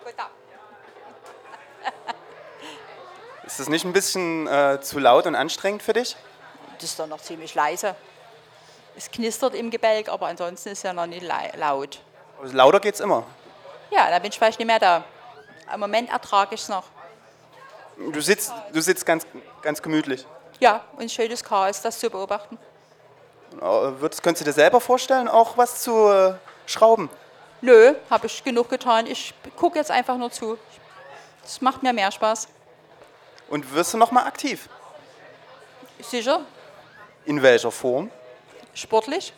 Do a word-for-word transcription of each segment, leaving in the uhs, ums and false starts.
Ist das nicht ein bisschen äh, zu laut und anstrengend für dich? Das ist dann noch ziemlich leise. Es knistert im Gebälk, aber ansonsten ist ja noch nicht laut. Also lauter geht's immer. Ja, da bin ich vielleicht nicht mehr da. Im Moment ertrage ich es noch. Du sitzt, du sitzt ganz, ganz gemütlich. Ja, und ein schönes Chaos, das zu beobachten. Würdest, könntest du dir selber vorstellen, auch was zu äh, schrauben? Nö, habe ich genug getan. Ich gucke jetzt einfach nur zu. Das macht mir mehr Spaß. Und wirst du noch mal aktiv? Sicher? In welcher Form? Sportlich?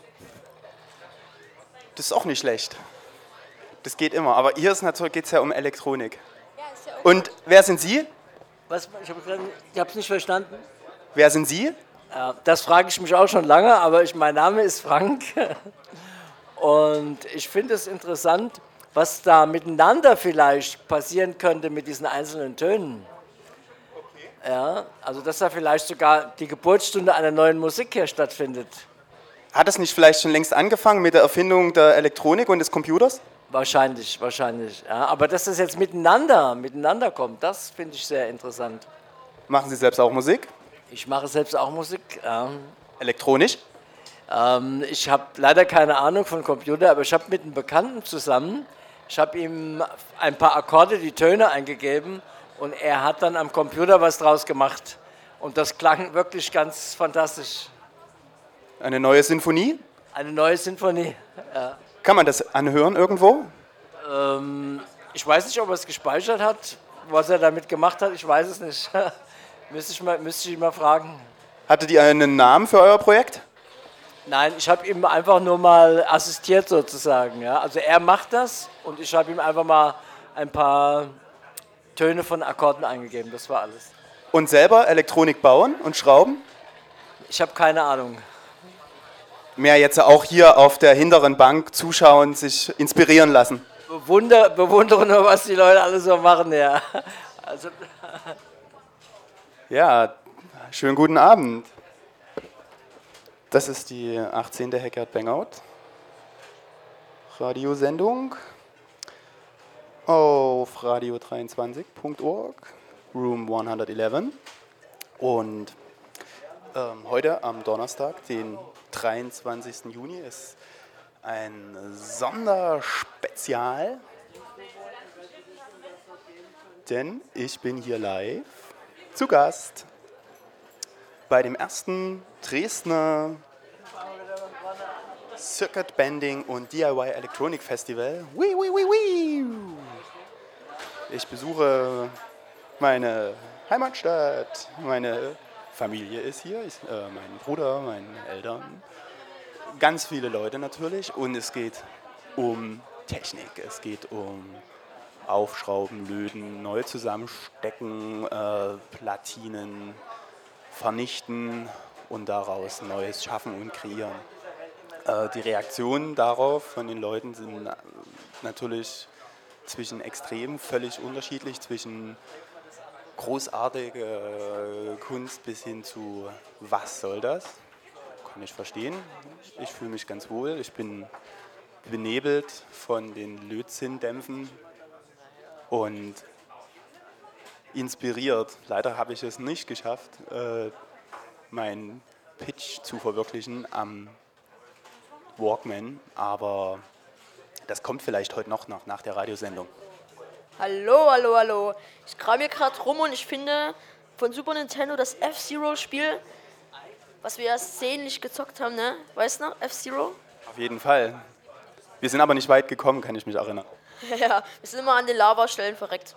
Das ist auch nicht schlecht. Das geht immer. Aber hier geht es ja um Elektronik. Und wer sind Sie? Was? Ich habe es nicht verstanden. Wer sind Sie? Ja, das frage ich mich auch schon lange, aber ich, mein Name ist Frank. Und ich finde es interessant, was da miteinander vielleicht passieren könnte mit diesen einzelnen Tönen. Okay. Ja, also dass da vielleicht sogar die Geburtsstunde einer neuen Musik hier stattfindet. Hat das nicht vielleicht schon längst angefangen mit der Erfindung der Elektronik und des Computers? Wahrscheinlich, wahrscheinlich. Ja, aber dass das jetzt miteinander, miteinander kommt, das finde ich sehr interessant. Machen Sie selbst auch Musik? Ich mache selbst auch Musik. Ja. Elektronisch? Ähm, ich habe leider keine Ahnung von Computer, aber ich habe mit einem Bekannten zusammen, ich habe ihm ein paar Akkorde, die Töne eingegeben und er hat dann am Computer was draus gemacht. Und das klang wirklich ganz fantastisch. Eine neue Sinfonie? Eine neue Sinfonie, ja. Kann man das anhören irgendwo? Ähm, ich weiß nicht, ob er es gespeichert hat, was er damit gemacht hat, ich weiß es nicht. müsste, ich mal, müsste ich ihn mal fragen. Hattet ihr einen Namen für euer Projekt? Nein, ich habe ihm einfach nur mal assistiert sozusagen. Ja. Also er macht das und ich habe ihm einfach mal ein paar Töne von Akkorden eingegeben, das war alles. Und selber Elektronik bauen und schrauben? Ich habe keine Ahnung. Mehr jetzt auch hier auf der hinteren Bank zuschauen, sich inspirieren lassen. Bewunder, bewundere nur, was die Leute alle so machen, ja. Also ja, schönen guten Abend. Das ist die achtzehnte Hackert Bangout Radiosendung auf radio dreiundzwanzig punkt org, Room hundertelf. Und ähm, heute am Donnerstag, den dreiundzwanzigsten Juni, ist ein Sonderspezial, denn ich bin hier live zu Gast bei dem ersten Dresdner Circuit Bending und D I Y Electronic Festival. Wii, wii, wii, wii. Ich besuche meine Heimatstadt, meine Familie ist hier, ich, äh, mein Bruder, meine Eltern, ganz viele Leute natürlich und es geht um Technik, es geht um Aufschrauben, Löten, neu zusammenstecken, äh, Platinen, vernichten und daraus Neues schaffen und kreieren. Äh, die Reaktionen darauf von den Leuten sind natürlich zwischen Extremen völlig unterschiedlich, zwischen großartige äh, Kunst bis hin zu was soll das? Kann ich verstehen. Ich fühle mich ganz wohl. Ich bin benebelt von den Lötzinndämpfen und inspiriert. Leider habe ich es nicht geschafft, äh, meinen Pitch zu verwirklichen am Walkman, aber das kommt vielleicht heute noch nach, nach der Radiosendung. Hallo, hallo, hallo. Ich kram hier gerade rum und ich finde von Super Nintendo das F-Zero-Spiel, was wir ja sehnlich gezockt haben, ne? Weißt du noch, F-Zero? Auf jeden Fall. Wir sind aber nicht weit gekommen, kann ich mich erinnern. Ja, wir sind immer an den Lavastellen verreckt.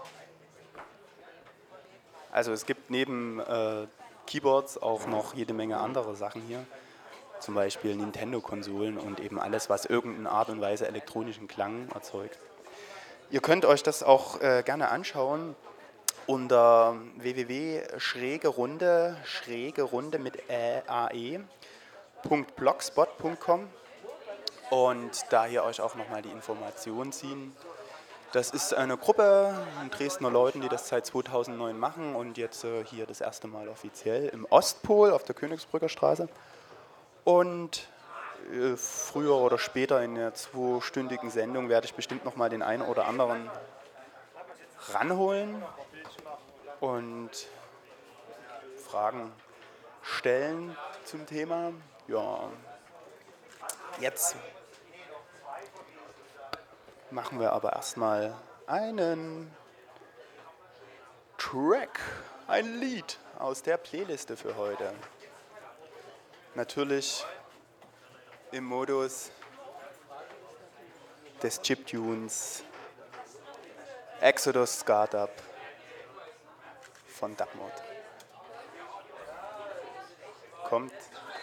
Also es gibt neben äh, Keyboards auch noch jede Menge andere Sachen hier. Zum Beispiel Nintendo-Konsolen und eben alles, was irgendeine Art und Weise elektronischen Klang erzeugt. Ihr könnt euch das auch äh, gerne anschauen unter w w w punkt schrägerunde, schrägerunde mit A E, Punkt blogspot punkt com und da hier euch auch nochmal die Informationen ziehen. Das ist eine Gruppe von Dresdner Leuten, die das seit zweitausendneun machen und jetzt äh, hier das erste Mal offiziell im Ostpol auf der Königsbrücker Straße. Und äh, früher oder später in der zweistündigen Sendung werde ich bestimmt nochmal den einen oder anderen ranholen und Fragen stellen zum Thema. Ja, jetzt machen wir aber erstmal einen Track, ein Lied aus der Playliste für heute. Natürlich im Modus des Chiptunes Exodus Startup von Dubmod. Kommt.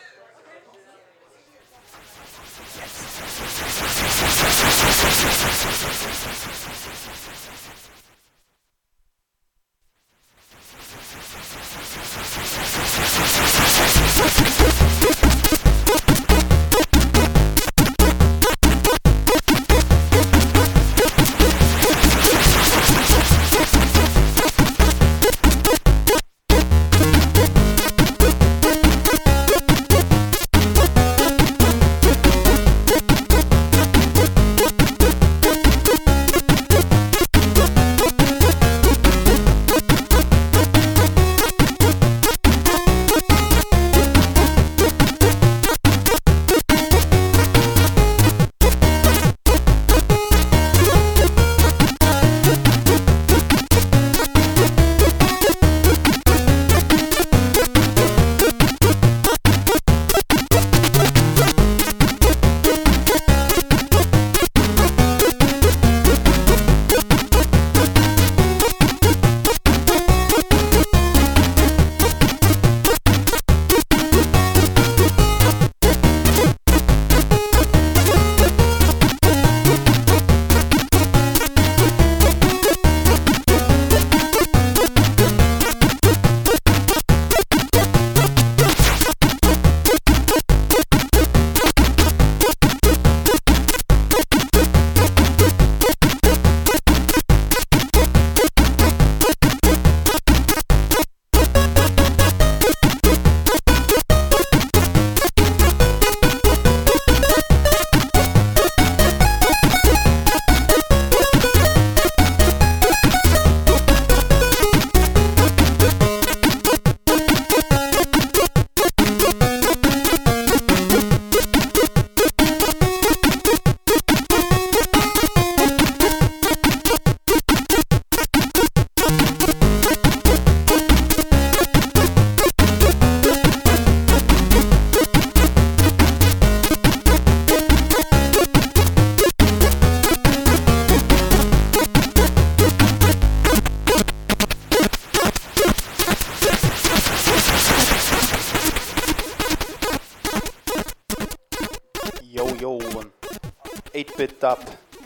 acht-Bit Dub,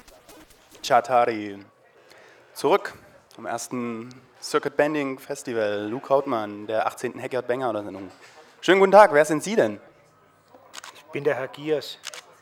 Chatari. Zurück am ersten Circuit Bending Festival. Luke Hautmann, der achtzehnten Haggard Banger der Sendung. Schönen guten Tag, wer sind Sie denn? Ich bin der Herr Giers.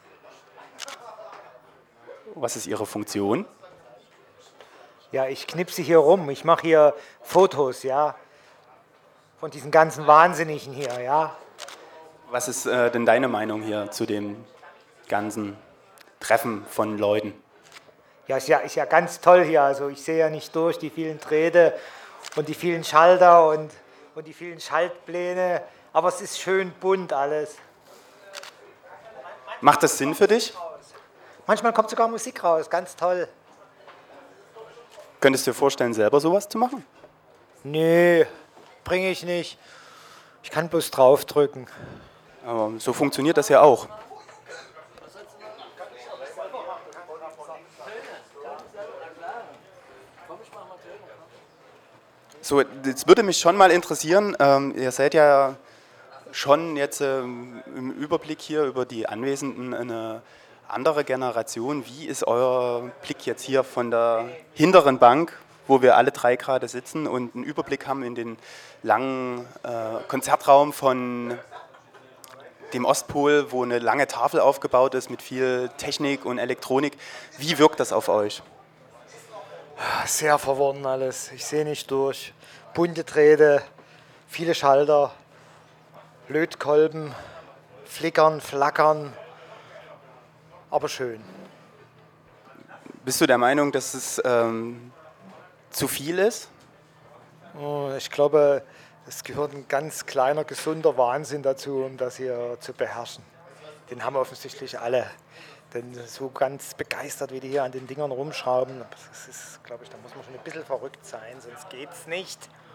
Was ist Ihre Funktion? Ja, ich knipse hier rum. Ich mache hier Fotos, ja, von diesen ganzen Wahnsinnigen hier, ja. Was ist äh, denn deine Meinung hier zu dem ganzen Treffen von Leuten? Ja, ist ja, ist ja ganz toll hier. Also ich sehe ja nicht durch die vielen Drähte und die vielen Schalter und, und die vielen Schaltpläne. Aber es ist schön bunt alles. Macht das Sinn für dich? Manchmal kommt sogar Musik raus, ganz toll. Könntest du dir vorstellen, selber sowas zu machen? Nee, bringe ich nicht. Ich kann bloß draufdrücken. Aber so funktioniert das ja auch. So, jetzt würde mich schon mal interessieren, ähm, ihr seid ja schon jetzt ähm, im Überblick hier über die Anwesenden eine andere Generation. Wie ist euer Blick jetzt hier von der hinteren Bank, wo wir alle drei gerade sitzen und einen Überblick haben in den langen äh, Konzertraum von dem Ostpol, wo eine lange Tafel aufgebaut ist mit viel Technik und Elektronik. Wie wirkt das auf euch? Sehr verworren alles. Ich sehe nicht durch. Bunte Drähte, viele Schalter, Lötkolben, flickern, flackern, aber schön. Bist du der Meinung, dass es ähm, zu viel ist? Oh, ich glaube, es gehört ein ganz kleiner, gesunder Wahnsinn dazu, um das hier zu beherrschen. Den haben offensichtlich alle. Denn so ganz begeistert, wie die hier an den Dingern rumschrauben, das ist, glaube ich, da muss man schon ein bisschen verrückt sein, sonst geht's nicht.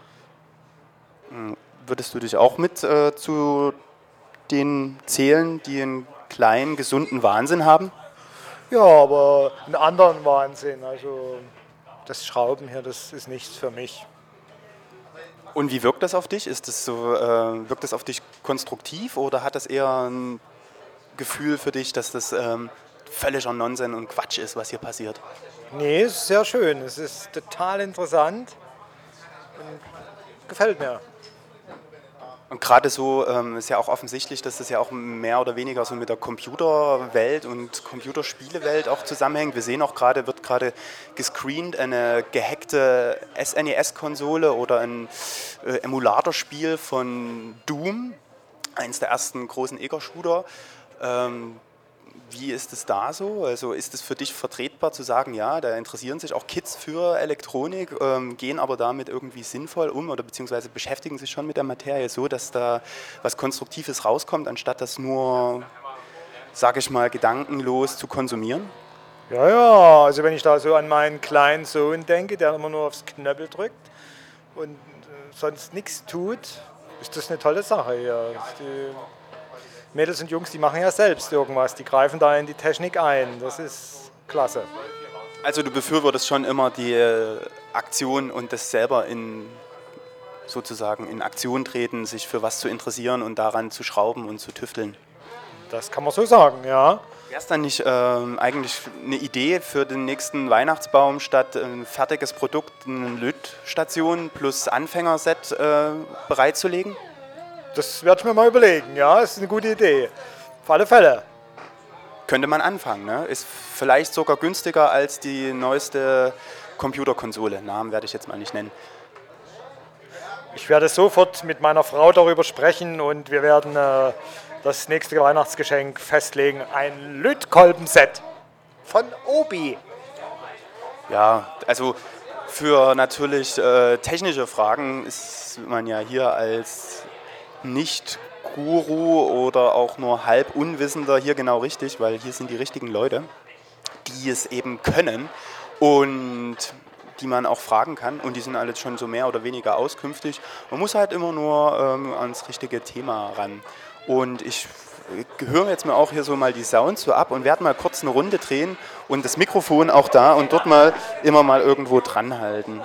Würdest du dich auch mit äh, zu den zählen, die einen kleinen, gesunden Wahnsinn haben? Ja, aber einen anderen Wahnsinn. Also das Schrauben hier, das ist nichts für mich. Und wie wirkt das auf dich? Ist das so, äh, wirkt das auf dich konstruktiv oder hat das eher ein Gefühl für dich, dass das ähm, völliger Nonsens und Quatsch ist, was hier passiert? Nee, es ist sehr schön. Es ist total interessant und gefällt mir. Und gerade so ähm, ist ja auch offensichtlich, dass das ja auch mehr oder weniger so mit der Computerwelt und Computerspielewelt auch zusammenhängt. Wir sehen auch gerade, wird gerade gescreent eine gehackte S N E S-Konsole oder ein äh, Emulatorspiel von Doom, eines der ersten großen Ego-Shooter. Ähm, Wie ist es da so? Also ist es für dich vertretbar zu sagen, ja, da interessieren sich auch Kids für Elektronik, ähm, gehen aber damit irgendwie sinnvoll um oder beziehungsweise beschäftigen sich schon mit der Materie so, dass da was Konstruktives rauskommt, anstatt das nur, sage ich mal, gedankenlos zu konsumieren? Ja, ja, also wenn ich da so an meinen kleinen Sohn denke, der immer nur aufs Knöppel drückt und äh, sonst nichts tut, ist das eine tolle Sache hier. Die Mädels und Jungs, die machen ja selbst irgendwas, die greifen da in die Technik ein, das ist klasse. Also du befürwortest schon immer die äh, Aktion und das selber in sozusagen in Aktion treten, sich für was zu interessieren und daran zu schrauben und zu tüfteln. Das kann man so sagen, ja. Wäre es dann nicht ähm, eigentlich eine Idee für den nächsten Weihnachtsbaum, statt ein fertiges Produkt eine Lötstation plus Anfängerset äh, bereitzulegen? Das werde ich mir mal überlegen, ja, das ist eine gute Idee. Auf alle Fälle. Könnte man anfangen, ne? Ist vielleicht sogar günstiger als die neueste Computerkonsole. Namen werde ich jetzt mal nicht nennen. Ich werde sofort mit meiner Frau darüber sprechen und wir werden äh, das nächste Weihnachtsgeschenk festlegen. Ein Lötkolbenset von Obi. Ja, also für natürlich äh, technische Fragen ist man ja hier als Nicht-Guru oder auch nur halb Unwissender hier genau richtig, weil hier sind die richtigen Leute, die es eben können und die man auch fragen kann und die sind alle schon so mehr oder weniger auskünftig. Man muss halt immer nur ähm, ans richtige Thema ran. Und ich höre jetzt mal auch hier so mal die Sounds so ab und werde mal kurz eine Runde drehen und das Mikrofon auch da und dort mal immer mal irgendwo dran halten.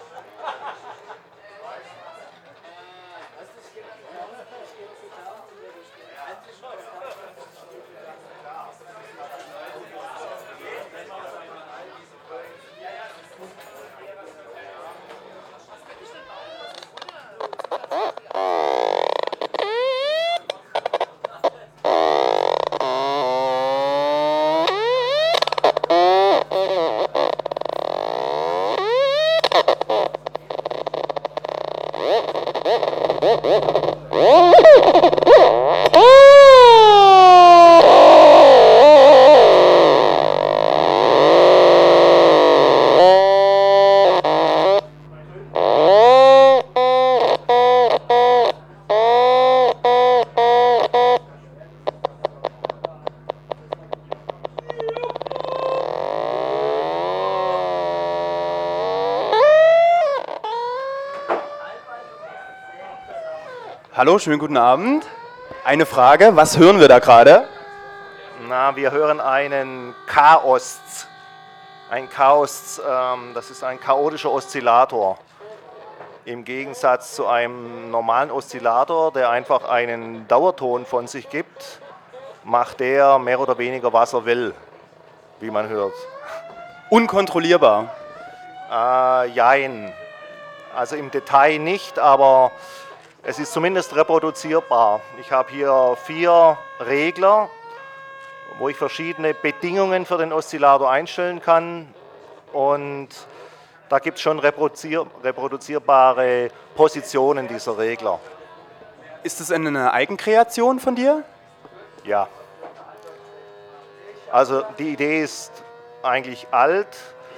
Hallo, schönen guten Abend. Eine Frage, was hören wir da gerade? Na, wir hören einen Chaos. Ein Chaos, ähm, das ist ein chaotischer Oszillator. Im Gegensatz zu einem normalen Oszillator, der einfach einen Dauerton von sich gibt, macht der mehr oder weniger, was er will, wie man hört. Unkontrollierbar. Äh, jein. Also im Detail nicht, aber es ist zumindest reproduzierbar. Ich habe hier vier Regler, wo ich verschiedene Bedingungen für den Oszillator einstellen kann. Und da gibt es schon reproduzier reproduzierbare Positionen dieser Regler. Ist das eine Eigenkreation von dir? Ja. Also die Idee ist eigentlich alt,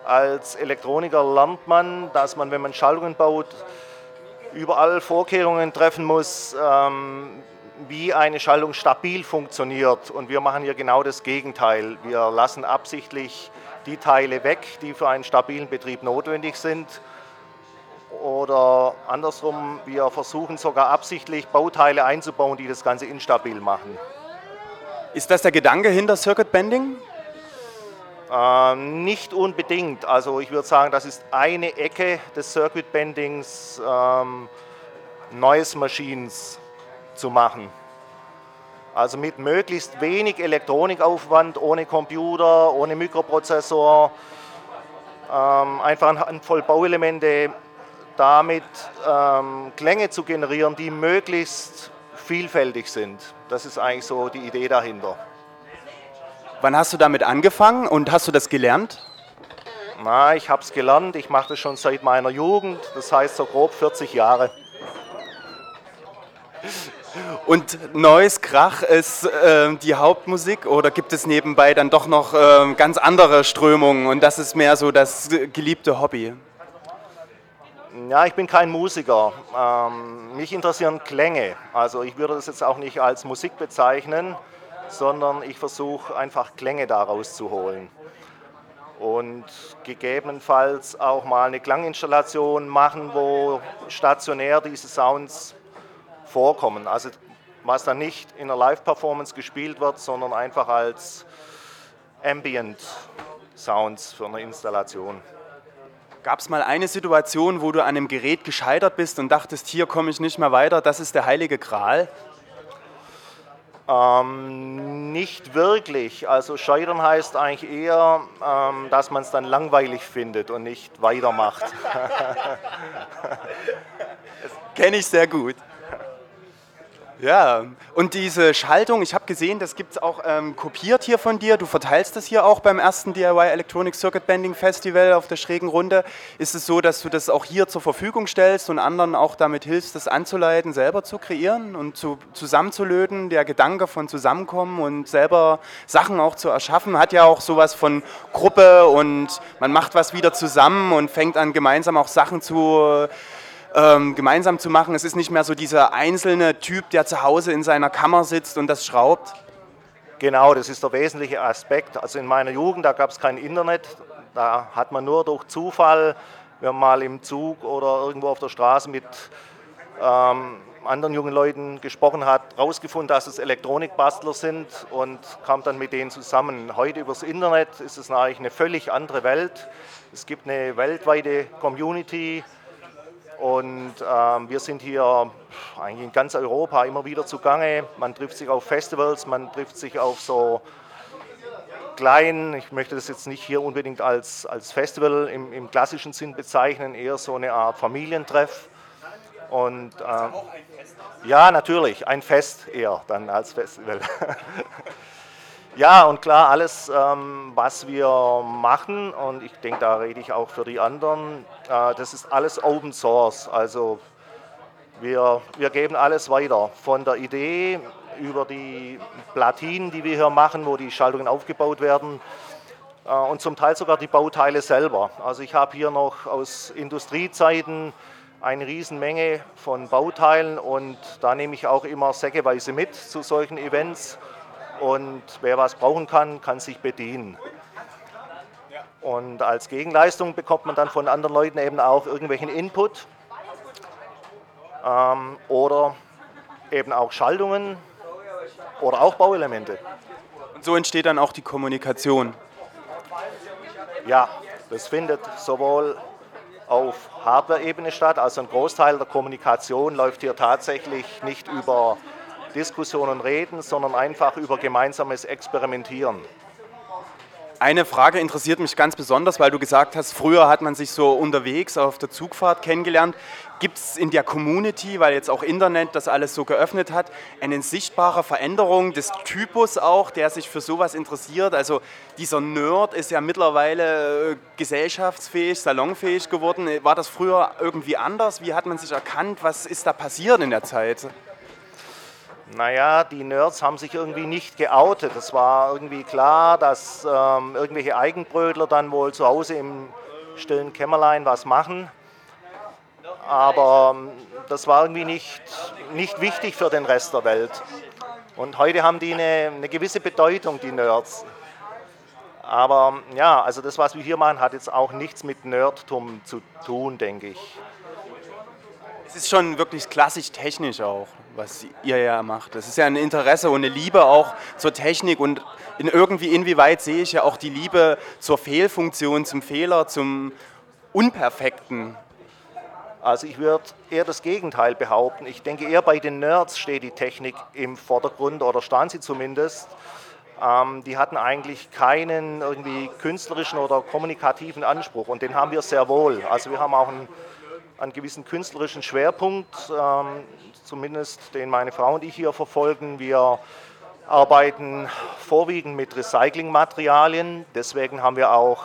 Als Elektroniker lernt man, dass man, wenn man Schaltungen baut, überall Vorkehrungen treffen muss, ähm, wie eine Schaltung stabil funktioniert. Und wir machen hier genau das Gegenteil. Wir lassen absichtlich die Teile weg, die für einen stabilen Betrieb notwendig sind. Oder andersrum, wir versuchen sogar absichtlich Bauteile einzubauen, die das Ganze instabil machen. Ist das der Gedanke hinter Circuit Bending? Ähm, nicht unbedingt. Also ich würde sagen, das ist eine Ecke des Circuit Bendings, ähm, Noise Machines zu machen. Also mit möglichst wenig Elektronikaufwand, ohne Computer, ohne Mikroprozessor, ähm, einfach eine Handvoll Bauelemente, damit ähm, Klänge zu generieren, die möglichst vielfältig sind. Das ist eigentlich so die Idee dahinter. Wann hast du damit angefangen und hast du das gelernt? Na, ich habe es gelernt, ich mache das schon seit meiner Jugend, das heißt so grob vierzig Jahre. Und Noise, Krach ist äh, die Hauptmusik oder gibt es nebenbei dann doch noch äh, ganz andere Strömungen und das ist mehr so das geliebte Hobby? Ja, ich bin kein Musiker. Ähm, mich interessieren Klänge. Also ich würde das jetzt auch nicht als Musik bezeichnen, sondern ich versuche einfach Klänge daraus zu holen. Und gegebenenfalls auch mal eine Klanginstallation machen, wo stationär diese Sounds vorkommen. Also was dann nicht in einer Live-Performance gespielt wird, sondern einfach als Ambient Sounds für eine Installation. Gab es mal eine Situation, wo du an einem Gerät gescheitert bist und dachtest, hier komme ich nicht mehr weiter, das ist der heilige Gral? Ähm, nicht wirklich. Also scheitern heißt eigentlich eher, ähm, dass man es dann langweilig findet und nicht weitermacht. Kenne ich sehr gut. Ja, und diese Schaltung, ich habe gesehen, das gibt es auch ähm, kopiert hier von dir. Du verteilst das hier auch beim ersten D I Y Electronic Circuit Bending Festival auf der schrägen Runde. Ist es so, dass du das auch hier zur Verfügung stellst und anderen auch damit hilfst, das anzuleiten, selber zu kreieren und zu, zusammenzulöten? Der Gedanke von Zusammenkommen und selber Sachen auch zu erschaffen, hat ja auch sowas von Gruppe und man macht was wieder zusammen und fängt an, gemeinsam auch Sachen zu... Ähm, gemeinsam zu machen. Es ist nicht mehr so dieser einzelne Typ, der zu Hause in seiner Kammer sitzt und das schraubt. Genau, das ist der wesentliche Aspekt. Also in meiner Jugend, da gab es kein Internet, da hat man nur durch Zufall, wenn man mal im Zug oder irgendwo auf der Straße mit ähm, anderen jungen Leuten gesprochen hat, herausgefunden, dass es Elektronikbastler sind und kam dann mit denen zusammen. Heute übers Internet ist es eigentlich eine völlig andere Welt. Es gibt eine weltweite Community. Und ähm, wir sind hier eigentlich in ganz Europa immer wieder zugange. Man trifft sich auf Festivals, man trifft sich auf so kleinen, ich möchte das jetzt nicht hier unbedingt als, als Festival im, im klassischen Sinn bezeichnen, eher so eine Art Familientreff. Und, ähm, ja, natürlich, ein Fest eher dann als Festival. Ja, und klar, alles, ähm, was wir machen, und ich denke, da rede ich auch für die anderen, äh, das ist alles Open Source. Also wir, wir geben alles weiter, von der Idee über die Platinen, die wir hier machen, wo die Schaltungen aufgebaut werden, äh, und zum Teil sogar die Bauteile selber. Also ich habe hier noch aus Industriezeiten eine Riesenmenge von Bauteilen und da nehme ich auch immer säckeweise mit zu solchen Events. Und wer was brauchen kann, kann sich bedienen. Und als Gegenleistung bekommt man dann von anderen Leuten eben auch irgendwelchen Input ähm, oder eben auch Schaltungen oder auch Bauelemente. Und so entsteht dann auch die Kommunikation. Ja, das findet sowohl auf Hardware-Ebene statt, also ein Großteil der Kommunikation läuft hier tatsächlich nicht über Diskussion und Reden, sondern einfach über gemeinsames Experimentieren. Eine Frage interessiert mich ganz besonders, weil du gesagt hast, früher hat man sich so unterwegs auf der Zugfahrt kennengelernt. Gibt es in der Community, weil jetzt auch Internet das alles so geöffnet hat, eine sichtbare Veränderung des Typus auch, der sich für sowas interessiert? Also dieser Nerd ist ja mittlerweile äh, gesellschaftsfähig, salonfähig geworden. War das früher irgendwie anders? Wie hat man sich erkannt? Was ist da passiert in der Zeit? Naja, die Nerds haben sich irgendwie nicht geoutet. Es war irgendwie klar, dass ähm, irgendwelche Eigenbrötler dann wohl zu Hause im stillen Kämmerlein was machen. Aber ähm, das war irgendwie nicht, nicht wichtig für den Rest der Welt. Und heute haben die eine, eine gewisse Bedeutung, die Nerds. Aber ja, also das, was wir hier machen, hat jetzt auch nichts mit Nerdtum zu tun, denke ich. Es ist schon wirklich klassisch technisch auch, was ihr ja macht. Es ist ja ein Interesse und eine Liebe auch zur Technik und in irgendwie, inwieweit sehe ich ja auch die Liebe zur Fehlfunktion, zum Fehler, zum Unperfekten. Also ich würde eher das Gegenteil behaupten. Ich denke, eher bei den Nerds steht die Technik im Vordergrund oder stand sie zumindest. Ähm, die hatten eigentlich keinen irgendwie künstlerischen oder kommunikativen Anspruch und den haben wir sehr wohl. Also wir haben auch einen, einen gewissen künstlerischen Schwerpunkt, ähm, zumindest den meine Frau und ich hier verfolgen. Wir arbeiten vorwiegend mit Recyclingmaterialien, deswegen haben wir auch,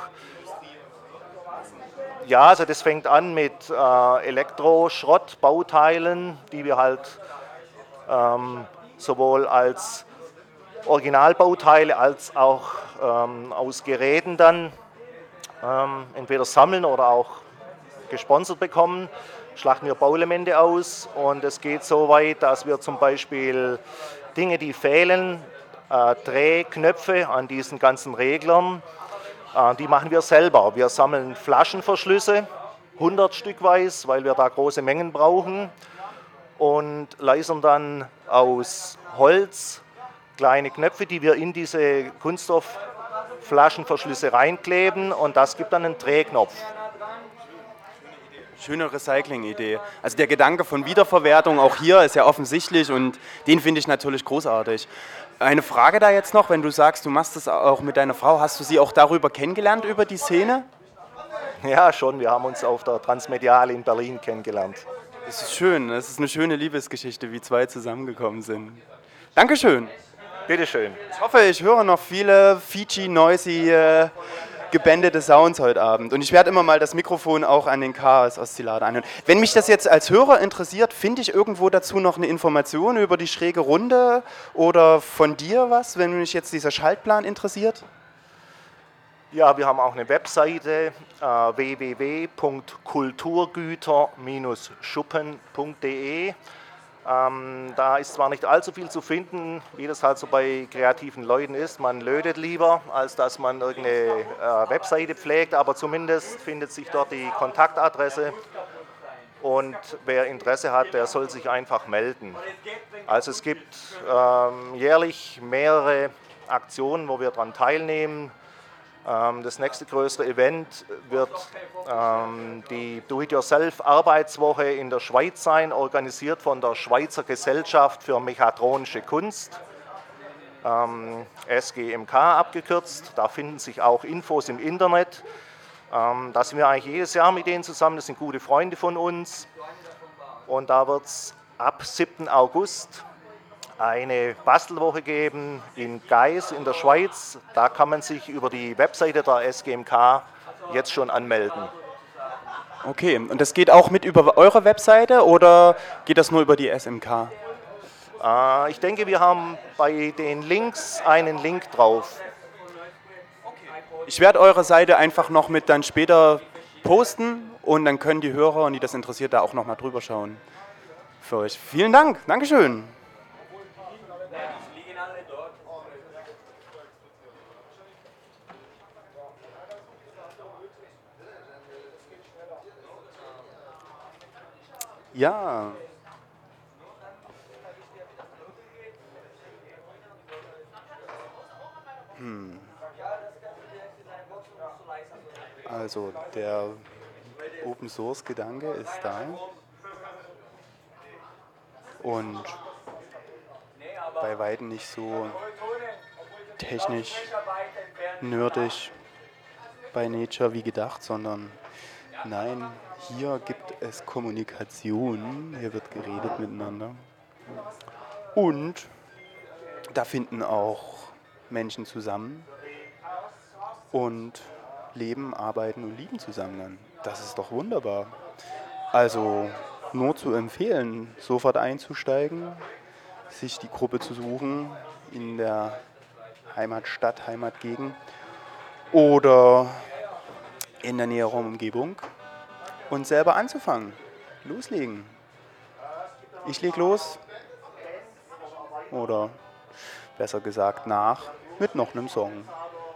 ja, also das fängt an mit äh, Elektroschrottbauteilen, die wir halt ähm, sowohl als Originalbauteile als auch ähm, aus Geräten dann ähm, entweder sammeln oder auch gesponsert bekommen. Schlachten wir Bauelemente aus und es geht so weit, dass wir zum Beispiel Dinge, die fehlen, äh, Drehknöpfe an diesen ganzen Reglern, äh, die machen wir selber. Wir sammeln Flaschenverschlüsse, hundert Stückweise, weil wir da große Mengen brauchen und lasern dann aus Holz kleine Knöpfe, die wir in diese Kunststoffflaschenverschlüsse reinkleben und das gibt dann einen Drehknopf. Schöne Recycling-Idee. Also der Gedanke von Wiederverwertung auch hier ist ja offensichtlich und den finde ich natürlich großartig. Eine Frage da jetzt noch, wenn du sagst, du machst das auch mit deiner Frau, hast du sie auch darüber kennengelernt, über die Szene? Ja, schon. Wir haben uns auf der Transmediale in Berlin kennengelernt. Das ist schön, das ist eine schöne Liebesgeschichte, wie zwei zusammengekommen sind. Dankeschön. Bitteschön. Ich hoffe, ich höre noch viele Fiji-noisy äh, gebändete Sounds heute Abend. Und ich werde immer mal das Mikrofon auch an den Chaos-Oszillator anhören. Wenn mich das jetzt als Hörer interessiert, finde ich irgendwo dazu noch eine Information über die schräge Runde oder von dir was, wenn mich jetzt dieser Schaltplan interessiert? Ja, wir haben auch eine Webseite äh, w w w punkt kulturgüter schuppen punkt de. Ähm, da ist zwar nicht allzu viel zu finden, wie das halt so bei kreativen Leuten ist. Man lötet lieber, als dass man irgendeine äh, Webseite pflegt, aber zumindest findet sich dort die Kontaktadresse und wer Interesse hat, der soll sich einfach melden. Also es gibt ähm, jährlich mehrere Aktionen, wo wir daran teilnehmen. Das nächste größere Event wird ähm, die Do-it-yourself-Arbeitswoche in der Schweiz sein, organisiert von der Schweizer Gesellschaft für mechatronische Kunst, ähm, S G M K abgekürzt. Da finden sich auch Infos im Internet. Ähm, da sind wir eigentlich jedes Jahr mit denen zusammen, das sind gute Freunde von uns. Und da wird es ab siebten August eine Bastelwoche geben in Geis in der Schweiz. Da kann man sich über die Webseite der S G M K jetzt schon anmelden. Okay, und das geht auch mit über eure Webseite oder geht das nur über die S M K? Äh, ich denke, wir haben bei den Links einen Link drauf. Ich werde eure Seite einfach noch mit dann später posten und dann können die Hörer und die das interessiert da auch noch mal drüber schauen. Für euch. Vielen Dank. Dankeschön. Ja. Hm. Also der Open Source Gedanke ist da. Und bei weitem nicht so technisch, nerdig bei Nature wie gedacht, sondern nein, hier gibt es Kommunikation, hier wird geredet miteinander. Und da finden auch Menschen zusammen und leben, arbeiten und lieben zusammen dann. Das ist doch wunderbar. Also nur zu empfehlen, sofort einzusteigen. sich die Gruppe zu suchen in der Heimatstadt, Heimatgegend oder in der näheren Umgebung und selber anzufangen. Loslegen. Ich leg los. Oder besser gesagt nach mit noch einem Song.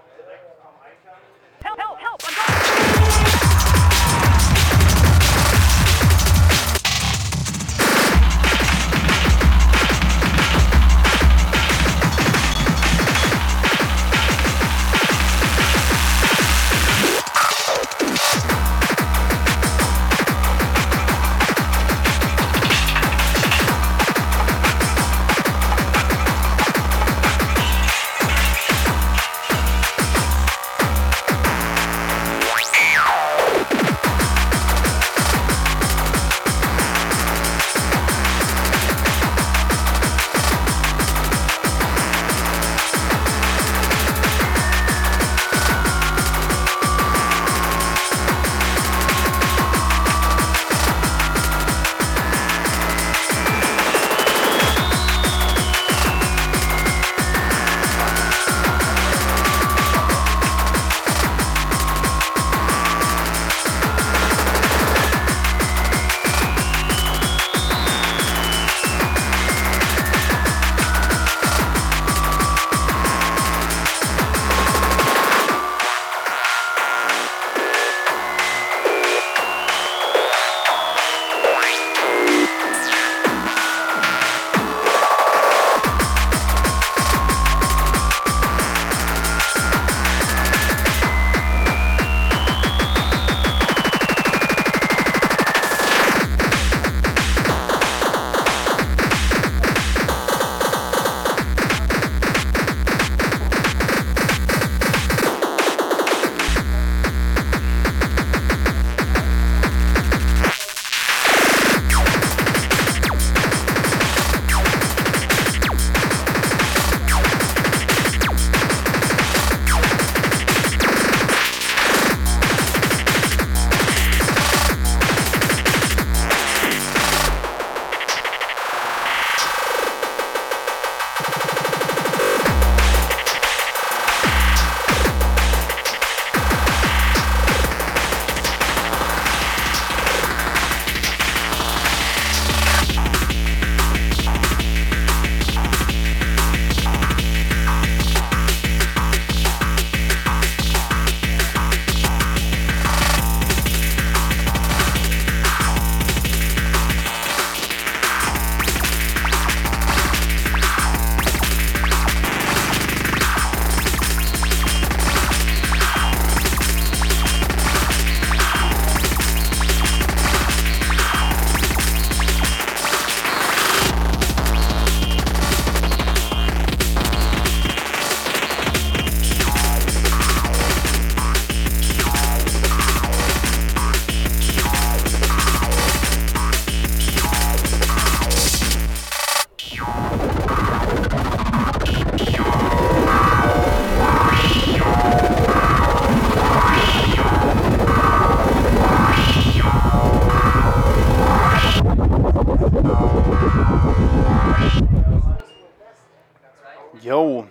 Yo,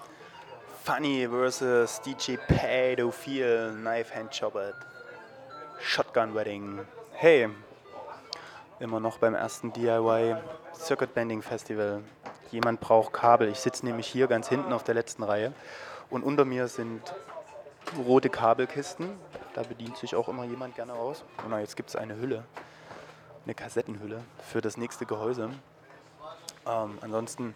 Funny versus D J Pedophile, Knife Hand Chopper, Shotgun Wedding. Hey, immer noch beim ersten D I Y Circuit Bending Festival. Jemand braucht Kabel. Ich sitze nämlich hier ganz hinten auf der letzten Reihe und unter mir sind rote Kabelkisten. Da bedient sich auch immer jemand gerne aus. Und jetzt gibt es eine Hülle, eine Kassettenhülle für das nächste Gehäuse. Ähm, ansonsten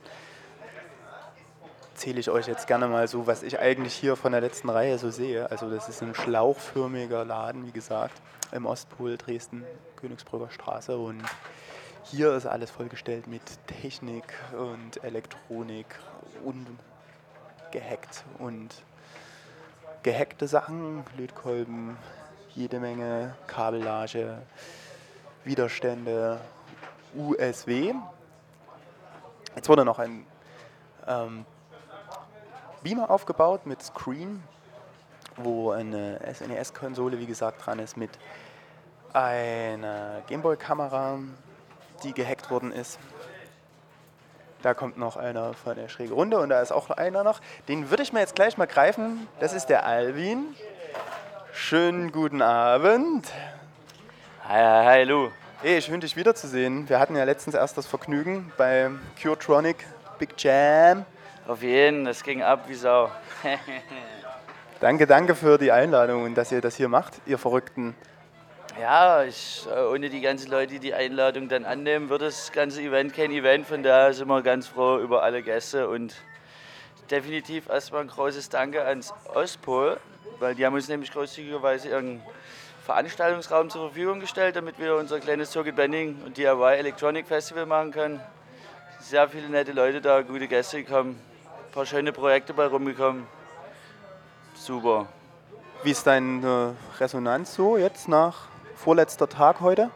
erzähle ich euch jetzt gerne mal so, was ich eigentlich hier von der letzten Reihe so sehe. Also das ist ein schlauchförmiger Laden, wie gesagt, im Ostpol Dresden, Königsbrücker Straße. Und hier ist alles vollgestellt mit Technik und Elektronik und gehackt und gehackte Sachen, Lötkolben, jede Menge Kabellage, Widerstände, U S B. Jetzt wurde noch ein ähm, Beamer aufgebaut mit Screen, wo eine S N E S-Konsole, wie gesagt, dran ist mit einer Gameboy-Kamera, die gehackt worden ist. Da kommt noch einer von der Schräge Runde und da ist auch einer noch. Den würde ich mir jetzt gleich mal greifen. Das ist der Alvin. Schönen guten Abend. Hi, hi, hi, Lou. Hey, schön dich wiederzusehen. Wir hatten ja letztens erst das Vergnügen beim Curetronic Big Jam. Auf jeden, das ging ab wie Sau. Danke, danke für die Einladung und dass ihr das hier macht, ihr Verrückten. Ja, ich, ohne die ganzen Leute, die die Einladung dann annehmen, wird das ganze Event kein Event. Von daher sind wir ganz froh über alle Gäste und definitiv erstmal ein großes Danke ans Ostpol, weil die haben uns nämlich großzügigerweise ihren Veranstaltungsraum zur Verfügung gestellt, damit wir unser kleines Circuit Bending und D I Y Electronic Festival machen können. Sehr viele nette Leute da, gute Gäste gekommen, ein paar schöne Projekte bei rumgekommen. Super. Wie ist deine Resonanz so jetzt nach vorletzter Tag heute?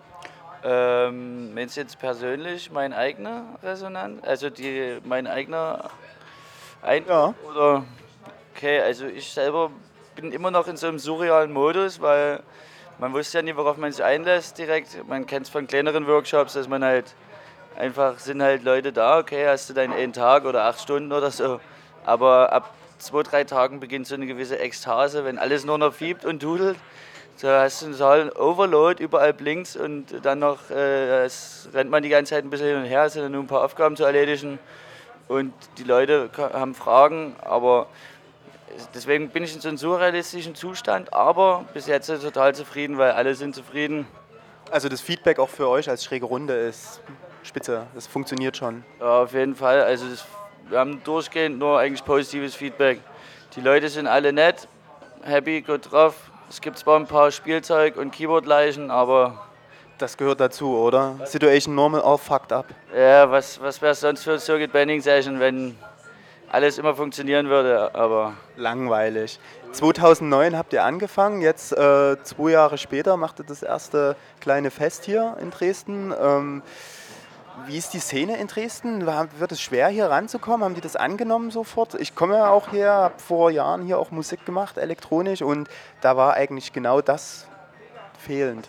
Ähm, meinst du jetzt persönlich mein eigener Resonanz? Also die, mein eigener Eindruck? Ja. Oder? Okay, also ich selber bin immer noch in so einem surrealen Modus, weil man wusste ja nie, worauf man sich einlässt direkt. Man kennt es von kleineren Workshops, dass man halt einfach, sind halt Leute da, okay, hast du deinen einen Tag oder acht Stunden oder so. Aber ab zwei, drei Tagen beginnt so eine gewisse Ekstase, wenn alles nur noch fiebt und dudelt. Da hast du einen Saal Overload, überall blinkt und dann noch äh, es rennt man die ganze Zeit ein bisschen hin und her, es sind nur ein paar Aufgaben zu erledigen und die Leute haben Fragen, aber deswegen bin ich in so einem surrealistischen Zustand, aber bis jetzt total zufrieden, weil alle sind zufrieden. Also das Feedback auch für euch als Schräge Runde ist spitze, das funktioniert schon. Ja, auf jeden Fall, also das, wir haben durchgehend nur eigentlich positives Feedback. Die Leute sind alle nett, happy, gut drauf. Es gibt zwar ein paar Spielzeug- und Keyboard-Leichen, aber... Das gehört dazu, oder? Situation normal, all fucked up. Ja, was, was wäre es sonst für eine Circuit Bending Session, wenn alles immer funktionieren würde, aber... Langweilig. zweitausendneun habt ihr angefangen, jetzt äh, zwei Jahre später macht ihr das erste kleine Fest hier in Dresden. Ähm, Wie ist die Szene in Dresden? Wird es schwer, hier ranzukommen? Haben die das angenommen sofort? Ich komme ja auch her, habe vor Jahren hier auch Musik gemacht, elektronisch, und da war eigentlich genau das fehlend.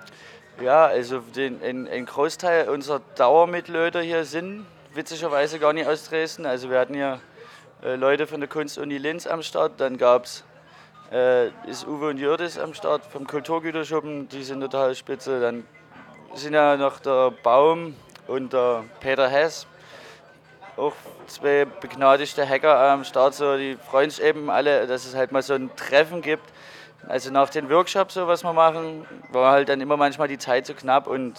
Ja, also den, ein, ein Großteil unserer Dauermitlöter hier sind witzigerweise gar nicht aus Dresden. Also wir hatten hier äh, Leute von der Kunstuni Linz am Start, dann gab es äh, ist Uwe und Jördis am Start vom Kulturgüterschuppen, die sind total spitze. Dann sind ja noch der Baum und der Peter Hess, auch zwei begnadigte Hacker am Start, so, die freuen sich eben alle, dass es halt mal so ein Treffen gibt. Also nach den Workshops, so was wir machen, war halt dann immer manchmal die Zeit so knapp. Und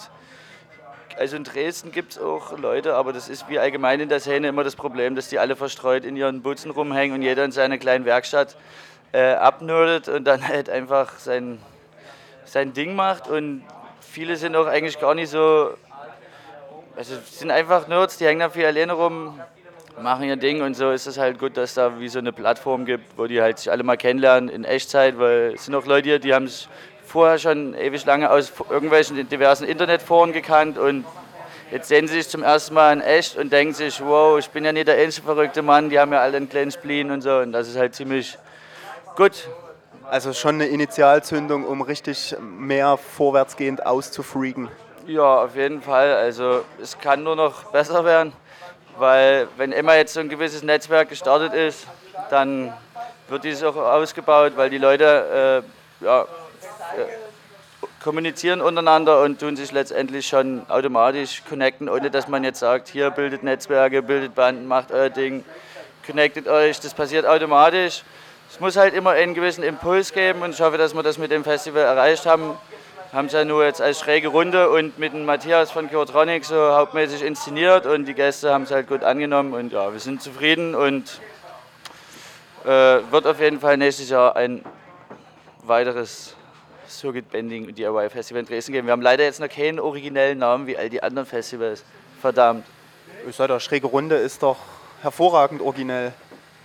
also in Dresden gibt es auch Leute, aber das ist wie allgemein in der Szene immer das Problem, dass die alle verstreut in ihren Butzen rumhängen und jeder in seiner kleinen Werkstatt äh, abnördet und dann halt einfach sein, sein Ding macht. Und viele sind auch eigentlich gar nicht so... Also sind einfach Nerds, die hängen da viel alleine rum, machen ihr Ding, und so ist es halt gut, dass da wie so eine Plattform gibt, wo die halt sich alle mal kennenlernen in Echtzeit, weil es sind auch Leute hier, die haben sich vorher schon ewig lange aus irgendwelchen diversen Internetforen gekannt und jetzt sehen sie sich zum ersten Mal in echt und denken sich, wow, ich bin ja nicht der einzige verrückte Mann, die haben ja alle einen kleinen Spleen und so, und das ist halt ziemlich gut. Also schon eine Initialzündung, um richtig mehr vorwärtsgehend auszufreaken. Ja, auf jeden Fall. Also es kann nur noch besser werden, weil wenn immer jetzt so ein gewisses Netzwerk gestartet ist, dann wird dieses auch ausgebaut, weil die Leute äh, ja, äh, kommunizieren untereinander und tun sich letztendlich schon automatisch connecten, ohne dass man jetzt sagt, hier bildet Netzwerke, bildet Banden, macht euer Ding, connectet euch. Das passiert automatisch. Es muss halt immer einen gewissen Impuls geben, und ich hoffe, dass wir das mit dem Festival erreicht haben. Haben es ja nur jetzt als schräge Runde und mit dem Matthias von Curetronic so hauptmäßig inszeniert, und die Gäste haben es halt gut angenommen, und ja, wir sind zufrieden, und äh, wird auf jeden Fall nächstes Jahr ein weiteres Circuit Bending und D I Y Festival in Dresden geben. Wir haben leider jetzt noch keinen originellen Namen wie all die anderen Festivals. Verdammt. Ich sage, schräge Runde ist doch hervorragend originell.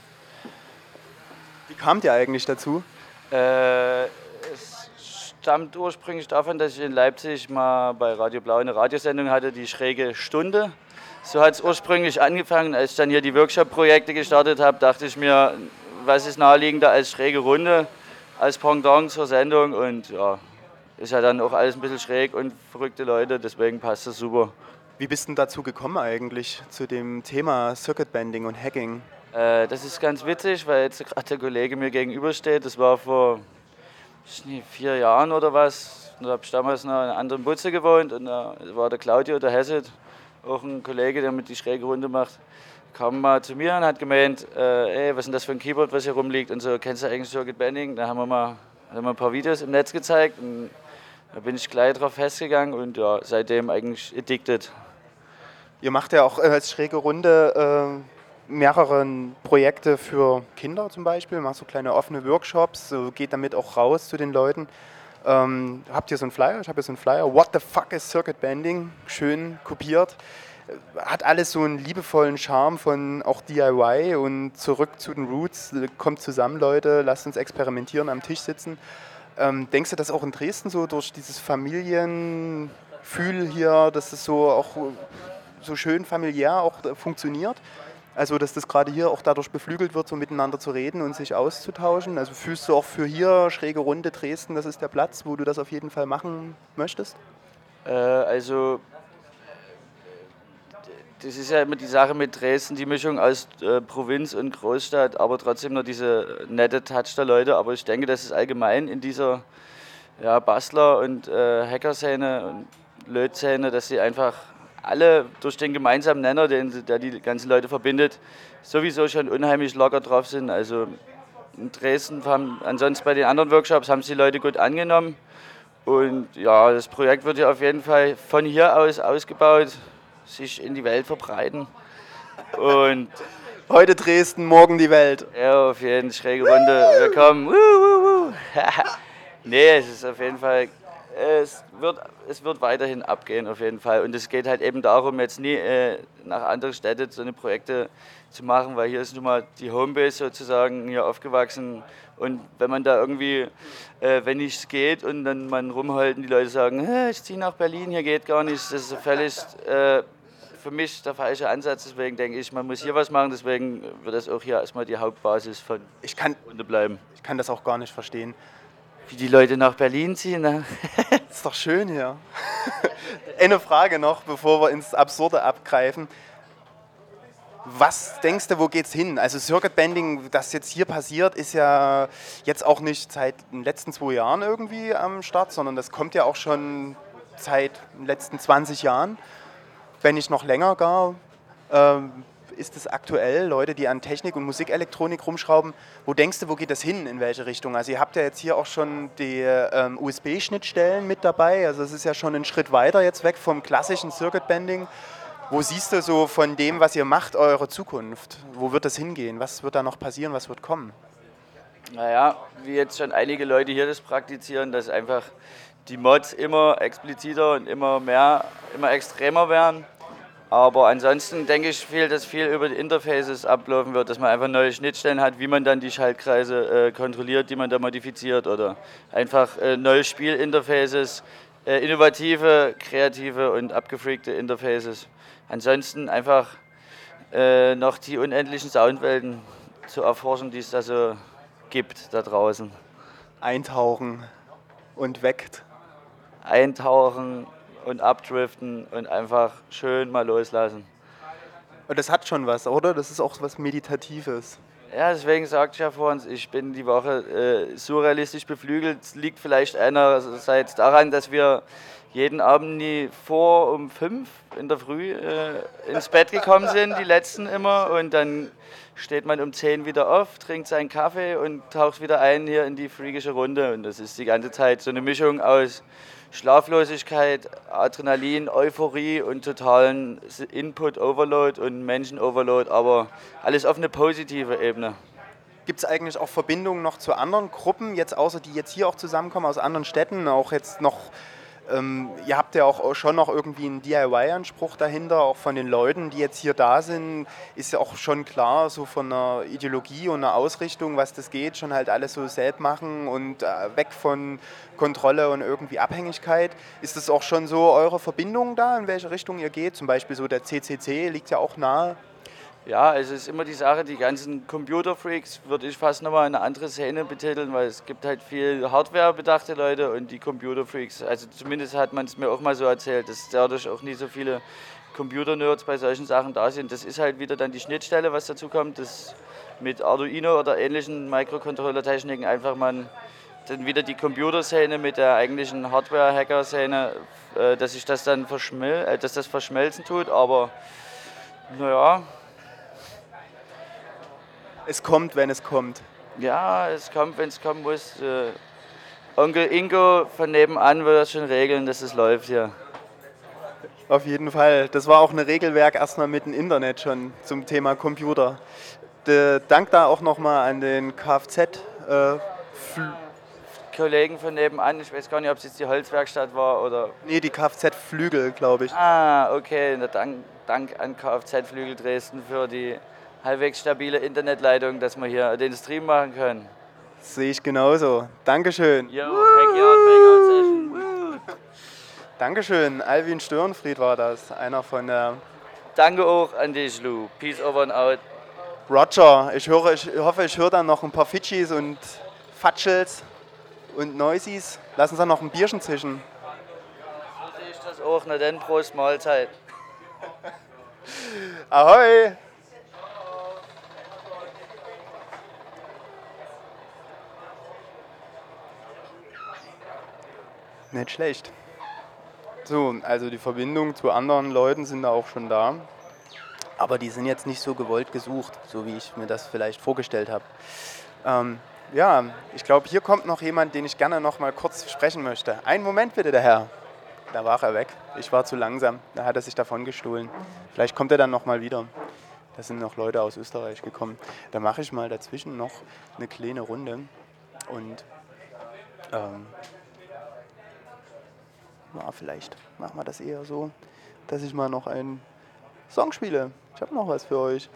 Wie kamt ihr eigentlich dazu? Äh, es stammt ursprünglich davon, dass ich in Leipzig mal bei Radio Blau eine Radiosendung hatte, die Schräge Stunde. So hat es ursprünglich angefangen. Als ich dann hier die Workshop-Projekte gestartet habe, dachte ich mir, was ist naheliegender als schräge Runde, als Pendant zur Sendung. Und ja, ist ja dann auch alles ein bisschen schräg und verrückte Leute, deswegen passt das super. Wie bist du denn dazu gekommen eigentlich, zu dem Thema Circuit Bending und Hacking? Äh, das ist ganz witzig, weil jetzt gerade der Kollege mir gegenübersteht. Das war vor ich weiß nicht, vier Jahren oder was. Da habe ich damals noch in einer anderen Butze gewohnt und da war der Claudio, der Hesse, auch ein Kollege, der mit die schräge Runde macht, kam mal zu mir und hat gemeint, äh, ey, was ist denn das für ein Keyboard, was hier rumliegt und so, kennst du eigentlich Circuit Bending? Da haben wir mal haben wir ein paar Videos im Netz gezeigt und da bin ich gleich drauf festgegangen und ja, seitdem eigentlich addicted. Ihr macht ja auch äh, als schräge Runde äh, mehrere Projekte für Kinder zum Beispiel, macht so kleine offene Workshops, so geht damit auch raus zu den Leuten. Ähm, habt ihr so einen Flyer? Ich habe hier so einen Flyer. What the fuck is Circuit Bending? Schön kopiert. Hat alles so einen liebevollen Charme von auch D I Y und zurück zu den Roots. Kommt zusammen, Leute, lasst uns experimentieren, am Tisch sitzen. Ähm, denkst du, dass auch in Dresden so durch dieses Familiengefühl hier, dass es so auch so schön familiär auch funktioniert? Also, dass das gerade hier auch dadurch beflügelt wird, so miteinander zu reden und sich auszutauschen. Also fühlst du auch für hier schräge Runde Dresden, das ist der Platz, wo du das auf jeden Fall machen möchtest? Äh, also das ist ja immer die Sache mit Dresden, die Mischung aus äh, Provinz und Großstadt, aber trotzdem noch diese nette Touch der Leute. Aber ich denke, das ist allgemein in dieser ja, Bastler- und äh, Hacker-Szene und Löt-Szene, dass sie einfach alle durch den gemeinsamen Nenner, den, der die ganzen Leute verbindet, sowieso schon unheimlich locker drauf sind. Also in Dresden haben, ansonsten bei den anderen Workshops haben es die Leute gut angenommen. Und ja, das Projekt wird ja auf jeden Fall von hier aus ausgebaut, sich in die Welt verbreiten. Und heute Dresden, morgen die Welt. Ja, auf jeden Fall schräge Runde. Willkommen. Nee, es ist auf jeden Fall, es wird, es wird weiterhin abgehen auf jeden Fall. Und es geht halt eben darum, jetzt nie äh, nach anderen Städten so eine Projekte zu machen, weil hier ist nun mal die Homebase sozusagen hier aufgewachsen. Und wenn man da irgendwie, äh, wenn nichts geht und dann man rumheult und die Leute sagen, ich ziehe nach Berlin, hier geht gar nichts, das ist so völlig äh, für mich der falsche Ansatz. Deswegen denke ich, man muss hier was machen, deswegen wird das auch hier erstmal die Hauptbasis von ich kann, Runde bleiben. Ich kann das auch gar nicht verstehen. Wie die Leute nach Berlin ziehen, ne? Ist doch schön hier. Eine Frage noch, bevor wir ins Absurde abgreifen. Was denkst du, wo geht's hin? Also Circuit Bending, das jetzt hier passiert, ist ja jetzt auch nicht seit den letzten zwei Jahren irgendwie am Start, sondern das kommt ja auch schon seit den letzten zwanzig Jahren, wenn nicht noch länger gar. Ähm, ist es aktuell, Leute, die an Technik und Musikelektronik rumschrauben, wo denkst du, wo geht das hin, in welche Richtung? Also ihr habt ja jetzt hier auch schon die ähm, U S B-Schnittstellen mit dabei, also es ist ja schon ein Schritt weiter jetzt weg vom klassischen Circuit Bending. Wo siehst du so von dem, was ihr macht, eure Zukunft? Wo wird das hingehen? Was wird da noch passieren? Was wird kommen? Naja, wie jetzt schon einige Leute hier das praktizieren, dass einfach die Mods immer expliziter und immer mehr, immer extremer werden. Aber ansonsten denke ich viel, dass viel über die Interfaces ablaufen wird, dass man einfach neue Schnittstellen hat, wie man dann die Schaltkreise äh, kontrolliert, die man da modifiziert oder einfach äh, neue Spielinterfaces, äh, innovative, kreative und abgefreakte Interfaces. Ansonsten einfach äh, noch die unendlichen Soundwelten zu erforschen, die es da so gibt da draußen. Eintauchen und weckt. Eintauchen und abdriften und einfach schön mal loslassen. Und das hat schon was, oder? Das ist auch was Meditatives. Ja, deswegen sagte ich ja vorhin, ich bin die Woche äh, surrealistisch beflügelt. Es liegt vielleicht einerseits daran, dass wir jeden Abend nie vor um fünf in der Früh äh, ins Bett gekommen sind, die letzten immer. Und dann steht man um zehn wieder auf, trinkt seinen Kaffee und taucht wieder ein hier in die freakische Runde. Und das ist die ganze Zeit so eine Mischung aus Schlaflosigkeit, Adrenalin, Euphorie und totalen Input-Overload und Menschen-Overload, aber alles auf eine positive Ebene. Gibt es eigentlich auch Verbindungen noch zu anderen Gruppen, jetzt außer die jetzt hier auch zusammenkommen, aus anderen Städten, auch jetzt noch, ähm, ihr habt ja auch schon noch irgendwie einen D I Y-Anspruch dahinter, auch von den Leuten, die jetzt hier da sind, ist ja auch schon klar, so von einer Ideologie und einer Ausrichtung, was das geht, schon halt alles so selbst machen und äh, weg von Kontrolle und irgendwie Abhängigkeit. Ist das auch schon so eure Verbindung da, in welche Richtung ihr geht? Zum Beispiel so der C C C liegt ja auch nahe. Ja, also es ist immer die Sache, die ganzen Computerfreaks würde ich fast nochmal eine andere Szene betiteln, weil es gibt halt viel Hardware-bedachte Leute und die Computerfreaks. Also zumindest hat man es mir auch mal so erzählt, dass dadurch auch nie so viele Computer-Nerds bei solchen Sachen da sind. Das ist halt wieder dann die Schnittstelle, was dazu kommt, dass mit Arduino oder ähnlichen Microcontroller-Techniken einfach man dann wieder die Computerszene mit der eigentlichen Hardware-Hacker-Szene, äh, dass sich das dann verschmil äh, dass das verschmelzen tut, aber naja. Es kommt, wenn es kommt. Ja, es kommt, wenn es kommen muss. Äh, Onkel Ingo von nebenan wird das schon regeln, dass es läuft hier. Auf jeden Fall. Das war auch ein Regelwerk erstmal mit dem Internet schon zum Thema Computer. De, Dank da auch nochmal an den Kfz. Äh, Kollegen von nebenan, ich weiß gar nicht, ob es jetzt die Holzwerkstatt war oder... Nee, die Kfz-Flügel, glaube ich. Ah, okay. Dank, Dank an Kfz-Flügel Dresden für die halbwegs stabile Internetleitung, dass wir hier den Stream machen können. Das sehe ich genauso. Dankeschön. Yo, Backyard Breakout Session. Dankeschön. Alvin Störenfried war das, einer von der... Danke auch an dich, Lou. Peace over and out. Roger, ich, höre, ich hoffe, ich höre dann noch ein paar Fidschis und Fatschels und Neusies. Lass uns dann noch ein Bierchen zischen. So sehe ich das auch. Na dann, Prost, Mahlzeit. Ahoi! Nicht schlecht. So, also die Verbindung zu anderen Leuten sind da auch schon da. Aber die sind jetzt nicht so gewollt gesucht, so wie ich mir das vielleicht vorgestellt habe. Ähm, ja, ich glaube, hier kommt noch jemand, den ich gerne noch mal kurz sprechen möchte. Einen Moment bitte, der Herr. Da war er weg. Ich war zu langsam. Da hat er sich davon gestohlen. Vielleicht kommt er dann noch mal wieder. Da sind noch Leute aus Österreich gekommen. Da mache ich mal dazwischen noch eine kleine Runde. Und ähm, ja, vielleicht machen wir das eher so, dass ich mal noch einen Song spiele. Ich habe noch was für euch.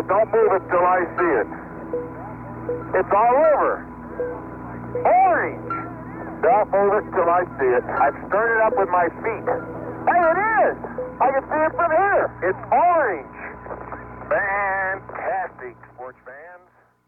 Don't move it till I see it. It's all over. Orange. Don't move it till I see it. I've stirred it up with my feet. Hey, it is! I can see it from here. It's orange. Fantastic, sports fans.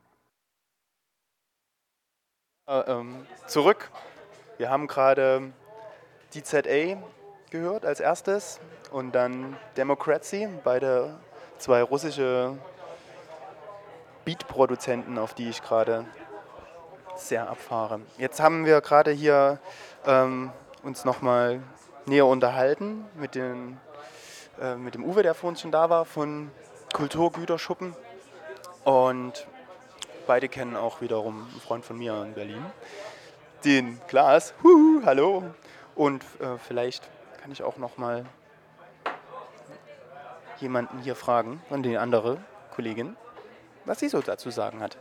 Äh, ähm, zurück. Wir haben gerade D Z A gehört als erstes und dann Democracy, beide zwei russische Beat-Produzenten, auf die ich gerade sehr abfahre. Jetzt haben wir gerade hier ähm, uns nochmal näher unterhalten mit, den, äh, mit dem Uwe, der vorhin schon da war, von Kulturgüterschuppen. Und beide kennen auch wiederum einen Freund von mir in Berlin, den Klaas. Huhu, hallo. Und äh, vielleicht kann ich auch nochmal jemanden hier fragen, von den anderen Kollegin, was sie so dazu sagen hat.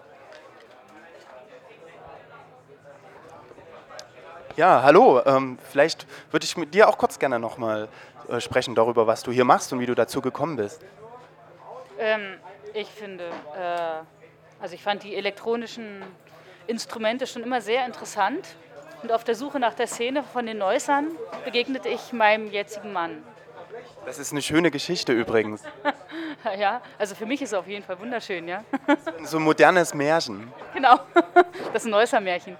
Ja, hallo. Ähm, vielleicht würde ich mit dir auch kurz gerne nochmal äh, sprechen darüber, was du hier machst und wie du dazu gekommen bist. Ähm, ich finde, äh, also ich fand die elektronischen Instrumente schon immer sehr interessant. Und auf der Suche nach der Szene von den Neussern begegnete ich meinem jetzigen Mann. Das ist eine schöne Geschichte übrigens. Ja, also für mich ist es auf jeden Fall wunderschön, ja. So ein modernes Märchen. Genau, das ist ein Neusser Märchen.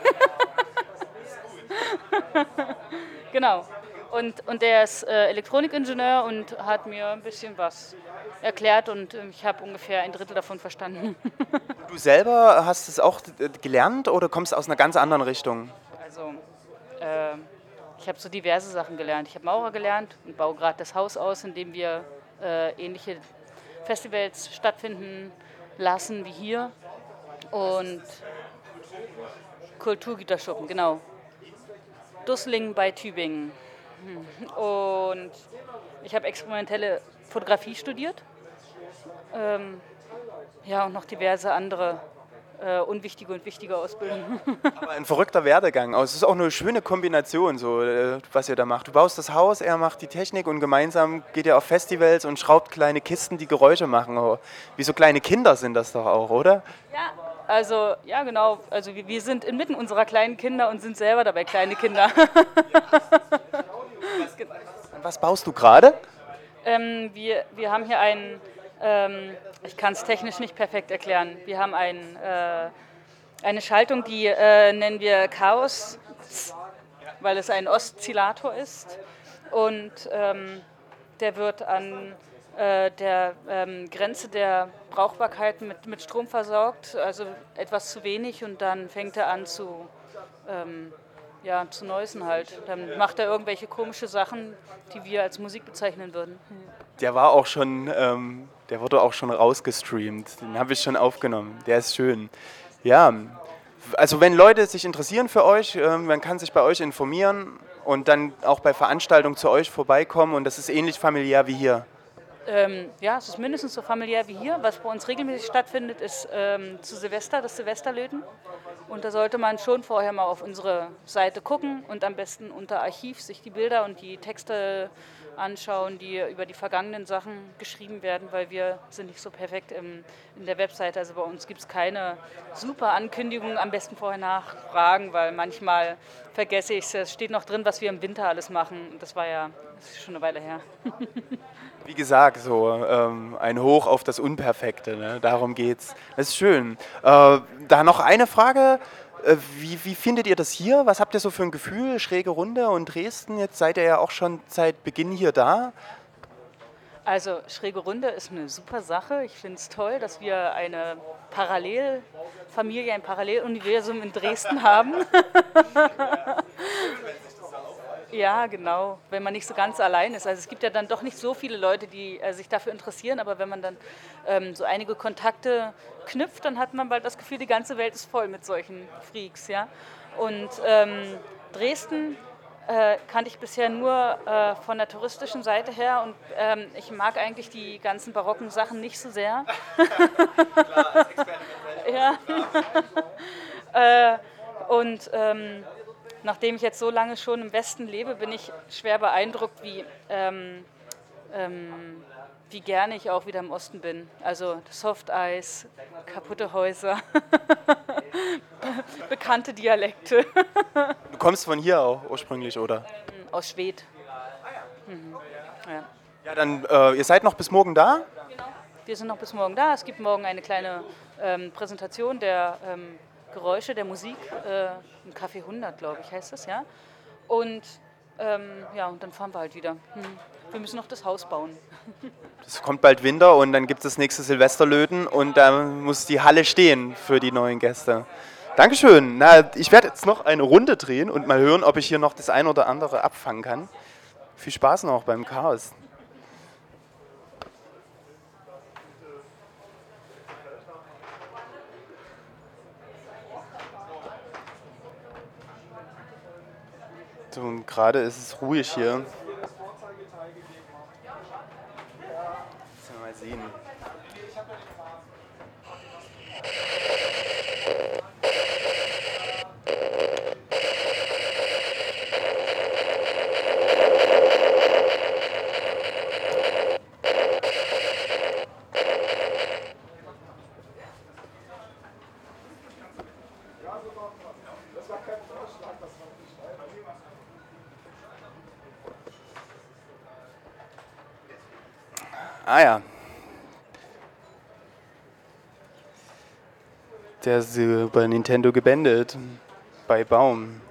Genau. Und, und der ist äh, Elektronikingenieur und hat mir ein bisschen was erklärt und äh, ich habe ungefähr ein Drittel davon verstanden. Du selber hast es auch gelernt oder kommst aus einer ganz anderen Richtung? Also, äh, ich habe so diverse Sachen gelernt. Ich habe Maurer gelernt und baue gerade das Haus aus, in dem wir äh, ähnliche Festivals stattfinden lassen wie hier. Und Kulturgüterschuppen, genau. Dusseling bei Tübingen. Und ich habe experimentelle Fotografie studiert. Ähm, ja, und noch diverse andere äh, unwichtige und wichtige Ausbildungen. Aber ein verrückter Werdegang. Es ist auch eine schöne Kombination, so, äh, was ihr da macht. Du baust das Haus, er macht die Technik und gemeinsam geht ihr auf Festivals und schraubt kleine Kisten, die Geräusche machen. Oh, wie so kleine Kinder sind das doch auch, oder? Ja, also, ja genau. Also wir, wir sind inmitten unserer kleinen Kinder und sind selber dabei kleine Kinder. Was baust du gerade? Ähm, wir, wir haben hier einen, ähm, ich kann es technisch nicht perfekt erklären, wir haben einen, äh, eine Schaltung, die äh, nennen wir Chaos, weil es ein Oszillator ist und ähm, der wird an äh, der ähm, Grenze der Brauchbarkeit mit, mit Strom versorgt, also etwas zu wenig und dann fängt er an zu... Ähm, Ja, zu Neusen halt. Dann macht er irgendwelche komische Sachen, die wir als Musik bezeichnen würden. Der war auch schon, ähm, der wurde auch schon rausgestreamt. Den habe ich schon aufgenommen. Der ist schön. Ja, also wenn Leute sich interessieren für euch, ähm, man kann sich bei euch informieren und dann auch bei Veranstaltungen zu euch vorbeikommen und das ist ähnlich familiär wie hier. Ähm, ja, es ist mindestens so familiär wie hier. Was bei uns regelmäßig stattfindet, ist ähm, zu Silvester, das Silvesterlöten. Und da sollte man schon vorher mal auf unsere Seite gucken und am besten unter Archiv sich die Bilder und die Texte anschauen, die über die vergangenen Sachen geschrieben werden, weil wir sind nicht so perfekt im, in der Webseite. Also bei uns gibt es keine super Ankündigungen, am besten vorher nachfragen, weil manchmal vergesse ich es. Es steht noch drin, was wir im Winter alles machen. Das war ja das ist schon eine Weile her. Wie gesagt, so ähm, ein Hoch auf das Unperfekte, ne? Darum geht's. Das ist schön. Äh, da noch eine Frage. Äh, wie, wie findet ihr das hier? Was habt ihr so für ein Gefühl? Schräge Runde und Dresden, jetzt seid ihr ja auch schon seit Beginn hier da. Also Schräge Runde ist eine super Sache. Ich finde es toll, dass wir eine Parallelfamilie, ein Paralleluniversum in Dresden haben. Ja, genau, wenn man nicht so ganz allein ist. Also es gibt ja dann doch nicht so viele Leute, die äh, sich dafür interessieren, aber wenn man dann ähm, so einige Kontakte knüpft, dann hat man bald das Gefühl, die ganze Welt ist voll mit solchen Freaks. Ja? Und ähm, Dresden äh, kannte ich bisher nur äh, von der touristischen Seite her und ähm, ich mag eigentlich die ganzen barocken Sachen nicht so sehr. Ja. äh, und ähm, nachdem ich jetzt so lange schon im Westen lebe, bin ich schwer beeindruckt, wie, ähm, ähm, wie gerne ich auch wieder im Osten bin. Also Softeis, kaputte Häuser, bekannte Dialekte. Du kommst von hier auch ursprünglich, oder? Aus Schwedt. Mhm. Ja. Ja, dann, äh, ihr seid noch bis morgen da? Genau. Wir sind noch bis morgen da. Es gibt morgen eine kleine ähm, Präsentation der ähm, Geräusche, der Musik. Äh, im Café hundert, glaube ich, heißt das, ja. Und ähm, ja, und dann fahren wir halt wieder. Hm. Wir müssen noch das Haus bauen. Es kommt bald Winter und dann gibt es das nächste Silvesterlöten und da muss die Halle stehen für die neuen Gäste. Dankeschön. Na, ich werde jetzt noch eine Runde drehen und mal hören, ob ich hier noch das ein oder andere abfangen kann. Viel Spaß noch beim Chaos. So, und gerade ist es ruhig hier. Mal sehen. Ah ja. Der Super Nintendo gebändet. Bei Baum.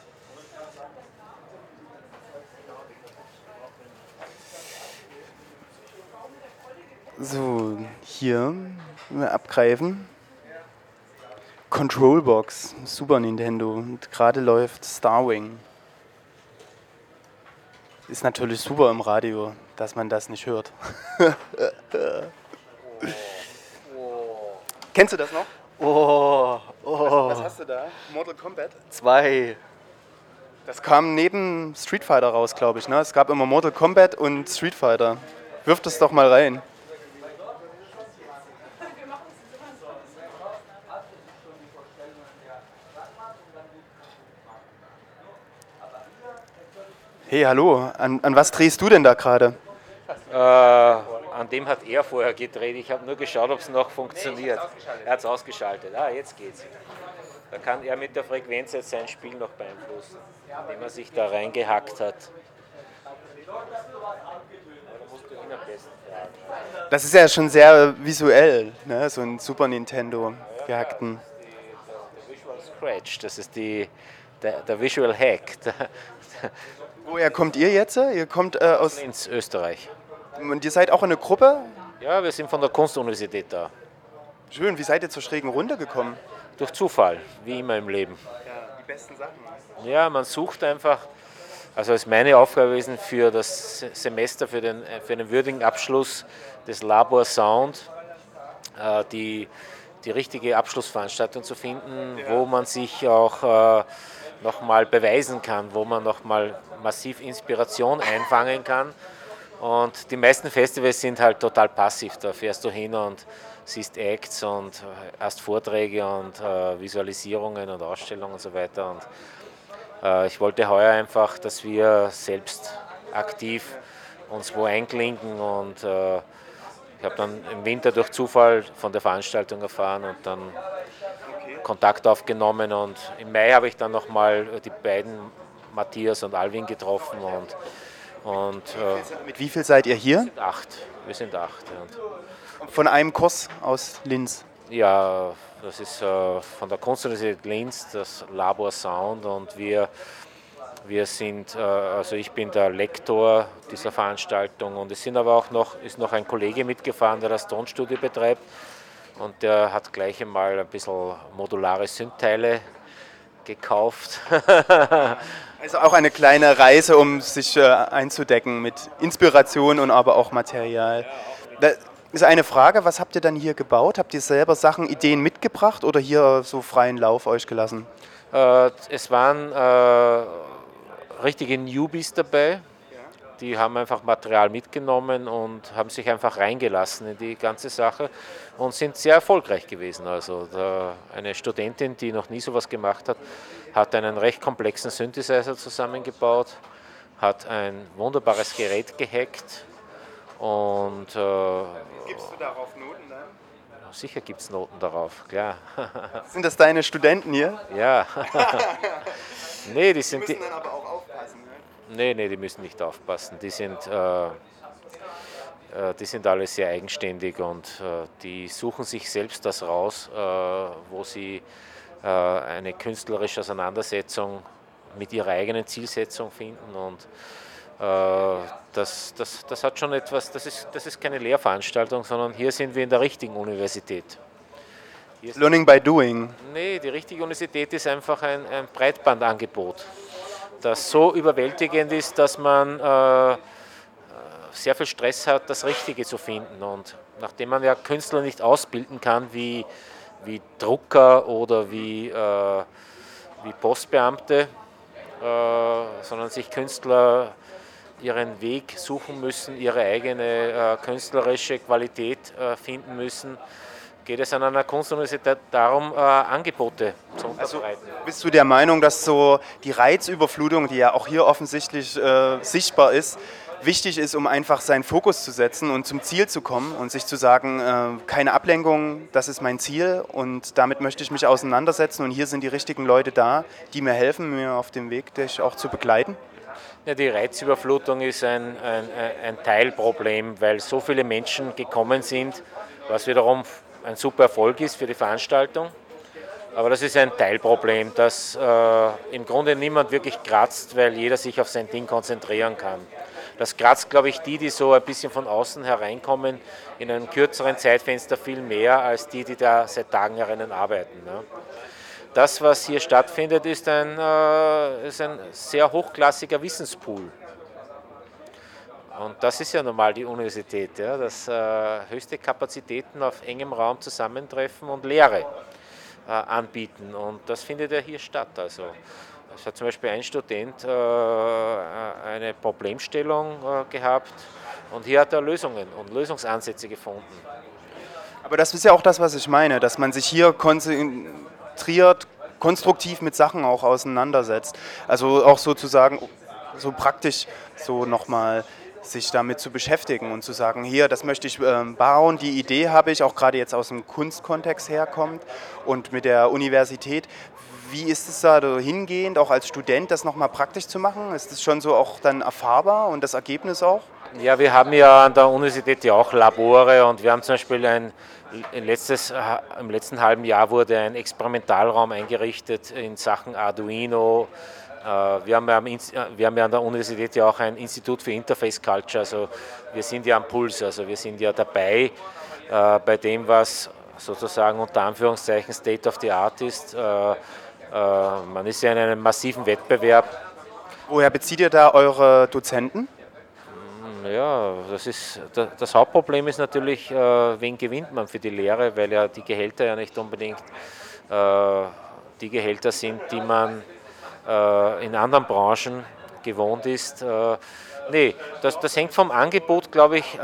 So, hier mal abgreifen. Controlbox, Super Nintendo. Und gerade läuft Starwing. Ist natürlich super im Radio, dass man das nicht hört. Kennst du das noch? Oh, oh. Was, was hast du da? Mortal Kombat? Zwei. Das kam neben Street Fighter raus, glaube ich. Ne? Es gab immer Mortal Kombat und Street Fighter. Wirf das doch mal rein. Hey, hallo. An, an was drehst du denn da gerade? Äh, an dem hat er vorher gedreht. Ich habe nur geschaut, ob es noch funktioniert. Er hat es ausgeschaltet. Ah, jetzt geht's. Da kann er mit der Frequenz jetzt sein Spiel noch beeinflussen, indem er sich da reingehackt hat. Das ist ja schon sehr visuell, ne? So ein Super Nintendo gehackten. Der Visual Scratch, das ist die, der, der Visual Hack. Woher kommt ihr jetzt? Ihr kommt äh, aus Linz, Österreich. Und ihr seid auch in einer Gruppe? Ja, wir sind von der Kunstuniversität da. Schön, wie seid ihr zur schrägen Runde gekommen? Durch Zufall, wie immer im Leben. Ja, die besten Sachen. Ja, man sucht einfach, also es ist meine Aufgabe gewesen für das Semester, für den, für den würdigen Abschluss des Labor Sound, äh, die, die richtige Abschlussveranstaltung zu finden, ja, wo man sich auch äh, nochmal beweisen kann, wo man nochmal massiv Inspiration einfangen kann. Und die meisten Festivals sind halt total passiv. Da fährst du hin und siehst Acts und hast Vorträge und äh, Visualisierungen und Ausstellungen und so weiter. Und äh, ich wollte heuer einfach, dass wir selbst aktiv uns wo einklinken und äh, ich habe dann im Winter durch Zufall von der Veranstaltung erfahren und dann Kontakt aufgenommen und im Mai habe ich dann nochmal die beiden, Matthias und Alvin, getroffen und, und äh, mit wie viel seid ihr hier? Wir sind acht. Wir sind acht. Und von einem Kurs aus Linz? Ja, das ist äh, von der Kunstuniversität Linz, das Labor Sound und wir, wir sind, äh, also ich bin der Lektor dieser Veranstaltung und es sind aber auch noch, ist noch ein Kollege mitgefahren, der das Tonstudio betreibt. Und der hat gleich einmal ein bisschen modulare Synth-Teile gekauft. Also auch eine kleine Reise, um sich äh, einzudecken mit Inspiration und aber auch Material. Da ist eine Frage, was habt ihr dann hier gebaut? Habt ihr selber Sachen, Ideen mitgebracht oder hier so freien Lauf euch gelassen? Äh, es waren äh, richtige Newbies dabei. Die haben einfach Material mitgenommen und haben sich einfach reingelassen in die ganze Sache und sind sehr erfolgreich gewesen. Also da eine Studentin, die noch nie sowas gemacht hat, hat einen recht komplexen Synthesizer zusammengebaut, hat ein wunderbares Gerät gehackt Und äh, Gibst du darauf Noten dann? sicher gibt es Noten darauf, klar. Sind das deine Studenten hier? Ja. Nee, die sind Die die, müssen dann aber auch aufpassen. Ne? nee, nee, die müssen nicht aufpassen. Die sind, äh, äh, die sind alle sehr eigenständig und äh, die suchen sich selbst das raus, äh, wo sie äh, eine künstlerische Auseinandersetzung mit ihrer eigenen Zielsetzung finden. Und äh, das, das, das hat schon etwas, das ist, das ist keine Lehrveranstaltung, sondern hier sind wir in der richtigen Universität. Hier ist- Learning by doing. Nee, die richtige Universität ist einfach ein, ein Breitbandangebot, das so überwältigend ist, dass man äh, sehr viel Stress hat, das Richtige zu finden. Und nachdem man ja Künstler nicht ausbilden kann wie, wie Drucker oder wie, äh, wie Postbeamte, äh, sondern sich Künstler ihren Weg suchen müssen, ihre eigene äh, künstlerische Qualität äh, finden müssen, geht es an einer Kunstuniversität darum, äh, Angebote zu unterbreiten. Bist du der Meinung, dass so die Reizüberflutung, die ja auch hier offensichtlich äh, sichtbar ist, wichtig ist, um einfach seinen Fokus zu setzen und zum Ziel zu kommen und sich zu sagen, äh, keine Ablenkung, das ist mein Ziel und damit möchte ich mich auseinandersetzen und hier sind die richtigen Leute da, die mir helfen, mir auf dem Weg dich auch zu begleiten? Ja, die Reizüberflutung ist ein, ein, ein Teilproblem, weil so viele Menschen gekommen sind, was wiederum ein super Erfolg ist für die Veranstaltung. Aber das ist ein Teilproblem, das äh, im Grunde niemand wirklich kratzt, weil jeder sich auf sein Ding konzentrieren kann. Das kratzt, glaube ich, die, die so ein bisschen von außen hereinkommen, in einem kürzeren Zeitfenster viel mehr als die, die da seit Tagen herinnen arbeiten. Ne? Das, was hier stattfindet, ist ein, äh, ist ein sehr hochklassiger Wissenspool. Und das ist ja normal die Universität, ja, dass äh, höchste Kapazitäten auf engem Raum zusammentreffen und Lehre äh, anbieten. Und das findet ja hier statt. Also, es hat zum Beispiel ein Student äh, eine Problemstellung äh, gehabt und hier hat er Lösungen und Lösungsansätze gefunden. Aber das ist ja auch das, was ich meine, dass man sich hier konzentriert, konstruktiv mit Sachen auch auseinandersetzt. Also auch sozusagen so praktisch so nochmal sich damit zu beschäftigen und zu sagen, hier, das möchte ich ähm, bauen, die Idee habe ich, auch gerade jetzt aus dem Kunstkontext herkommt und mit der Universität. Wie ist es da hingehend, auch als Student, das nochmal praktisch zu machen? Ist das schon so auch dann erfahrbar und das Ergebnis auch? Ja, wir haben ja an der Universität ja auch Labore und wir haben zum Beispiel ein, ein letztes, im letzten halben Jahr wurde ein Experimentalraum eingerichtet in Sachen Arduino. Wir haben, ja am, wir haben ja an der Universität ja auch ein Institut für Interface Culture, also wir sind ja am Puls, also wir sind ja dabei äh, bei dem, was sozusagen unter Anführungszeichen State of the Art ist. Äh, äh, man ist ja in einem massiven Wettbewerb. Woher bezieht ihr da eure Dozenten? Ja, das, ist, das Hauptproblem ist natürlich, äh, wen gewinnt man für die Lehre, weil ja die Gehälter ja nicht unbedingt äh, die Gehälter sind, die man in anderen Branchen gewohnt ist. Nee, das, das hängt vom Angebot, glaube ich,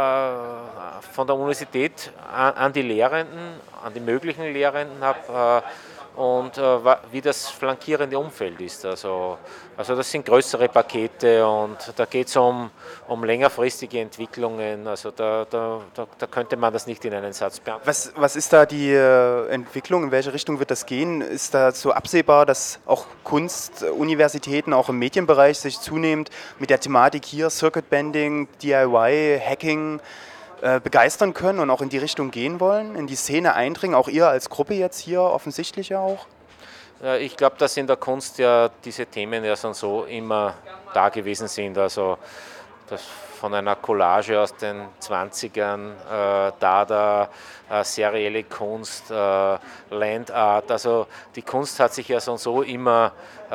von der Universität an die Lehrenden, an die möglichen Lehrenden ab und wie das flankierende Umfeld ist. Also, also das sind größere Pakete und da geht es um, um längerfristige Entwicklungen. Also da, da, da, da könnte man das nicht in einen Satz beantworten. Was, was ist da die äh, Entwicklung? In welche Richtung wird das gehen? Ist da so absehbar, dass auch Kunstuniversitäten auch im Medienbereich sich zunehmend mit der Thematik hier Circuit Bending, D I Y, Hacking äh, begeistern können und auch in die Richtung gehen wollen, in die Szene eindringen? Auch ihr als Gruppe jetzt hier offensichtlich ja auch? Ich glaube, dass in der Kunst ja diese Themen ja schon so immer da gewesen sind. Also das von einer Collage aus den zwanzigern, äh, Dada, äh, serielle Kunst, äh, Landart. Also die Kunst hat sich ja schon so immer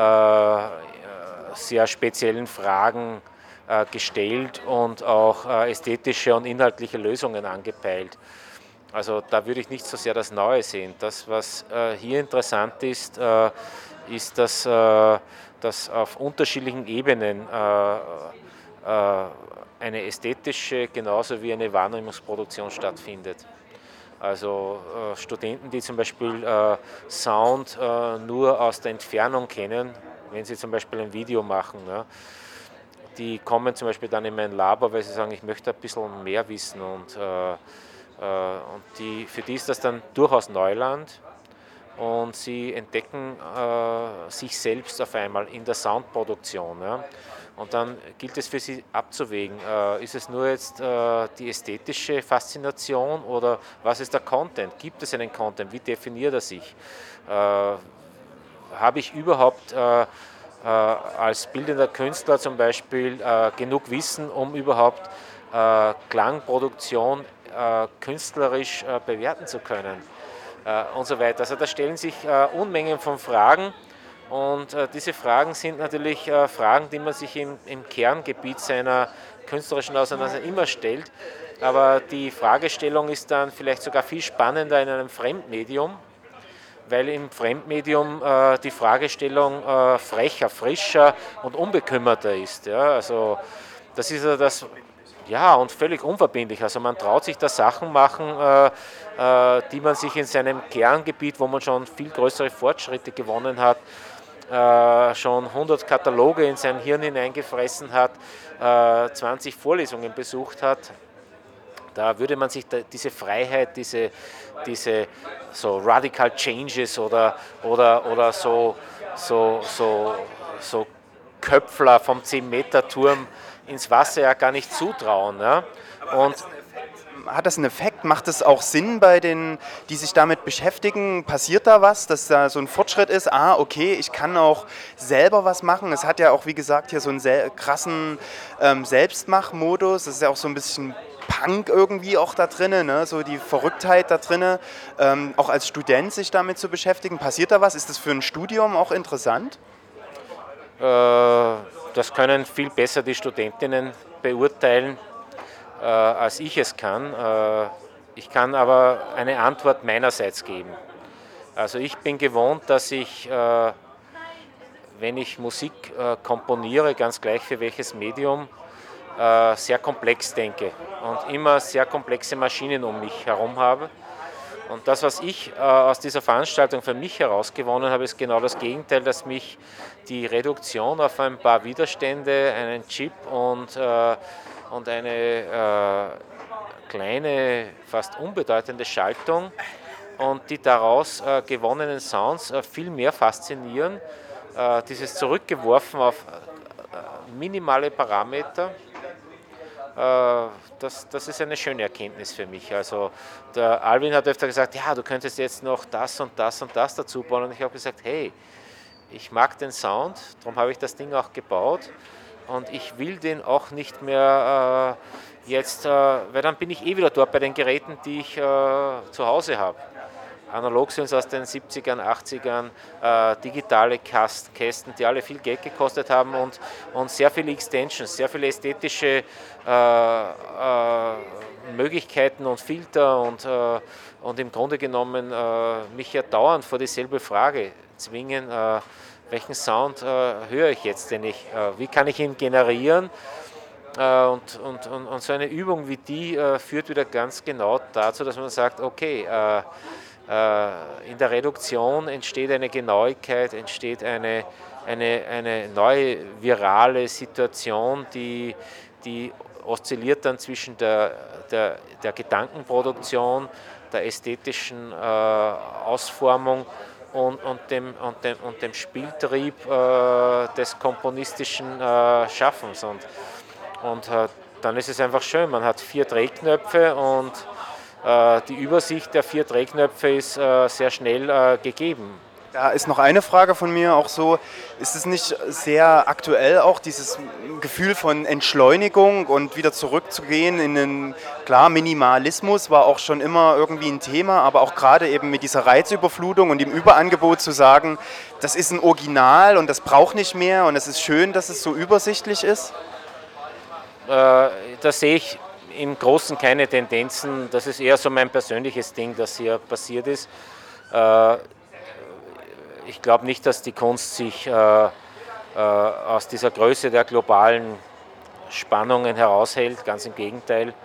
äh, sehr speziellen Fragen äh, gestellt und auch äh, ästhetische und inhaltliche Lösungen angepeilt. Also da würde ich nicht so sehr das Neue sehen. Das, was äh, hier interessant ist, äh, ist, dass, äh, dass auf unterschiedlichen Ebenen äh, äh, eine ästhetische genauso wie eine Wahrnehmungsproduktion stattfindet. Also äh, Studenten, die zum Beispiel äh, Sound äh, nur aus der Entfernung kennen, wenn sie zum Beispiel ein Video machen, ja, die kommen zum Beispiel dann in mein Labor, weil sie sagen, ich möchte ein bisschen mehr wissen und, äh, äh, und die, für die ist das dann durchaus Neuland und sie entdecken äh, sich selbst auf einmal in der Soundproduktion. Ja? Und dann gilt es für sie abzuwägen, äh, ist es nur jetzt äh, die ästhetische Faszination oder was ist der Content? Gibt es einen Content? Wie definiert er sich? Äh, habe ich überhaupt äh, äh, als bildender Künstler zum Beispiel äh, genug Wissen, um überhaupt äh, Klangproduktion äh, künstlerisch äh, bewerten zu können äh, und so weiter. Also da stellen sich äh, Unmengen von Fragen und äh, diese Fragen sind natürlich äh, Fragen, die man sich im, im Kerngebiet seiner künstlerischen Auseinandersetzung immer stellt, aber die Fragestellung ist dann vielleicht sogar viel spannender in einem Fremdmedium, weil im Fremdmedium äh, die Fragestellung äh, frecher, frischer und unbekümmerter ist. Ja? Also das ist ja das, ja, und völlig unverbindlich. Also man traut sich da Sachen machen, äh, äh, die man sich in seinem Kerngebiet, wo man schon viel größere Fortschritte gewonnen hat, äh, schon hundert Kataloge in sein Hirn hineingefressen hat, äh, zwanzig Vorlesungen besucht hat. Da würde man sich da, diese Freiheit, diese, diese so Radical Changes oder, oder, oder so, so, so, so Köpfler vom zehn-Meter-Turm ins Wasser ja gar nicht zutrauen. Ja? Und hat das einen Effekt? Macht es auch Sinn bei den, die sich damit beschäftigen? Passiert da was, dass da so ein Fortschritt ist? Ah, okay, ich kann auch selber was machen. Es hat ja auch, wie gesagt, hier so einen sehr krassen ähm, Selbstmachmodus. Das ist ja auch so ein bisschen Punk irgendwie auch da drin, ne? So die Verrücktheit da drin. Ähm, auch als Student sich damit zu beschäftigen. Passiert da was? Ist das für ein Studium auch interessant? Äh, das können viel besser die Studentinnen beurteilen, äh, als ich es kann. Äh, ich kann aber eine Antwort meinerseits geben. Also ich bin gewohnt, dass ich, äh, wenn ich Musik äh, komponiere, ganz gleich für welches Medium, äh, sehr komplex denke und immer sehr komplexe Maschinen um mich herum habe. Und das, was ich äh, aus dieser Veranstaltung für mich herausgewonnen habe, ist genau das Gegenteil, dass mich die Reduktion auf ein paar Widerstände, einen Chip und, äh, und eine äh, kleine, fast unbedeutende Schaltung und die daraus äh, gewonnenen Sounds äh, viel mehr faszinieren. Äh, dieses Zurückgeworfen auf äh, minimale Parameter, Das, das ist eine schöne Erkenntnis für mich. Also der Alvin hat öfter gesagt, ja, du könntest jetzt noch das und das und das dazu bauen. Und ich habe gesagt, hey, ich mag den Sound, darum habe ich das Ding auch gebaut. Und ich will den auch nicht mehr äh, jetzt, äh, weil dann bin ich eh wieder dort bei den Geräten, die ich äh, zu Hause habe. Analog sind es aus den siebzigern, achtzigern, äh, digitale Kast, Kästen, die alle viel Geld gekostet haben und, und sehr viele Extensions, sehr viele ästhetische äh, äh, Möglichkeiten und Filter und, äh, und im Grunde genommen äh, mich ja dauernd vor dieselbe Frage zwingen, äh, welchen Sound äh, höre ich jetzt denn ich, äh, wie kann ich ihn generieren? Äh, und, und, und, und so eine Übung wie die äh, führt wieder ganz genau dazu, dass man sagt, okay, äh, in der Reduktion entsteht eine Genauigkeit, entsteht eine, eine, eine neue virale Situation, die, die oszilliert dann zwischen der, der, der Gedankenproduktion, der ästhetischen äh, Ausformung und, und, dem, und, dem, und dem Spieltrieb äh, des komponistischen äh, Schaffens. Und, und äh, dann ist es einfach schön, man hat vier Drehknöpfe und die Übersicht der vier Drehknöpfe ist äh, sehr schnell äh, gegeben. Da ist noch eine Frage von mir auch so, ist es nicht sehr aktuell auch dieses Gefühl von Entschleunigung und wieder zurückzugehen in den, klar, Minimalismus war auch schon immer irgendwie ein Thema, aber auch gerade eben mit dieser Reizüberflutung und dem Überangebot zu sagen, das ist ein Original und das braucht nicht mehr und es ist schön, dass es so übersichtlich ist? Äh, das sehe ich im Großen keine Tendenzen, das ist eher so mein persönliches Ding, das hier passiert ist. Ich glaube nicht, dass die Kunst sich aus dieser Größe der globalen Spannungen heraushält, ganz im Gegenteil.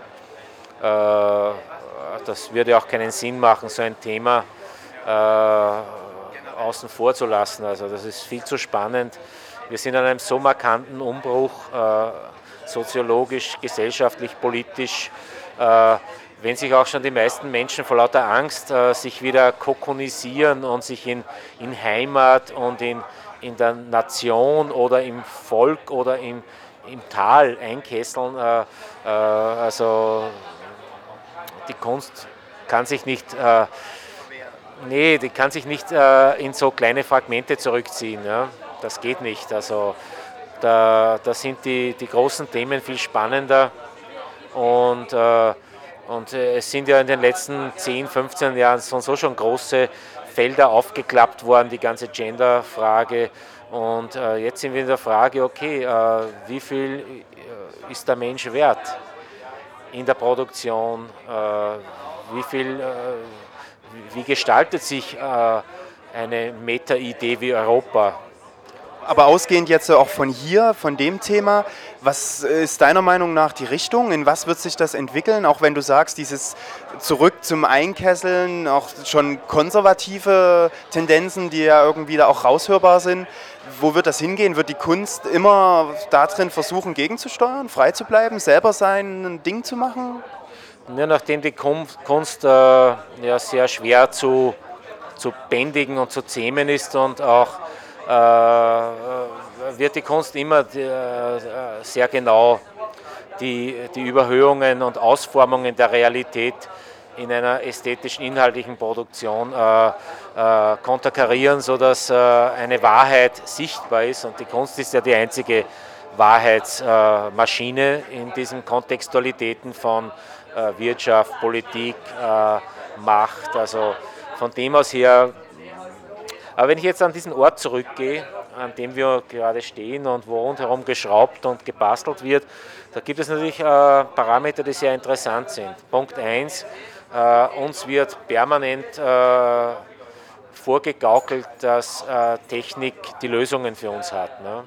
Das würde auch keinen Sinn machen, so ein Thema außen vor zu lassen. Also das ist viel zu spannend. wir sind an einem so markanten Umbruch, äh, soziologisch, gesellschaftlich, politisch, äh, wenn sich auch schon die meisten Menschen vor lauter Angst äh, sich wieder kokonisieren und sich in, in Heimat und in, in der Nation oder im Volk oder im, im Tal einkesseln, äh, äh, also die Kunst kann sich nicht, äh, nee, die kann sich nicht äh, in so kleine Fragmente zurückziehen. Ja? Das geht nicht. Also da, da sind die, die großen Themen viel spannender und, äh, und äh, es sind ja in den letzten zehn, fünfzehn Jahren so schon große Felder aufgeklappt worden, die ganze Gender-Frage. Und äh, jetzt sind wir in der Frage, okay, äh, wie viel äh, ist der Mensch wert in der Produktion, äh, wie viel, äh, wie gestaltet sich äh, eine Meta-Idee wie Europa? Aber ausgehend jetzt auch von hier, von dem Thema, was ist deiner Meinung nach die Richtung? In was wird sich das entwickeln? Auch wenn du sagst, dieses Zurück zum Einkesseln, auch schon konservative Tendenzen, die ja irgendwie da auch raushörbar sind. Wo wird das hingehen? Wird die Kunst immer darin versuchen, gegenzusteuern, frei zu bleiben, selber sein Ding zu machen? Ja, nachdem die Kunst äh, ja, sehr schwer zu, zu bändigen und zu zähmen ist und auch äh, wird die Kunst immer äh, sehr genau die, die Überhöhungen und Ausformungen der Realität in einer ästhetischen, inhaltlichen Produktion äh, äh, konterkarieren, sodass äh, eine Wahrheit sichtbar ist. Und die Kunst ist ja die einzige Wahrheitsmaschine äh, in diesen Kontextualitäten von äh, Wirtschaft, Politik, äh, Macht. Also von dem aus her. Aber wenn ich jetzt an diesen Ort zurückgehe, an dem wir gerade stehen und wo rundherum geschraubt und gebastelt wird, da gibt es natürlich äh, Parameter, die sehr interessant sind. Punkt eins, äh, uns wird permanent äh, vorgegaukelt, dass äh, Technik die Lösungen für uns hat. Ne?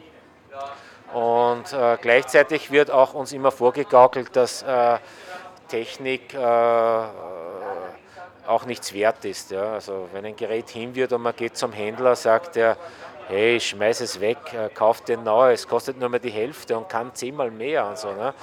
Und äh, gleichzeitig wird auch uns immer vorgegaukelt, dass äh, Technik äh, auch nichts wert ist. Ja. Also wenn ein Gerät hin wird und man geht zum Händler, sagt er, hey, schmeiß es weg, kauf dir ein neues, kostet nur mehr die Hälfte und kann zehnmal mehr und so. Ne.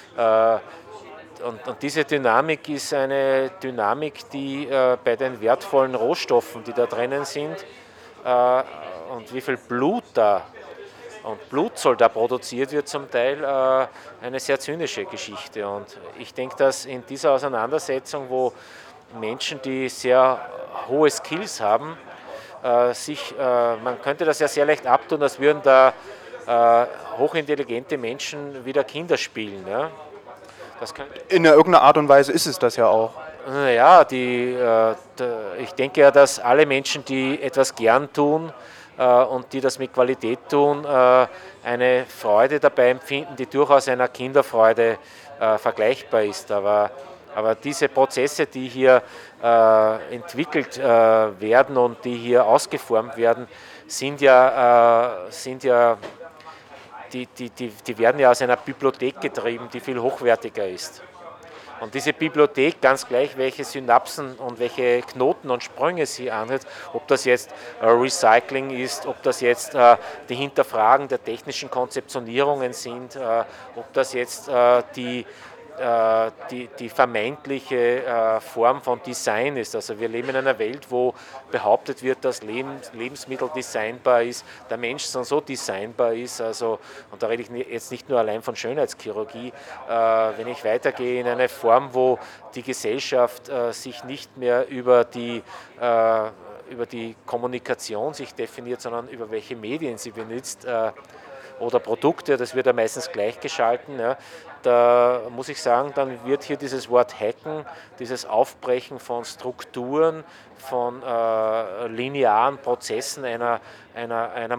Und, und diese Dynamik ist eine Dynamik, die äh, bei den wertvollen Rohstoffen, die da drinnen sind, äh, und wie viel Blut da und Blutzoll da produziert wird, zum Teil äh, eine sehr zynische Geschichte. Und ich denke, dass in dieser Auseinandersetzung, wo Menschen, die sehr hohe Skills haben, äh, sich, äh, man könnte das ja sehr leicht abtun, als würden da äh, hochintelligente Menschen wieder Kinder spielen. Ja? Das könnte in irgendeiner Art und Weise ist es das ja auch. Ja, die, äh, ich denke ja, dass alle Menschen, die etwas gern tun äh, und die das mit Qualität tun, äh, eine Freude dabei empfinden, die durchaus einer Kinderfreude äh, vergleichbar ist. Aber Aber diese Prozesse, die hier äh, entwickelt äh, werden und die hier ausgeformt werden, sind ja, äh, sind ja die, die, die, die werden ja aus einer Bibliothek getrieben, die viel hochwertiger ist. Und diese Bibliothek, ganz gleich welche Synapsen und welche Knoten und Sprünge sie anhört, ob das jetzt äh, Recycling ist, ob das jetzt äh, die Hinterfragen der technischen Konzeptionierungen sind, äh, ob das jetzt äh, die Die, die vermeintliche äh, Form von Design ist. Also wir leben in einer Welt, wo behauptet wird, dass Lebens, Lebensmittel designbar ist, der Mensch so designbar ist. Also, und da rede ich jetzt nicht nur allein von Schönheitschirurgie. Äh, wenn ich weitergehe in eine Form, wo die Gesellschaft äh, sich nicht mehr über die, äh, über die Kommunikation sich definiert, sondern über welche Medien sie benutzt, äh, oder Produkte, das wird ja meistens gleichgeschalten. Ja. Da muss ich sagen, dann wird hier dieses Wort Hacken, dieses Aufbrechen von Strukturen, von äh, linearen Prozessen einer, einer, einer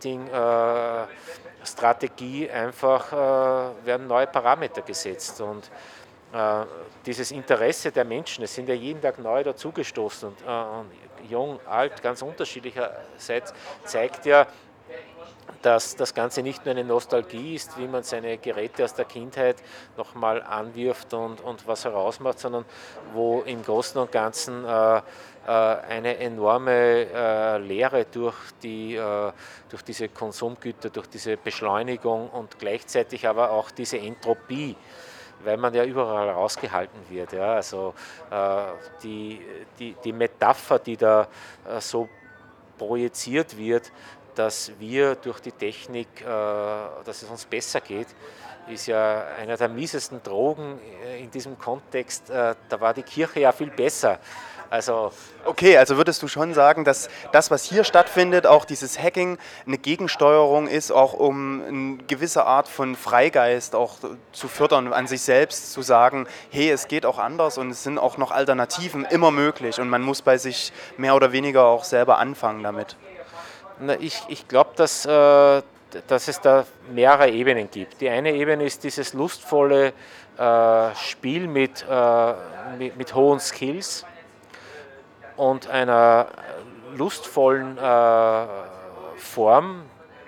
Marketingstrategie äh, einfach, äh, werden neue Parameter gesetzt. Und äh, dieses Interesse der Menschen, es sind ja jeden Tag neu dazugestoßen und, äh, und jung, alt, ganz unterschiedlicherseits, zeigt ja, dass das Ganze nicht nur eine Nostalgie ist, wie man seine Geräte aus der Kindheit nochmal anwirft und, und was herausmacht, sondern wo im Großen und Ganzen äh, äh, eine enorme äh, Lehre durch, die, äh, durch diese Konsumgüter, durch diese Beschleunigung und gleichzeitig aber auch diese Entropie, weil man ja überall rausgehalten wird. Ja? Also äh, die, die, die Metapher, die da äh, so projiziert wird, dass wir durch die Technik, äh, dass es uns besser geht, ist ja einer der miesesten Drogen in diesem Kontext. Äh, da war die Kirche ja viel besser. Also okay, also würdest du schon sagen, dass das, was hier stattfindet, auch dieses Hacking, eine Gegensteuerung ist, auch um eine gewisse Art von Freigeist auch zu fördern, an sich selbst zu sagen, hey, es geht auch anders und es sind auch noch Alternativen immer möglich und man muss bei sich mehr oder weniger auch selber anfangen damit? Na, ich ich glaube, dass, äh, dass es da mehrere Ebenen gibt. Die eine Ebene ist dieses lustvolle äh, Spiel mit, äh, mit, mit hohen Skills und einer lustvollen äh, Form.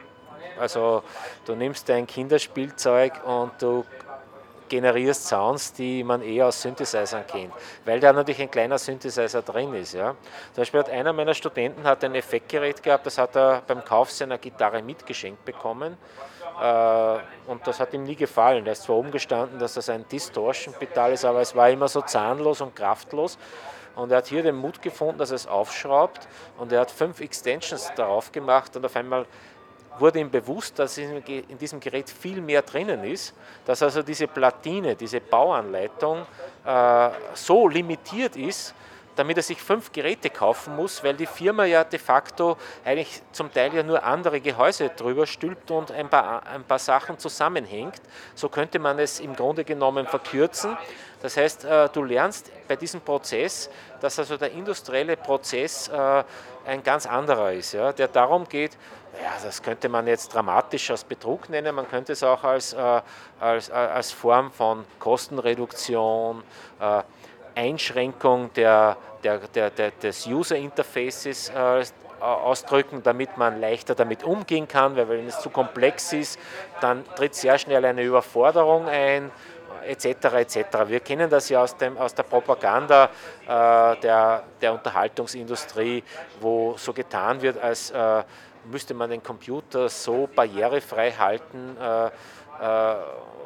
Also du nimmst dein Kinderspielzeug und du generierst Sounds, die man eher aus Synthesizern kennt, weil da natürlich ein kleiner Synthesizer drin ist. Ja. Zum Beispiel hat einer meiner Studenten hat ein Effektgerät gehabt, das hat er beim Kauf seiner Gitarre mitgeschenkt bekommen äh, und das hat ihm nie gefallen. Da ist zwar oben gestanden, dass das ein Distortion-Pedal ist, aber es war immer so zahnlos und kraftlos. Und er hat hier den Mut gefunden, dass er es aufschraubt und er hat fünf Extensions darauf gemacht und auf einmal wurde ihm bewusst, dass in diesem Gerät viel mehr drinnen ist, dass also diese Platine, diese Bauanleitung äh, so limitiert ist, damit er sich fünf Geräte kaufen muss, weil die Firma ja de facto eigentlich zum Teil ja nur andere Gehäuse drüber stülpt und ein paar, ein paar Sachen zusammenhängt. So könnte man es im Grunde genommen verkürzen. Das heißt, du lernst bei diesem Prozess, dass also der industrielle Prozess ein ganz anderer ist, ja, der darum geht, ja, das könnte man jetzt dramatisch als Betrug nennen, man könnte es auch als, als, als Form von Kostenreduktion, Einschränkung der, der, der, der, des User-Interfaces äh, ausdrücken, damit man leichter damit umgehen kann, weil wenn es zu komplex ist, dann tritt sehr schnell eine Überforderung ein, et cetera et cetera. Wir kennen das ja aus, dem, aus der Propaganda äh, der, der Unterhaltungsindustrie, wo so getan wird, als äh, müsste man den Computer so barrierefrei halten, äh, äh,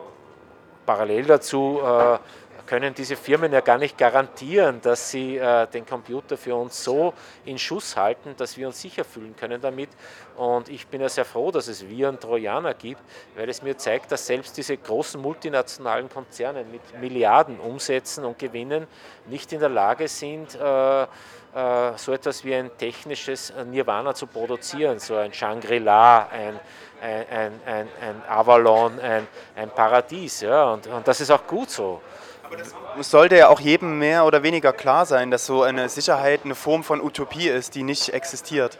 parallel dazu äh, können diese Firmen ja gar nicht garantieren, dass sie äh, den Computer für uns so in Schuss halten, dass wir uns sicher fühlen können damit. Und ich bin ja sehr froh, dass es Viren, Trojaner gibt, weil es mir zeigt, dass selbst diese großen multinationalen Konzerne mit Milliarden Umsätzen und Gewinnen nicht in der Lage sind, äh, äh, so etwas wie ein technisches Nirvana zu produzieren, so ein Shangri-La, ein, ein, ein, ein, ein Avalon, ein, ein Paradies. Ja? Und, und das ist auch gut so. Es sollte ja auch jedem mehr oder weniger klar sein, dass so eine Sicherheit eine Form von Utopie ist, die nicht existiert.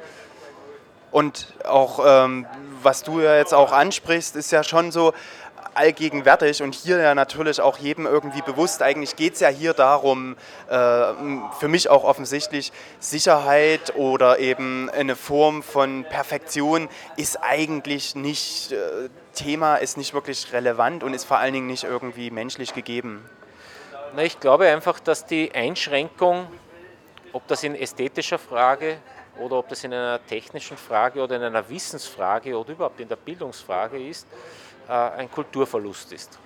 Und auch, ähm, was du ja jetzt auch ansprichst, ist ja schon so allgegenwärtig und hier ja natürlich auch jedem irgendwie bewusst. Eigentlich geht es ja hier darum, äh, für mich auch offensichtlich, Sicherheit oder eben eine Form von Perfektion ist eigentlich nicht äh, Thema, ist nicht wirklich relevant und ist vor allen Dingen nicht irgendwie menschlich gegeben. Na, ich glaube einfach, dass die Einschränkung, ob das in ästhetischer Frage oder ob das in einer technischen Frage oder in einer Wissensfrage oder überhaupt in der Bildungsfrage ist, äh, ein Kulturverlust ist.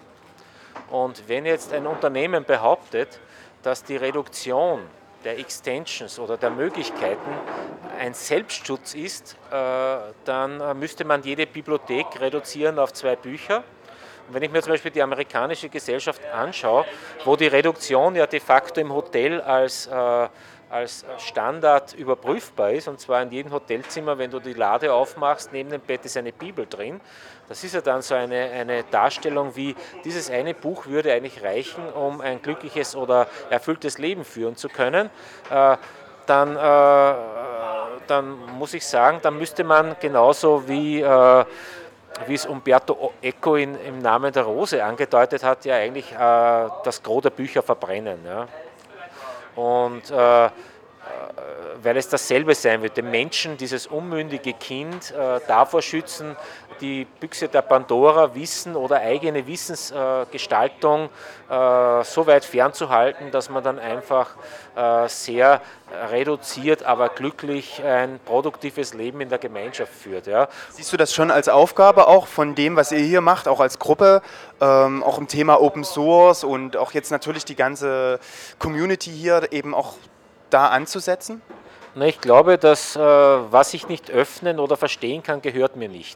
Und wenn jetzt ein Unternehmen behauptet, dass die Reduktion der Extensions oder der Möglichkeiten ein Selbstschutz ist, äh, dann müsste man jede Bibliothek reduzieren auf zwei Bücher. Und wenn ich mir zum Beispiel die amerikanische Gesellschaft anschaue, wo die Reduktion ja de facto im Hotel als, äh, als Standard überprüfbar ist, und zwar in jedem Hotelzimmer, wenn du die Lade aufmachst, neben dem Bett ist eine Bibel drin. Das ist ja dann so eine, eine Darstellung, wie dieses eine Buch würde eigentlich reichen, um ein glückliches oder erfülltes Leben führen zu können. Äh, dann, äh, dann muss ich sagen, dann müsste man genauso wie äh, wie es Umberto Eco in, im Namen der Rose angedeutet hat, ja eigentlich äh, das Gros der Bücher verbrennen. Ja. Und äh, weil es dasselbe sein wird, den Menschen, dieses unmündige Kind äh, davor schützen, die Büchse der Pandora Wissen oder eigene Wissensgestaltung äh, so weit fernzuhalten, dass man dann einfach äh, sehr reduziert, aber glücklich ein produktives Leben in der Gemeinschaft führt. Ja. Siehst du das schon als Aufgabe auch von dem, was ihr hier macht, auch als Gruppe, ähm, auch im Thema Open Source und auch jetzt natürlich die ganze Community hier eben auch da anzusetzen? Na, ich glaube, dass äh, was ich nicht öffnen oder verstehen kann, gehört mir nicht.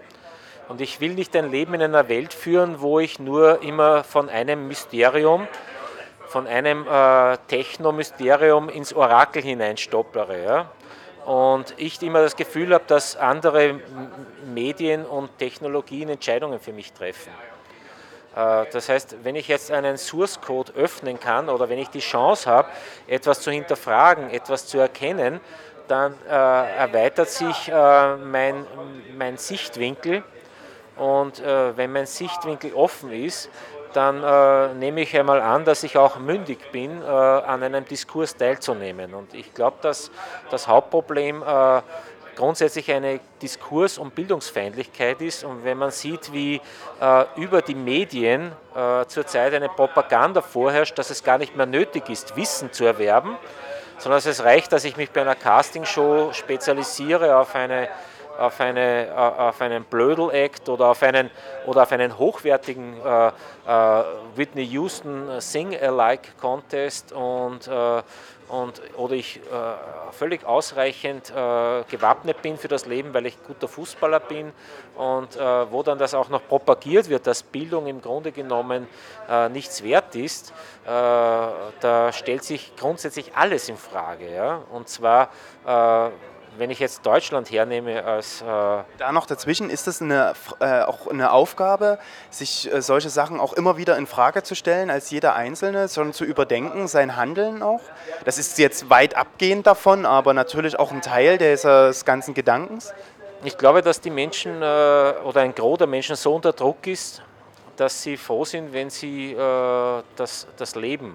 Und ich will nicht ein Leben in einer Welt führen, wo ich nur immer von einem Mysterium, von einem äh, Technomysterium ins Orakel hineinstoppere. Ja? Und ich immer das Gefühl habe, dass andere Medien und Technologien Entscheidungen für mich treffen. Äh, das heißt, wenn ich jetzt einen Source Code öffnen kann oder wenn ich die Chance habe, etwas zu hinterfragen, etwas zu erkennen, dann äh, erweitert sich äh, mein, mein Sichtwinkel. Und äh, wenn mein Sichtwinkel offen ist, dann äh, nehme ich einmal an, dass ich auch mündig bin, äh, an einem Diskurs teilzunehmen. Und ich glaube, dass das Hauptproblem äh, grundsätzlich eine Diskurs- und Bildungsfeindlichkeit ist. Und wenn man sieht, wie äh, über die Medien äh, zurzeit eine Propaganda vorherrscht, dass es gar nicht mehr nötig ist, Wissen zu erwerben, sondern dass es reicht, dass ich mich bei einer Castingshow spezialisiere auf eine auf, eine, auf einen Blödel-Act oder auf einen, oder auf einen hochwertigen äh, äh, Whitney Houston Sing-Alike-Contest und, äh, und, oder ich äh, völlig ausreichend äh, gewappnet bin für das Leben, weil ich guter Fußballer bin und äh, wo dann das auch noch propagiert wird, dass Bildung im Grunde genommen äh, nichts wert ist, äh, da stellt sich grundsätzlich alles in Frage. Ja? Und zwar äh, wenn ich jetzt Deutschland hernehme als... Äh da noch dazwischen, ist es eine, äh, auch eine Aufgabe, sich äh, solche Sachen auch immer wieder in Frage zu stellen, als jeder Einzelne, sondern zu überdenken, sein Handeln auch? Das ist jetzt weit abgehend davon, aber natürlich auch ein Teil des, des ganzen Gedankens. Ich glaube, dass die Menschen äh, oder ein Gros der Menschen so unter Druck ist, dass sie froh sind, wenn sie äh, das, das Leben,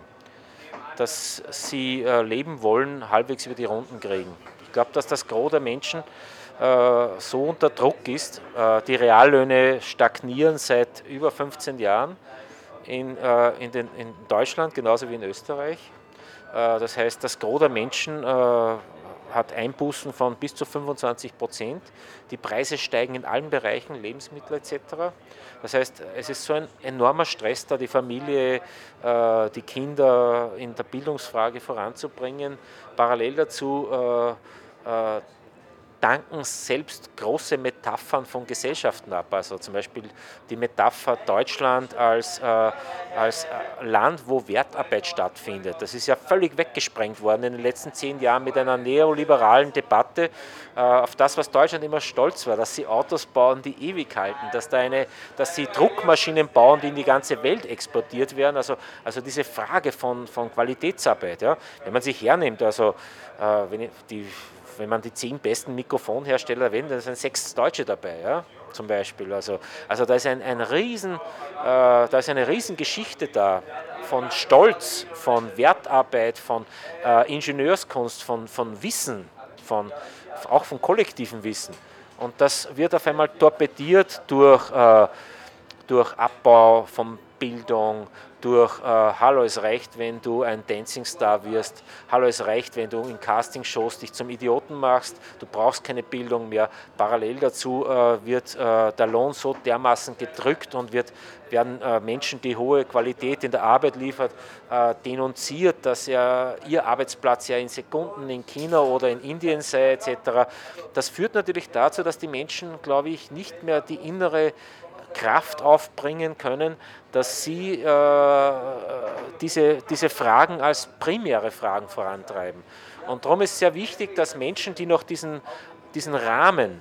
das sie äh, leben wollen, halbwegs über die Runden kriegen. Ich glaube, dass das Gros der Menschen äh, so unter Druck ist. Äh, die Reallöhne stagnieren seit über fünfzehn Jahren in, äh, in, den, in Deutschland, genauso wie in Österreich. Äh, das heißt, das Gros der Menschen äh, hat Einbußen von bis zu fünfundzwanzig Prozent. Die Preise steigen in allen Bereichen, Lebensmittel et cetera. Das heißt, es ist so ein enormer Stress da, die Familie, äh, die Kinder in der Bildungsfrage voranzubringen. Parallel dazu äh, äh, danken selbst große Metaphern von Gesellschaften ab. Also zum Beispiel die Metapher Deutschland als, äh, als Land, wo Wertarbeit stattfindet. Das ist ja völlig weggesprengt worden in den letzten zehn Jahren mit einer neoliberalen Debatte äh, auf das, was Deutschland immer stolz war, dass sie Autos bauen, die ewig halten, dass, da eine, dass sie Druckmaschinen bauen, die in die ganze Welt exportiert werden. Also, also diese Frage von, von Qualitätsarbeit. Ja. Wenn man sich hernimmt, also äh, wenn die Wenn man die zehn besten Mikrofonhersteller erwähnt, dann sind sechs Deutsche dabei, ja, zum Beispiel. Also, also da ist ein, ein riesen, äh, da ist eine Riesengeschichte da von Stolz, von Wertarbeit, von äh, Ingenieurskunst, von, von Wissen, von, auch von kollektivem Wissen. Und das wird auf einmal torpediert durch, äh, durch Abbau von Bildung, durch äh, Hallo, es reicht, wenn du ein Dancing Star wirst, Hallo, es reicht, wenn du in Castingshows dich zum Idioten machst, du brauchst keine Bildung mehr. Parallel dazu äh, wird äh, der Lohn so dermaßen gedrückt und wird, werden äh, Menschen, die hohe Qualität in der Arbeit liefern, äh, denunziert, dass ja ihr Arbeitsplatz ja in Sekunden in China oder in Indien sei et cetera. Das führt natürlich dazu, dass die Menschen, glaube ich, nicht mehr die innere Kraft aufbringen können, dass sie äh, diese, diese Fragen als primäre Fragen vorantreiben. Und darum ist es sehr wichtig, dass Menschen, die noch diesen, diesen Rahmen,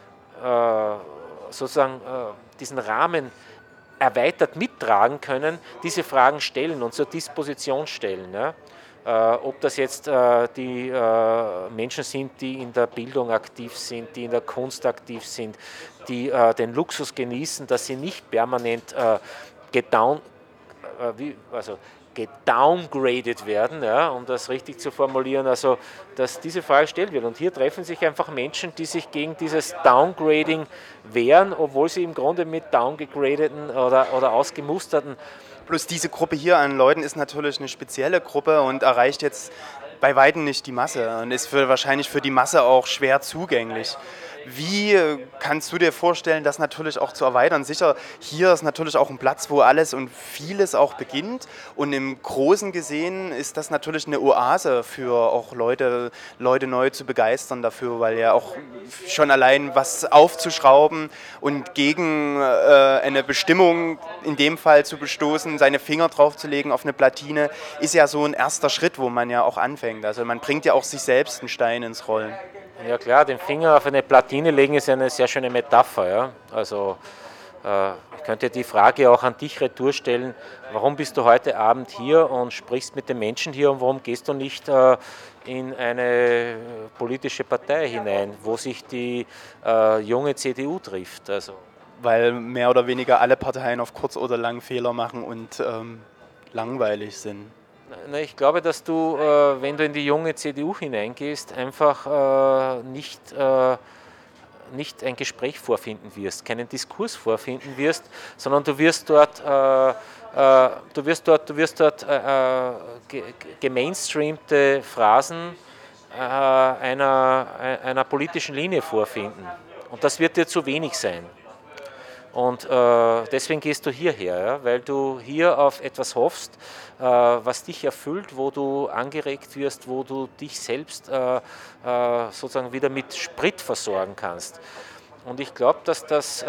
äh, sozusagen äh, diesen Rahmen erweitert mittragen können, diese Fragen stellen und zur Disposition stellen. Ja? Äh, ob das jetzt äh, die äh, Menschen sind, die in der Bildung aktiv sind, die in der Kunst aktiv sind, die äh, den Luxus genießen, dass sie nicht permanent äh, gedown, äh, wie, also gedowngradet werden, ja, um das richtig zu formulieren, also dass diese Frage gestellt wird. Und hier treffen sich einfach Menschen, die sich gegen dieses Downgrading wehren, obwohl sie im Grunde mit downgegradeten oder, oder ausgemusterten. Plus diese Gruppe hier an Leuten ist natürlich eine spezielle Gruppe und erreicht jetzt bei Weitem nicht die Masse und ist für, wahrscheinlich für die Masse auch schwer zugänglich. Wie kannst du dir vorstellen, das natürlich auch zu erweitern? Sicher, hier ist natürlich auch ein Platz, wo alles und vieles auch beginnt. Und im Großen gesehen ist das natürlich eine Oase für auch Leute, Leute neu zu begeistern dafür, weil ja auch schon allein was aufzuschrauben und gegen äh, eine Bestimmung in dem Fall zu bestoßen, seine Finger draufzulegen auf eine Platine, ist ja so ein erster Schritt, wo man ja auch anfängt. Also man bringt ja auch sich selbst einen Stein ins Rollen. Ja klar, den Finger auf eine Platine legen ist eine sehr schöne Metapher. Ja? Also äh, ich könnte die Frage auch an dich retour stellen, warum bist du heute Abend hier und sprichst mit den Menschen hier und warum gehst du nicht äh, in eine politische Partei hinein, wo sich die äh, junge C D U trifft? Also. Weil mehr oder weniger alle Parteien auf kurz oder lang Fehler machen und ähm, langweilig sind. Ich glaube, dass du, wenn du in die junge C D U hineingehst, einfach nicht, nicht ein Gespräch vorfinden wirst, keinen Diskurs vorfinden wirst, sondern du wirst dort, du wirst dort, du wirst dort gemainstreamte Phrasen einer, einer politischen Linie vorfinden. Und das wird dir zu wenig sein. Und äh, deswegen gehst du hierher, ja, weil du hier auf etwas hoffst, äh, was dich erfüllt, wo du angeregt wirst, wo du dich selbst äh, äh, sozusagen wieder mit Sprit versorgen kannst. Und ich glaube, dass das, äh,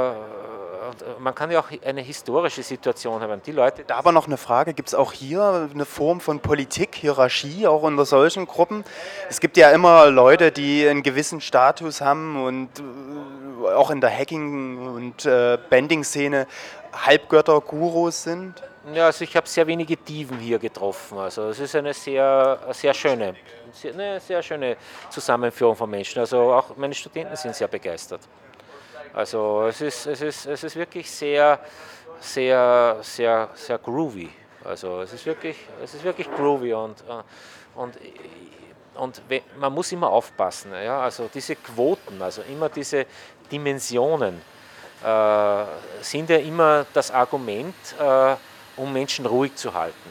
man kann ja auch eine historische Situation haben. Die Leute. Da aber noch eine Frage, gibt es auch hier eine Form von Politik, Hierarchie, auch unter solchen Gruppen? Es gibt ja immer Leute, die einen gewissen Status haben und auch in der Hacking- und äh, Bending-Szene Halbgötter, Gurus sind? Ja, also ich habe sehr wenige Diven hier getroffen. Also es ist eine sehr, sehr schöne, sehr, eine sehr schöne Zusammenführung von Menschen. Also auch meine Studenten sind sehr begeistert. Also es ist, es ist, es ist wirklich sehr, sehr, sehr, sehr groovy. Also es ist wirklich, es ist wirklich groovy und, und Und man muss immer aufpassen, ja? Also diese Quoten, also immer diese Dimensionen äh, sind ja immer das Argument, äh, um Menschen ruhig zu halten.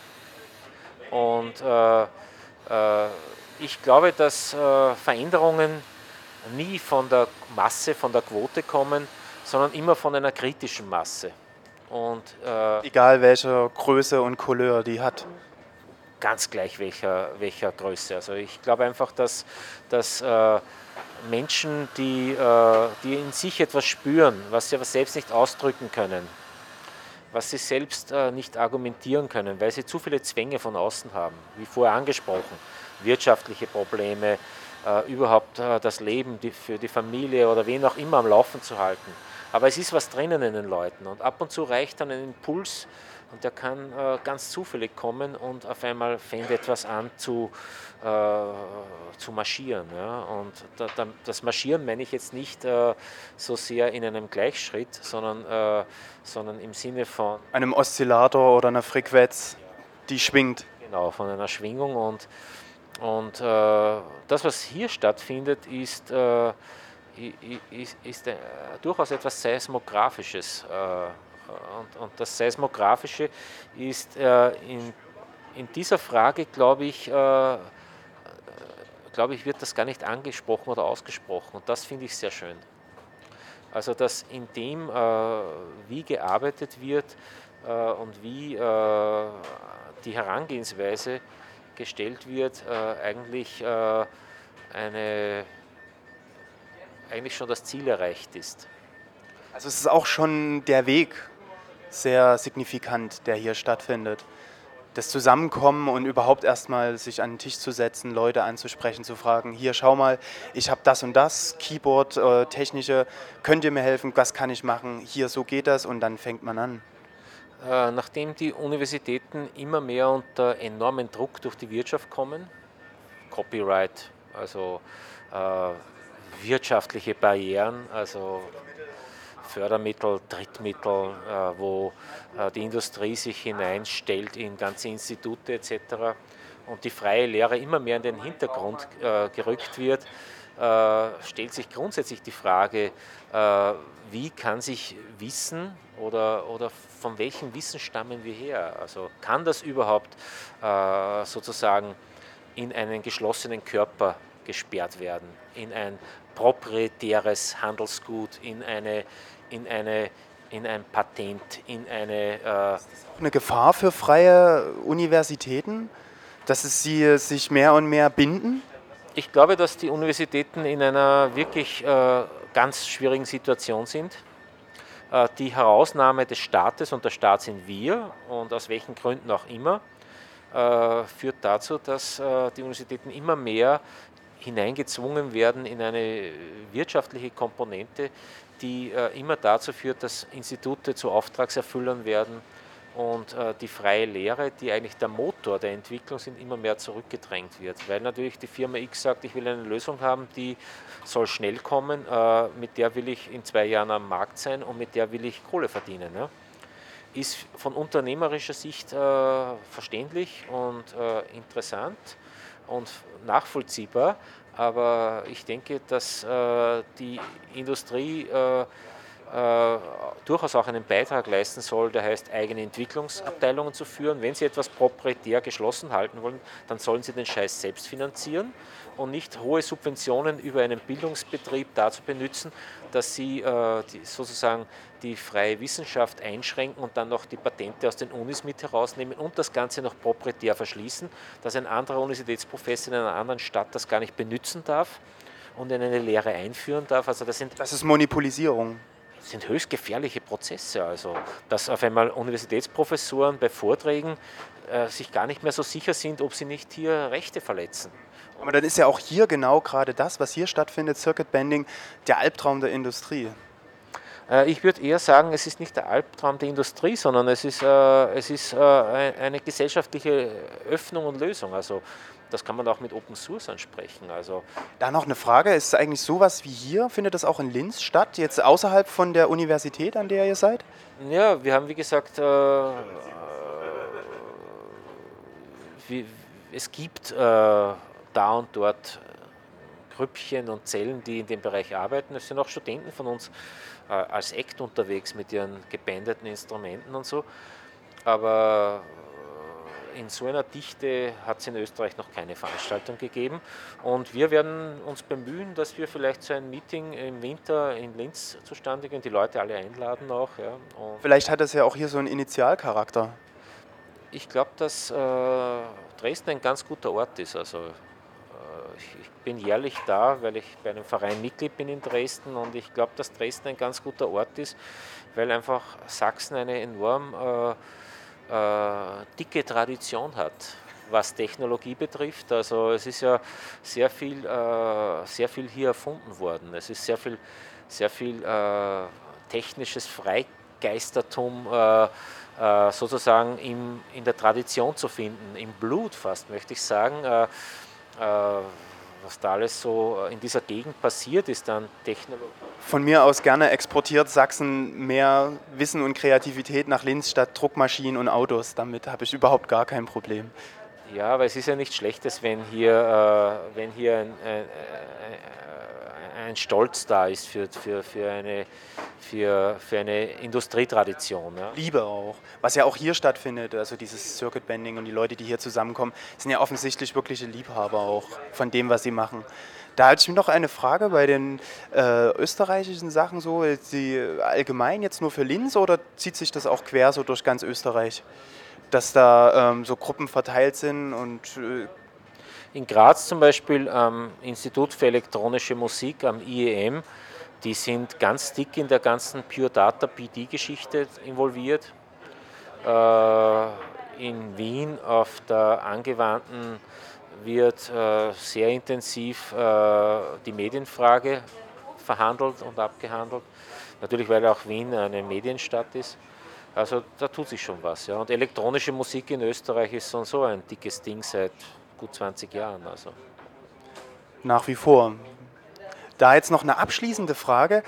Und äh, äh, ich glaube, dass äh, Veränderungen nie von der Masse, von der Quote kommen, sondern immer von einer kritischen Masse. Und, äh, egal welche Größe und Couleur die hat. Ganz gleich welcher, welcher Größe. Also ich glaube einfach, dass, dass äh, Menschen, die, äh, die in sich etwas spüren, was sie aber selbst nicht ausdrücken können, was sie selbst äh, nicht argumentieren können, weil sie zu viele Zwänge von außen haben, wie vorher angesprochen, wirtschaftliche Probleme, äh, überhaupt äh, das Leben die, für die Familie oder wen auch immer am Laufen zu halten. Aber es ist was drinnen in den Leuten und ab und zu reicht dann ein Impuls, und der kann äh, ganz zufällig kommen und auf einmal fängt etwas an zu, äh, zu marschieren. Ja? Und da, da, das Marschieren meine ich jetzt nicht äh, so sehr in einem Gleichschritt, sondern, äh, sondern im Sinne von einem Oszillator oder einer Frequenz, die schwingt. Genau, von einer Schwingung. Und, und äh, das, was hier stattfindet, ist, äh, ist, ist äh, durchaus etwas Seismografisches. Äh, Und, und das Seismografische ist äh, in, in dieser Frage, glaube ich, äh, glaube ich, wird das gar nicht angesprochen oder ausgesprochen. Und das finde ich sehr schön. Also, dass in dem, äh, wie gearbeitet wird äh, und wie äh, die Herangehensweise gestellt wird, äh, eigentlich, äh, eine, eigentlich schon das Ziel erreicht ist. Also es ist auch schon der Weg sehr signifikant, der hier stattfindet. Das Zusammenkommen und überhaupt erstmal sich an den Tisch zu setzen, Leute anzusprechen, zu fragen, hier schau mal, ich habe das und das, Keyboard, äh, technische, könnt ihr mir helfen, was kann ich machen, hier so geht das und dann fängt man an. Äh, nachdem die Universitäten immer mehr unter enormen Druck durch die Wirtschaft kommen, Copyright, also äh, wirtschaftliche Barrieren, also Fördermittel, Drittmittel, äh, wo äh, die Industrie sich hineinstellt in ganze Institute et cetera und die freie Lehre immer mehr in den Hintergrund äh, gerückt wird, äh, stellt sich grundsätzlich die Frage, äh, wie kann sich Wissen oder, oder von welchem Wissen stammen wir her? Also kann das überhaupt äh, sozusagen in einen geschlossenen Körper gesperrt werden, in ein proprietäres Handelsgut, in, eine, in, eine, in ein Patent, in eine... Äh eine Gefahr für freie Universitäten, dass es sie sich mehr und mehr binden? Ich glaube, dass die Universitäten in einer wirklich äh, ganz schwierigen Situation sind. Äh, die Herausnahme des Staates, und der Staat sind wir, und aus welchen Gründen auch immer, äh, führt dazu, dass äh, die Universitäten immer mehr hineingezwungen werden in eine wirtschaftliche Komponente, die äh, immer dazu führt, dass Institute zu Auftragserfüllern werden und äh, die freie Lehre, die eigentlich der Motor der Entwicklung sind, immer mehr zurückgedrängt wird. Weil natürlich die Firma X sagt, ich will eine Lösung haben, die soll schnell kommen, äh, mit der will ich in zwei Jahren am Markt sein und mit der will ich Kohle verdienen. Ja. Ist von unternehmerischer Sicht äh, verständlich und äh, interessant und nachvollziehbar, aber ich denke, dass äh, die Industrie äh, äh, durchaus auch einen Beitrag leisten soll, der heißt, eigene Entwicklungsabteilungen zu führen. Wenn sie etwas proprietär geschlossen halten wollen, dann sollen sie den Scheiß selbst finanzieren und nicht hohe Subventionen über einen Bildungsbetrieb dazu benutzen, dass sie äh, die, sozusagen die freie Wissenschaft einschränken und dann noch die Patente aus den Unis mit herausnehmen und das Ganze noch proprietär verschließen, dass ein anderer Universitätsprofessor in einer anderen Stadt das gar nicht benutzen darf und in eine Lehre einführen darf. Also das, sind, das ist Monopolisierung. Das sind höchst gefährliche Prozesse. Also, dass auf einmal Universitätsprofessoren bei Vorträgen äh, sich gar nicht mehr so sicher sind, ob sie nicht hier Rechte verletzen. Aber dann ist ja auch hier genau gerade das, was hier stattfindet, Circuit Bending, der Albtraum der Industrie. Äh, ich würde eher sagen, es ist nicht der Albtraum der Industrie, sondern es ist, äh, es ist äh, eine gesellschaftliche Öffnung und Lösung. Also, das kann man auch mit Open Source ansprechen. Also da noch eine Frage, ist eigentlich sowas wie hier, findet das auch in Linz statt, jetzt außerhalb von der Universität, an der ihr seid? Ja, wir haben wie gesagt, äh, wie, es gibt äh, da und dort Grüppchen und Zellen, die in dem Bereich arbeiten. Es sind auch Studenten von uns äh, als Act unterwegs mit ihren gebändeten Instrumenten und so, aber in so einer Dichte hat es in Österreich noch keine Veranstaltung gegeben und wir werden uns bemühen, dass wir vielleicht so ein Meeting im Winter in Linz zustande gehen, die Leute alle einladen auch. Ja. Und vielleicht hat das ja auch hier so einen Initialcharakter. Ich glaube, dass äh, Dresden ein ganz guter Ort ist. Also, äh, ich, ich bin jährlich da, weil ich bei einem Verein Mitglied bin in Dresden und ich glaube, dass Dresden ein ganz guter Ort ist, weil einfach Sachsen eine enorm äh, Äh, dicke Tradition hat, was Technologie betrifft. Also es ist ja sehr viel, äh, sehr viel hier erfunden worden. Es ist sehr viel, sehr viel äh, technisches Freigeistertum äh, äh, sozusagen im, in der Tradition zu finden, im Blut fast, möchte ich sagen. Äh, äh, was da alles so in dieser Gegend passiert ist an Technologie. Von mir aus gerne exportiert Sachsen mehr Wissen und Kreativität nach Linz statt Druckmaschinen und Autos. Damit habe ich überhaupt gar kein Problem. Ja, aber es ist ja nichts Schlechtes, wenn hier, äh, wenn hier ein, ein, ein Stolz da ist für, für, für, eine, für, für eine Industrietradition. Ja. Liebe auch. Was ja auch hier stattfindet, also dieses Circuit Bending und die Leute, die hier zusammenkommen, sind ja offensichtlich wirkliche Liebhaber auch von dem, was sie machen. Da hatte ich noch eine Frage bei den äh, österreichischen Sachen so, die allgemein jetzt nur für Linz oder zieht sich das auch quer so durch ganz Österreich? Dass da ähm, so Gruppen verteilt sind und... Äh in Graz zum Beispiel am Institut für elektronische Musik, am I E M, die sind ganz dick in der ganzen Pure Data P D-Geschichte involviert. Äh, in Wien auf der Angewandten wird äh, sehr intensiv äh, die Medienfrage verhandelt und abgehandelt. Natürlich, weil auch Wien eine Medienstadt ist. Also da tut sich schon was. Ja. Und elektronische Musik in Österreich ist so und so ein dickes Ding seit gut zwanzig Jahren. Also. Nach wie vor. Da jetzt noch eine abschließende Frage.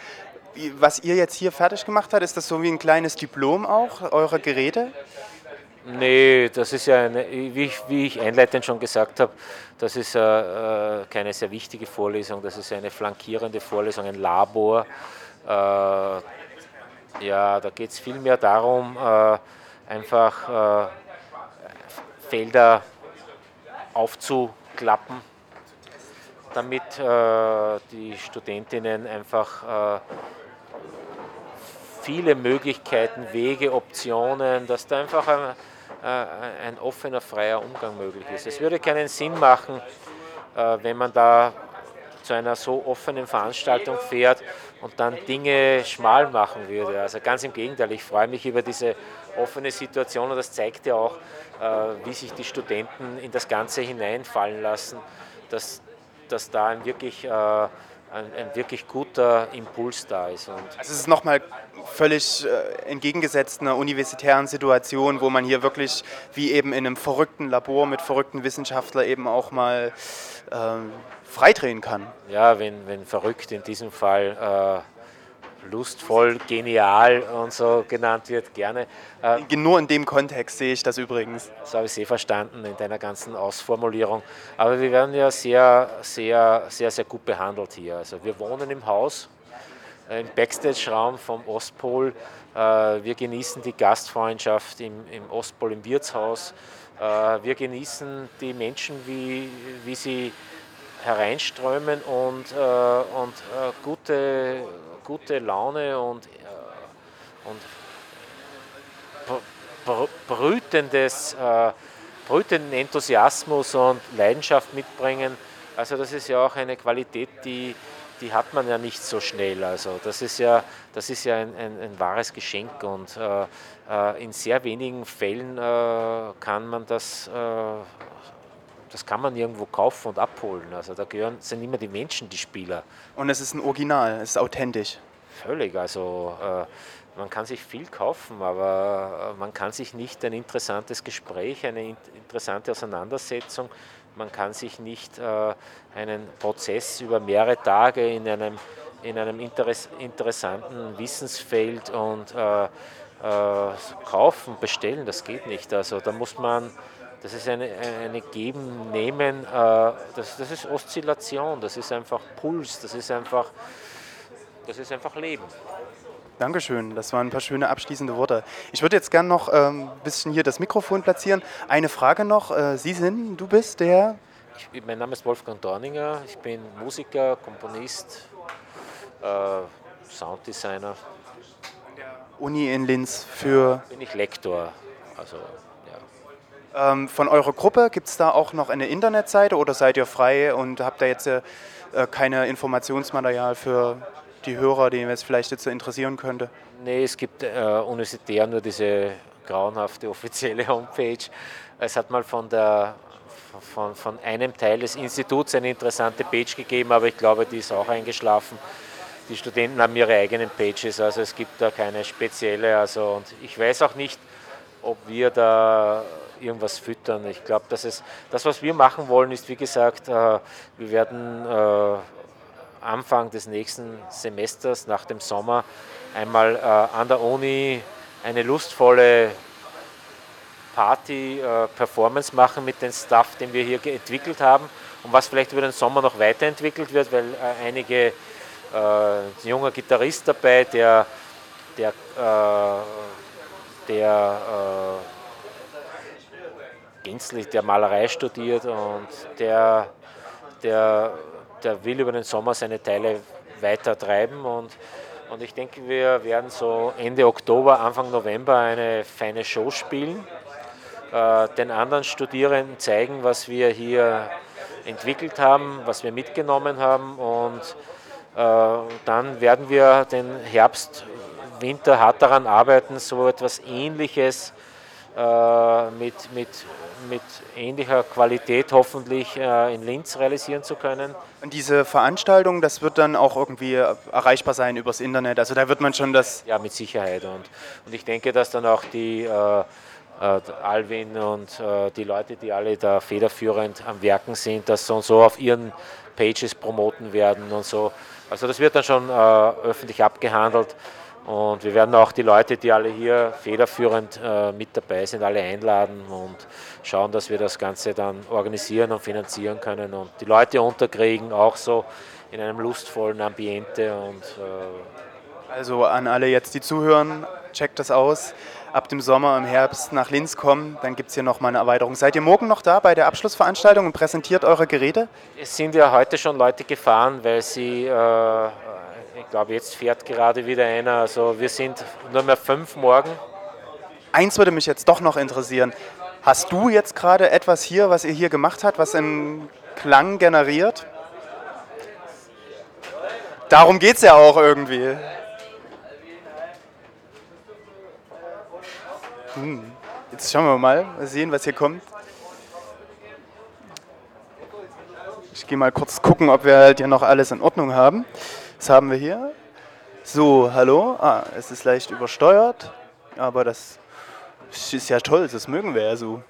Wie- Was ihr jetzt hier fertig gemacht habt, ist das so wie ein kleines Diplom auch, eure Geräte? Nee, das ist ja, eine, wie, ich, wie ich einleitend schon gesagt habe, das ist äh, keine sehr wichtige Vorlesung, das ist eine flankierende Vorlesung, ein Labor. Äh, ja, da geht es vielmehr darum, äh, einfach äh, Felder aufzuklappen, damit äh, die Studentinnen einfach äh, viele Möglichkeiten, Wege, Optionen, dass da einfach ein, äh, ein offener, freier Umgang möglich ist. Es würde keinen Sinn machen, äh, wenn man da zu einer so offenen Veranstaltung fährt und dann Dinge schmal machen würde. Also ganz im Gegenteil, ich freue mich über diese offene Situation und das zeigt ja auch, äh, wie sich die Studenten in das Ganze hineinfallen lassen, dass, dass da ein wirklich, äh, ein, ein wirklich guter Impuls da ist. Und Also es ist nochmal völlig äh, entgegengesetzt einer universitären Situation, wo man hier wirklich wie eben in einem verrückten Labor mit verrückten Wissenschaftlern eben auch mal ähm, freidrehen kann. ja, wenn, wenn verrückt in diesem Fall äh, lustvoll, genial und so genannt wird, gerne. Äh, Nur in dem Kontext sehe ich das übrigens. Das habe ich sehr verstanden in deiner ganzen Ausformulierung. Aber wir werden ja sehr, sehr, sehr, sehr gut behandelt hier. Also wir wohnen im Haus, äh, im Backstage-Raum vom Ostpol. Äh, wir genießen die Gastfreundschaft im, im Ostpol, im Wirtshaus. Äh, wir genießen die Menschen, wie, wie sie hereinströmen und, äh, und äh, gute, gute Laune und, äh, und br- brütendes, äh, brütenden Enthusiasmus und Leidenschaft mitbringen. Also das ist ja auch eine Qualität, die, die hat man ja nicht so schnell. Also das ist ja, das ist ja ein, ein, ein wahres Geschenk und äh, äh, in sehr wenigen Fällen äh, kann man das, äh, das kann man irgendwo kaufen und abholen. Also da gehören, sind immer die Menschen die Spieler. Und es ist ein Original, es ist authentisch. Völlig, also äh, man kann sich viel kaufen, aber äh, man kann sich nicht ein interessantes Gespräch, eine in interessante Auseinandersetzung, man kann sich nicht äh, einen Prozess über mehrere Tage in einem, in einem interess interessanten Wissensfeld und äh, äh, kaufen, bestellen, das geht nicht. Also da muss man, das ist eine, eine Geben, Nehmen, äh, das, das ist Oszillation, das ist einfach Puls, das ist einfach, das ist einfach Leben. Dankeschön, das waren ein paar schöne abschließende Worte. Ich würde jetzt gerne noch ähm, ein bisschen hier das Mikrofon platzieren. Eine Frage noch, äh, Sie sind, du bist der? Ich, mein Name ist Wolfgang Dorninger, ich bin Musiker, Komponist, äh, Sounddesigner. Uni in Linz für... Bin ich Lektor, also Ähm, von eurer Gruppe gibt es da auch noch eine Internetseite oder seid ihr frei und habt da jetzt äh, keine Informationsmaterial für die Hörer, die es vielleicht jetzt so interessieren könnte? Nee, es gibt äh, universitär nur diese grauenhafte offizielle Homepage. Es hat mal von, der, von, von einem Teil des Instituts eine interessante Page gegeben, aber ich glaube, die ist auch eingeschlafen. Die Studenten haben ihre eigenen Pages, also es gibt da keine spezielle. Also, und ich weiß auch nicht, ob wir da irgendwas füttern. Ich glaube, dass es, das, was wir machen wollen, ist, wie gesagt, äh, wir werden äh, Anfang des nächsten Semesters, nach dem Sommer, einmal äh, an der Uni eine lustvolle Party-Performance äh, machen mit dem Stuff, den wir hier entwickelt haben und was vielleicht über den Sommer noch weiterentwickelt wird, weil äh, einige, äh, ein junger Gitarrist dabei, der, der, äh, der äh, gänzlich der Malerei studiert und der, der, der will über den Sommer seine Teile weiter treiben und, und ich denke, wir werden so Ende Oktober, Anfang November eine feine Show spielen, äh, den anderen Studierenden zeigen, was wir hier entwickelt haben, was wir mitgenommen haben und äh, dann werden wir den Herbst, Winter hart daran arbeiten, so etwas Ähnliches äh, mit, mit, mit ähnlicher Qualität hoffentlich äh, in Linz realisieren zu können. Und diese Veranstaltung, das wird dann auch irgendwie erreichbar sein übers Internet, also da wird man schon das... Ja, mit Sicherheit und, und ich denke, dass dann auch die äh, äh, Alwin und äh, die Leute, die alle da federführend am Werken sind, das so und so auf ihren Pages promoten werden und so. Also das wird dann schon äh, öffentlich abgehandelt und wir werden auch die Leute, die alle hier federführend äh, mit dabei sind, alle einladen und schauen, dass wir das Ganze dann organisieren und finanzieren können und die Leute unterkriegen, auch so in einem lustvollen Ambiente. Und, äh also an alle jetzt, die zuhören, checkt das aus. Ab dem Sommer, im Herbst nach Linz kommen, dann gibt es hier nochmal eine Erweiterung. Seid ihr morgen noch da bei der Abschlussveranstaltung und präsentiert eure Geräte? Es sind ja heute schon Leute gefahren, weil sie, äh, ich glaube jetzt fährt gerade wieder einer, also wir sind nur mehr fünf morgen. Eins würde mich jetzt doch noch interessieren. Hast du jetzt gerade etwas hier, was ihr hier gemacht habt, was einen Klang generiert? Darum geht es ja auch irgendwie. Hm. Jetzt schauen wir mal, mal sehen, was hier kommt. Ich gehe mal kurz gucken, ob wir halt hier noch alles in Ordnung haben. Was haben wir hier? So, hallo. Ah, es ist leicht übersteuert, aber das ist ja toll, das mögen wir ja so.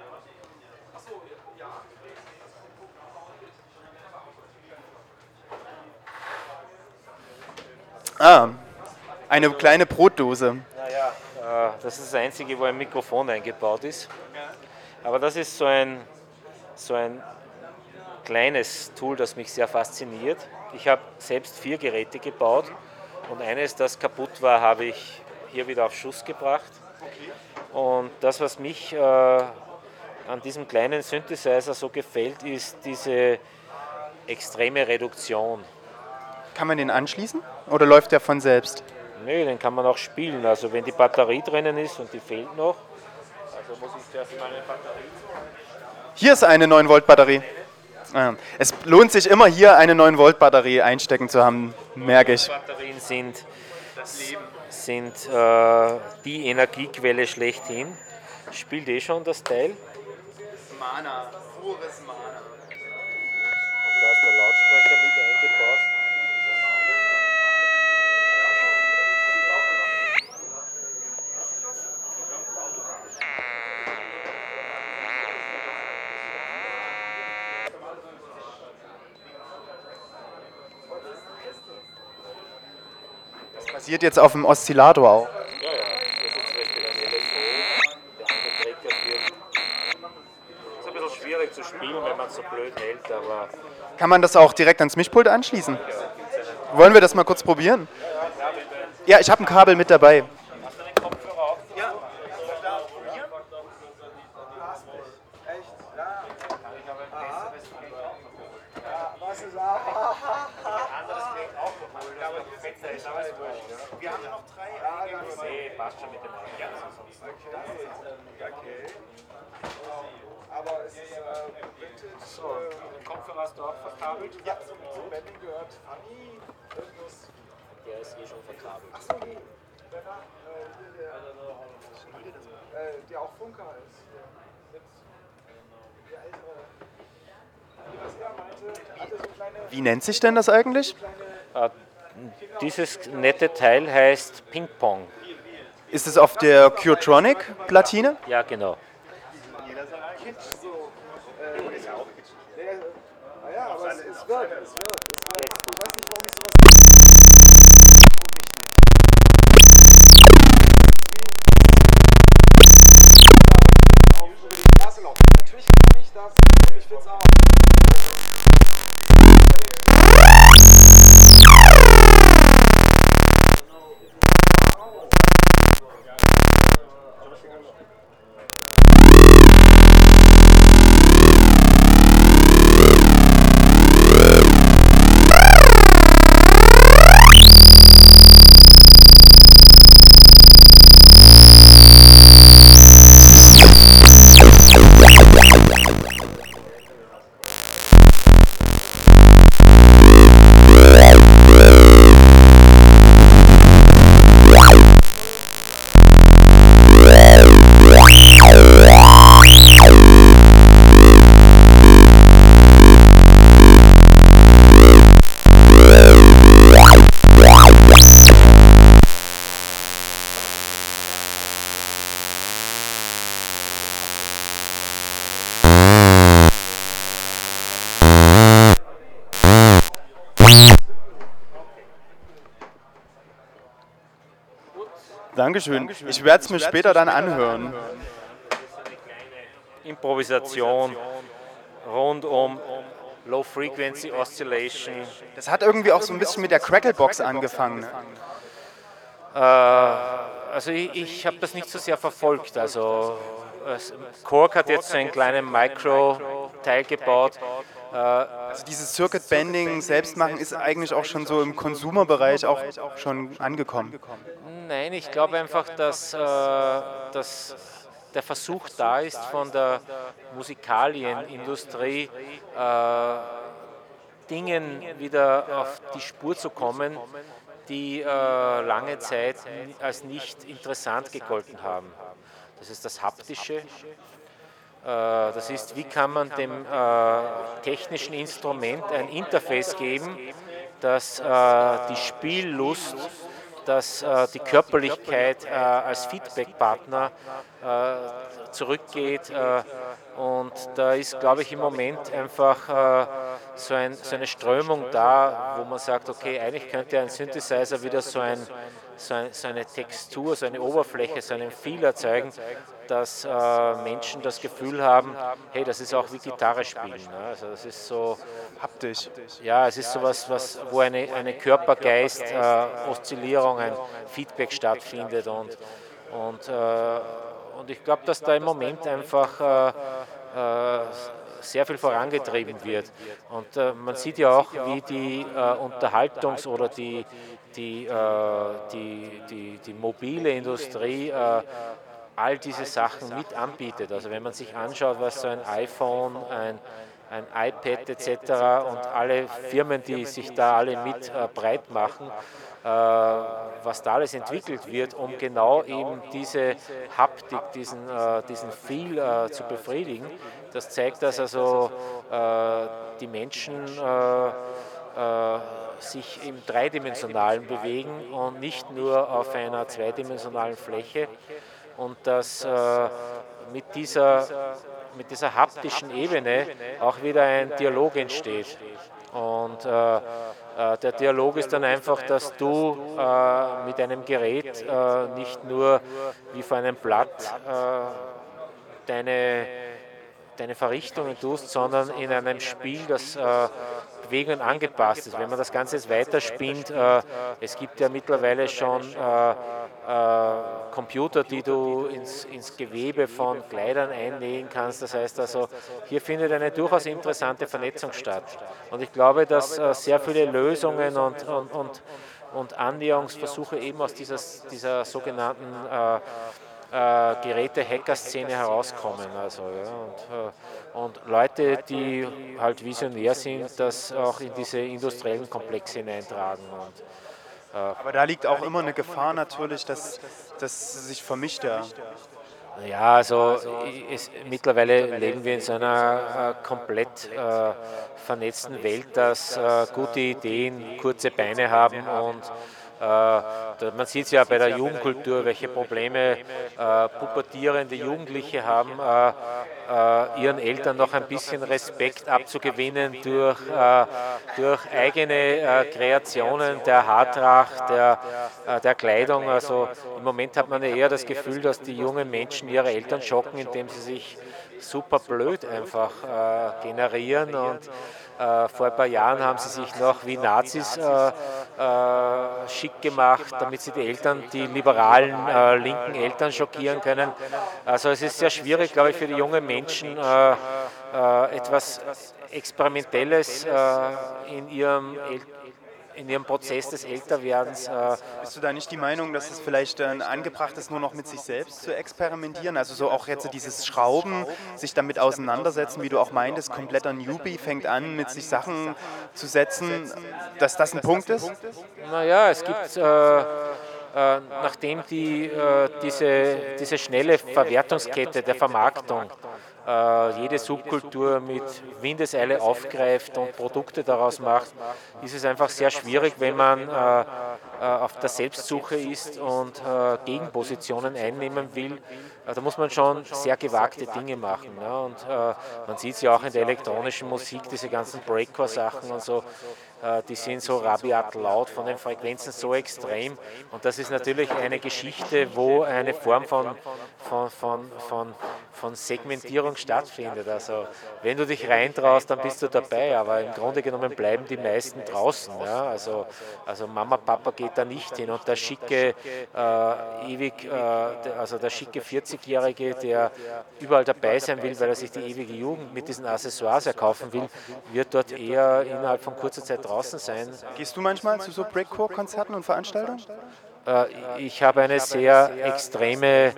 Ah, eine kleine Brotdose. Naja, äh, das ist das Einzige, wo ein Mikrofon eingebaut ist. Aber das ist so ein, so ein kleines Tool, das mich sehr fasziniert. Ich habe selbst vier Geräte gebaut und eines, das kaputt war, habe ich hier wieder auf Schuss gebracht. Und das, was mich äh, an diesem kleinen Synthesizer so gefällt, ist diese extreme Reduktion. Kann man den anschließen oder läuft der von selbst? Nö, den kann man auch spielen. Also wenn die Batterie drinnen ist und die fehlt noch, also muss ich zuerst mal eine Batterie. Hier ist eine neun Volt Batterie. Es lohnt sich immer hier eine neun Volt Batterie einstecken zu haben, merke ich. Batterien sind, sind äh, die Energiequelle schlechthin. Spielt eh schon das Teil. Mana, pures Mana. Und da ist der Lautsprecher mit eingebaut. Passiert jetzt auf dem Oszillator auch. Ja, ja, das ist zum Beispiel ein L F O, der andere Trecker wird. Das ist ein bisschen schwierig zu spielen, wenn man es so blöd hält, aber. Kann man das auch direkt ans Mischpult anschließen? Wollen wir das mal kurz probieren? Ja, ich habe ein Kabel mit dabei. Hast du den Kopfhörer auf? Ja. Wir haben noch drei. Nee, passt schon mit dem eigenen. Okay. Aber es ist Vintage. So, den Kopfhörer hast du auch verkabelt? Ja, zum Betten gehört Fanny. Der ist eh schon verkabelt. Achso, nee. Der war der, der auch Funker ist. Der ältere. Was er meinte, hatte so kleine. Wie nennt sich denn das eigentlich? Äh, dieses nette Teil heißt Ping Pong. Ist es auf der Q-Tronic-Platine? Ja, genau. Ja, aber es, es wird, es wird. Ich weiß nicht, warum ich sowas. Natürlich kann ich das und ich finde es auch. Dankeschön. Ich werde es mir später dann anhören. Improvisation rund um Low Frequency Oscillation. Das hat irgendwie auch so ein bisschen mit der Cracklebox angefangen. Äh, also ich, ich habe das nicht so sehr verfolgt. Also Korg hat jetzt so einen kleinen Micro-Teil gebaut. Also dieses Circuit Bending selbst machen ist eigentlich auch schon so im Consumer-Bereich auch schon angekommen. Nein, ich glaube einfach, dass, äh, dass der Versuch da ist, von der Musikalienindustrie äh, Dingen wieder auf die Spur zu kommen, die äh, lange Zeit als nicht interessant gegolten haben. Das ist das Haptische. Das ist, wie kann man dem äh, technischen Instrument ein Interface geben, das äh, die Spiellust, das äh, die Körperlichkeit äh, als Feedbackpartner äh, zurückgeht. Äh, und da ist, glaube ich, im Moment einfach äh, so, ein, so eine Strömung da, wo man sagt, okay, eigentlich könnte ein Synthesizer wieder so, ein, so, ein, so eine Textur, so eine Oberfläche, so einen Feel erzeugen, dass äh, Menschen das Gefühl haben, hey, das ist auch wie Gitarre spielen. Ne? Also das ist so haptisch. Ja, es ist sowas, was, wo eine, eine Körper-Geist-Oszillierung, ein Feedback stattfindet und, und, äh, und ich glaube, dass da im Moment einfach äh, äh, sehr viel vorangetrieben wird. Und äh, man sieht ja auch, wie die äh, Unterhaltungs- oder die, die, äh, die, die, die mobile Industrie äh, all diese Sachen mit anbietet. Also wenn man sich anschaut, was so ein iPhone, ein, ein iPad et cetera und alle Firmen, die sich da alle mit äh, breit machen, äh, was da alles entwickelt wird, um genau eben diese Haptik, diesen, äh, diesen Feel äh, zu befriedigen, das zeigt, dass also äh, die Menschen äh, äh, sich im Dreidimensionalen bewegen und nicht nur auf einer zweidimensionalen Fläche. Und dass äh, mit, dieser, mit dieser haptischen Ebene auch wieder ein Dialog entsteht. Und äh, äh, der Dialog ist dann einfach, dass du äh, mit einem Gerät äh, nicht nur wie vor einem Blatt äh, deine, deine Verrichtungen tust, sondern in einem Spiel, das äh, Bewegungen angepasst ist. Wenn man das Ganze jetzt weiterspinnt, äh, es gibt ja mittlerweile schon äh, äh, Computer, die du ins, ins Gewebe von Kleidern einnähen kannst. Das heißt also, hier findet eine durchaus interessante Vernetzung statt. Und ich glaube, dass äh, sehr viele Lösungen und, und, und, und Annäherungsversuche eben aus dieser, dieser sogenannten äh, äh, Geräte-Hacker-Szene herauskommen. Also, ja, und, äh, und Leute, die halt visionär sind, das auch in diese industriellen Komplexe hineintragen. Und, aber da liegt auch immer eine Gefahr natürlich, dass das sich vermischt. Ja, ja also es, mittlerweile leben wir in so einer äh, komplett äh, vernetzten Welt, dass äh, gute Ideen kurze Beine haben und äh, man sieht es ja bei der Jugendkultur, welche Probleme äh, pubertierende Jugendliche haben, äh, äh, ihren Eltern noch ein bisschen Respekt abzugewinnen durch, äh, durch eigene äh, Kreationen der Haartracht, der, äh, der Kleidung. Also im Moment hat man ja eher das Gefühl, dass die jungen Menschen ihre Eltern schocken, indem sie sich super blöd einfach äh, generieren und Äh, vor ein paar Jahren haben sie sich noch wie Nazis äh, äh, schick gemacht, damit sie die Eltern, die liberalen äh, linken Eltern schockieren können. Also es ist sehr schwierig, glaube ich, für die jungen Menschen äh, äh, etwas Experimentelles äh, in ihrem El in ihrem Prozess des Älterwerdens. Äh Bist du da nicht die Meinung, dass es vielleicht äh, angebracht ist, nur noch mit sich selbst zu experimentieren? Also so auch jetzt dieses Schrauben, sich damit auseinandersetzen, wie du auch meintest, kompletter Newbie fängt an, mit sich Sachen zu setzen, dass das ein Punkt ist? Naja, es gibt, äh, äh, nachdem die, äh, diese, diese schnelle Verwertungskette der Vermarktung jede Subkultur mit Windeseile aufgreift und Produkte daraus macht, ist es einfach sehr schwierig, wenn man äh, auf der Selbstsuche ist und äh, Gegenpositionen einnehmen will. Äh, da muss man schon sehr gewagte Dinge machen. Ne? Und äh, man sieht es ja auch in der elektronischen Musik, diese ganzen Breakcore-Sachen und so. äh, die sind so rabiat laut, von den Frequenzen so extrem. Und das ist natürlich eine Geschichte, wo eine Form von, von, von, von, von Segmentierung stattfindet. Also wenn du dich reintraust, dann bist du dabei, aber im Grunde genommen bleiben die meisten draußen. Ja? Also, also Mama, Papa geht da nicht hin und der schicke, äh, ewig, äh, also der schicke vierzigjährige, der überall dabei sein will, weil er sich die ewige Jugend mit diesen Accessoires erkaufen will, wird dort eher innerhalb von kurzer Zeit draußen sein. Gehst du manchmal zu so Breakcore-Konzerten und Veranstaltungen? Äh, ich habe eine sehr extreme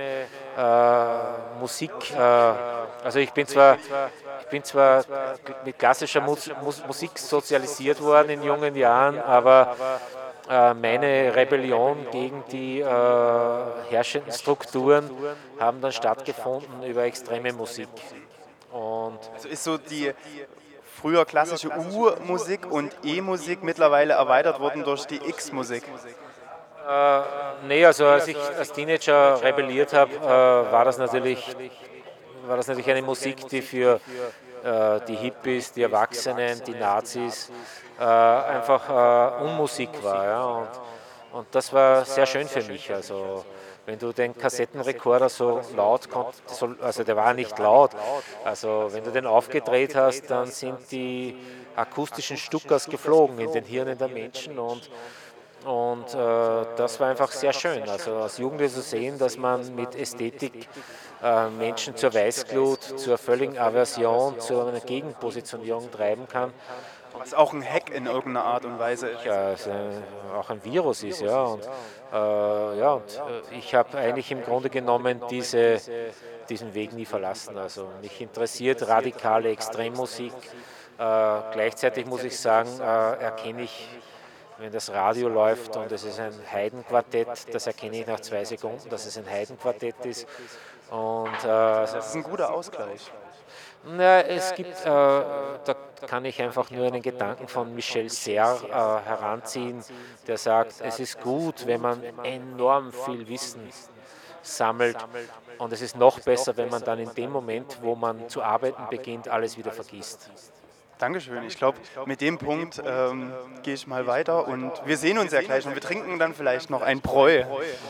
äh, Musik, äh, also ich bin zwar, ich bin zwar mit klassischer Mus Mus Musik sozialisiert worden in jungen Jahren, aber äh, meine Rebellion gegen die äh, herrschenden Strukturen haben dann stattgefunden über extreme Musik. Und also ist so die früher klassische U-Musik und E-Musik mittlerweile erweitert worden durch die X-Musik? Äh, nee, also als ich als Teenager rebelliert habe, äh, war das natürlich war das natürlich eine Musik, die für äh, die Hippies, die Erwachsenen, die Nazis äh, einfach äh, Unmusik war. Ja? Und, und das war sehr schön für mich. Also wenn du den Kassettenrekorder so laut konntest, also der war nicht laut, also wenn du den aufgedreht hast, dann sind die akustischen Stuckers geflogen in den Hirnen der Menschen und Und äh, das war einfach sehr schön, also als Jugendlicher zu sehen, dass man mit Ästhetik äh, Menschen zur Weißglut, zur völligen Aversion, zu einer Gegenpositionierung treiben kann. Was auch ein Hack in irgendeiner Art und Weise ist. Ja, also auch ein Virus ist, ja. Und, äh, ja, und äh, ich habe eigentlich im Grunde genommen diese, diesen Weg nie verlassen. Also mich interessiert radikale Extremmusik. Äh, gleichzeitig muss ich sagen, äh, erkenne ich, wenn das Radio läuft und es ist ein Heidenquartett, das erkenne ich nach zwei Sekunden, dass es ein Heidenquartett ist. Und, äh, das ist ein guter Ausgleich. Na, es gibt, äh, da kann ich einfach nur einen Gedanken von Michel Serre äh, heranziehen, der sagt, es ist gut, wenn man enorm viel Wissen sammelt und es ist noch besser, wenn man dann in dem Moment, wo man zu arbeiten beginnt, alles wieder vergisst. Dankeschön. Ich glaube, mit dem Punkt ähm, gehe ich mal weiter und wir sehen uns ja gleich und wir trinken dann vielleicht noch ein Bräu.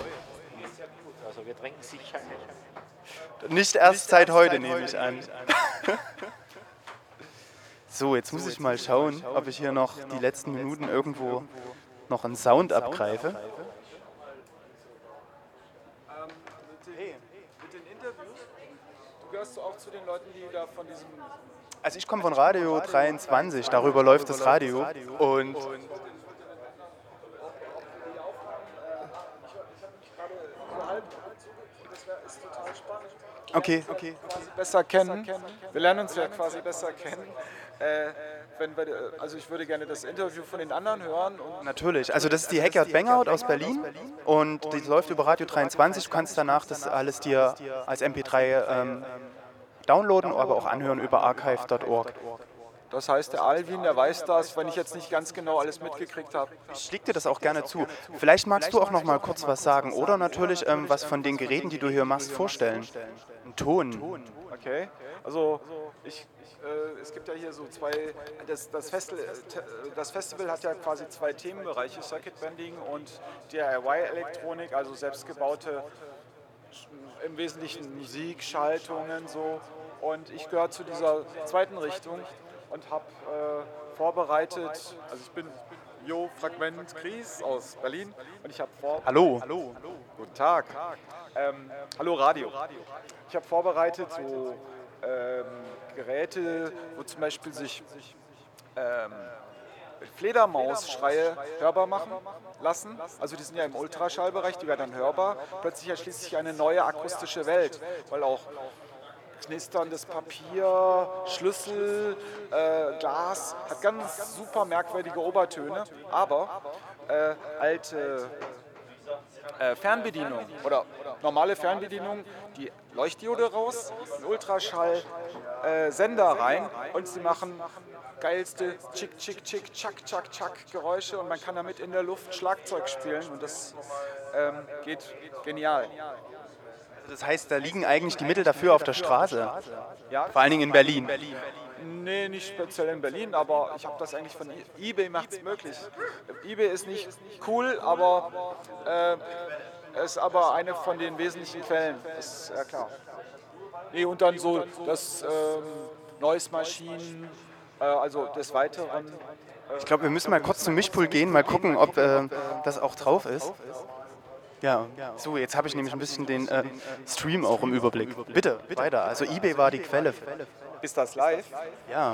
Also wir trinken sicher nicht. Nicht erst seit heute, nehme ich an. So, jetzt muss ich mal schauen, ob ich hier noch die letzten Minuten irgendwo noch einen Sound abgreife. Hey, mit den Interviews, du gehörst auch zu den Leuten, die da von diesem... Also ich komme von Radio dreiundzwanzig, darüber läuft das Radio und okay, okay. Besser kennen. Wir lernen uns ja quasi besser kennen. Äh, wenn wir, also ich würde gerne das Interview von den anderen hören. Und natürlich. Also das ist die Haggard Bangout aus Berlin und die läuft über Radio dreiundzwanzig. Du kannst danach das alles dir als M P drei ähm, downloaden, aber auch anhören über archive punkt org. Das heißt, der Alvin, der weiß das, wenn ich jetzt nicht ganz genau alles mitgekriegt habe. Ich schläg dir das auch gerne zu. Vielleicht magst du auch noch mal kurz was sagen oder natürlich ähm, was von den Geräten, die du hier machst, vorstellen. Ein Ton. Okay, also ich, äh, es gibt ja hier so zwei, das, das, Festival, das Festival hat ja quasi zwei Themenbereiche, Circuit Bending und D I Y-Elektronik, also selbstgebaute, im Wesentlichen Musik, Schaltungen so. Und ich gehöre zu dieser zweiten Richtung und habe äh, vorbereitet, also ich bin Jo Fragment Gries aus Berlin und ich habe vor... Hallo. Hallo. Guten Tag. Ähm, hallo Radio. Ich habe vorbereitet so ähm, Geräte, wo zum Beispiel sich ähm, Fledermausschreie hörbar machen lassen. Also die sind ja im Ultraschallbereich, die werden dann hörbar. Plötzlich erschließt sich eine neue akustische Welt, weil auch knisterndes Papier, Schlüssel, äh, Glas, hat ganz super merkwürdige Obertöne, aber äh, alte äh, Fernbedienung oder normale Fernbedienung, die Leuchtdiode raus, Ultraschall, äh, Sender rein und sie machen geilste Chick, Chick, Chick, Chuck, Chuck, Chuck Geräusche und man kann damit in der Luft Schlagzeug spielen und das ähm, geht genial. Das heißt, da liegen eigentlich die Mittel dafür auf der Straße. Ja, Vor allen Dingen in Berlin. Nee, nicht speziell in Berlin, aber ich habe das eigentlich von e- eBay macht es möglich. eBay ist nicht cool, aber äh, ist aber eine von den wesentlichen Quellen, ist ja klar. Nee, und dann so das ähm, Noise-Maschinen, äh, also des Weiteren. Äh, Ich glaube, wir müssen mal kurz zum Mischpult gehen, mal gucken, ob äh, das auch drauf ist. Ja, so, jetzt habe ich nämlich ein bisschen den äh, Stream auch im Überblick. Bitte, weiter. Also eBay war die Quelle. Ist das live? Ja.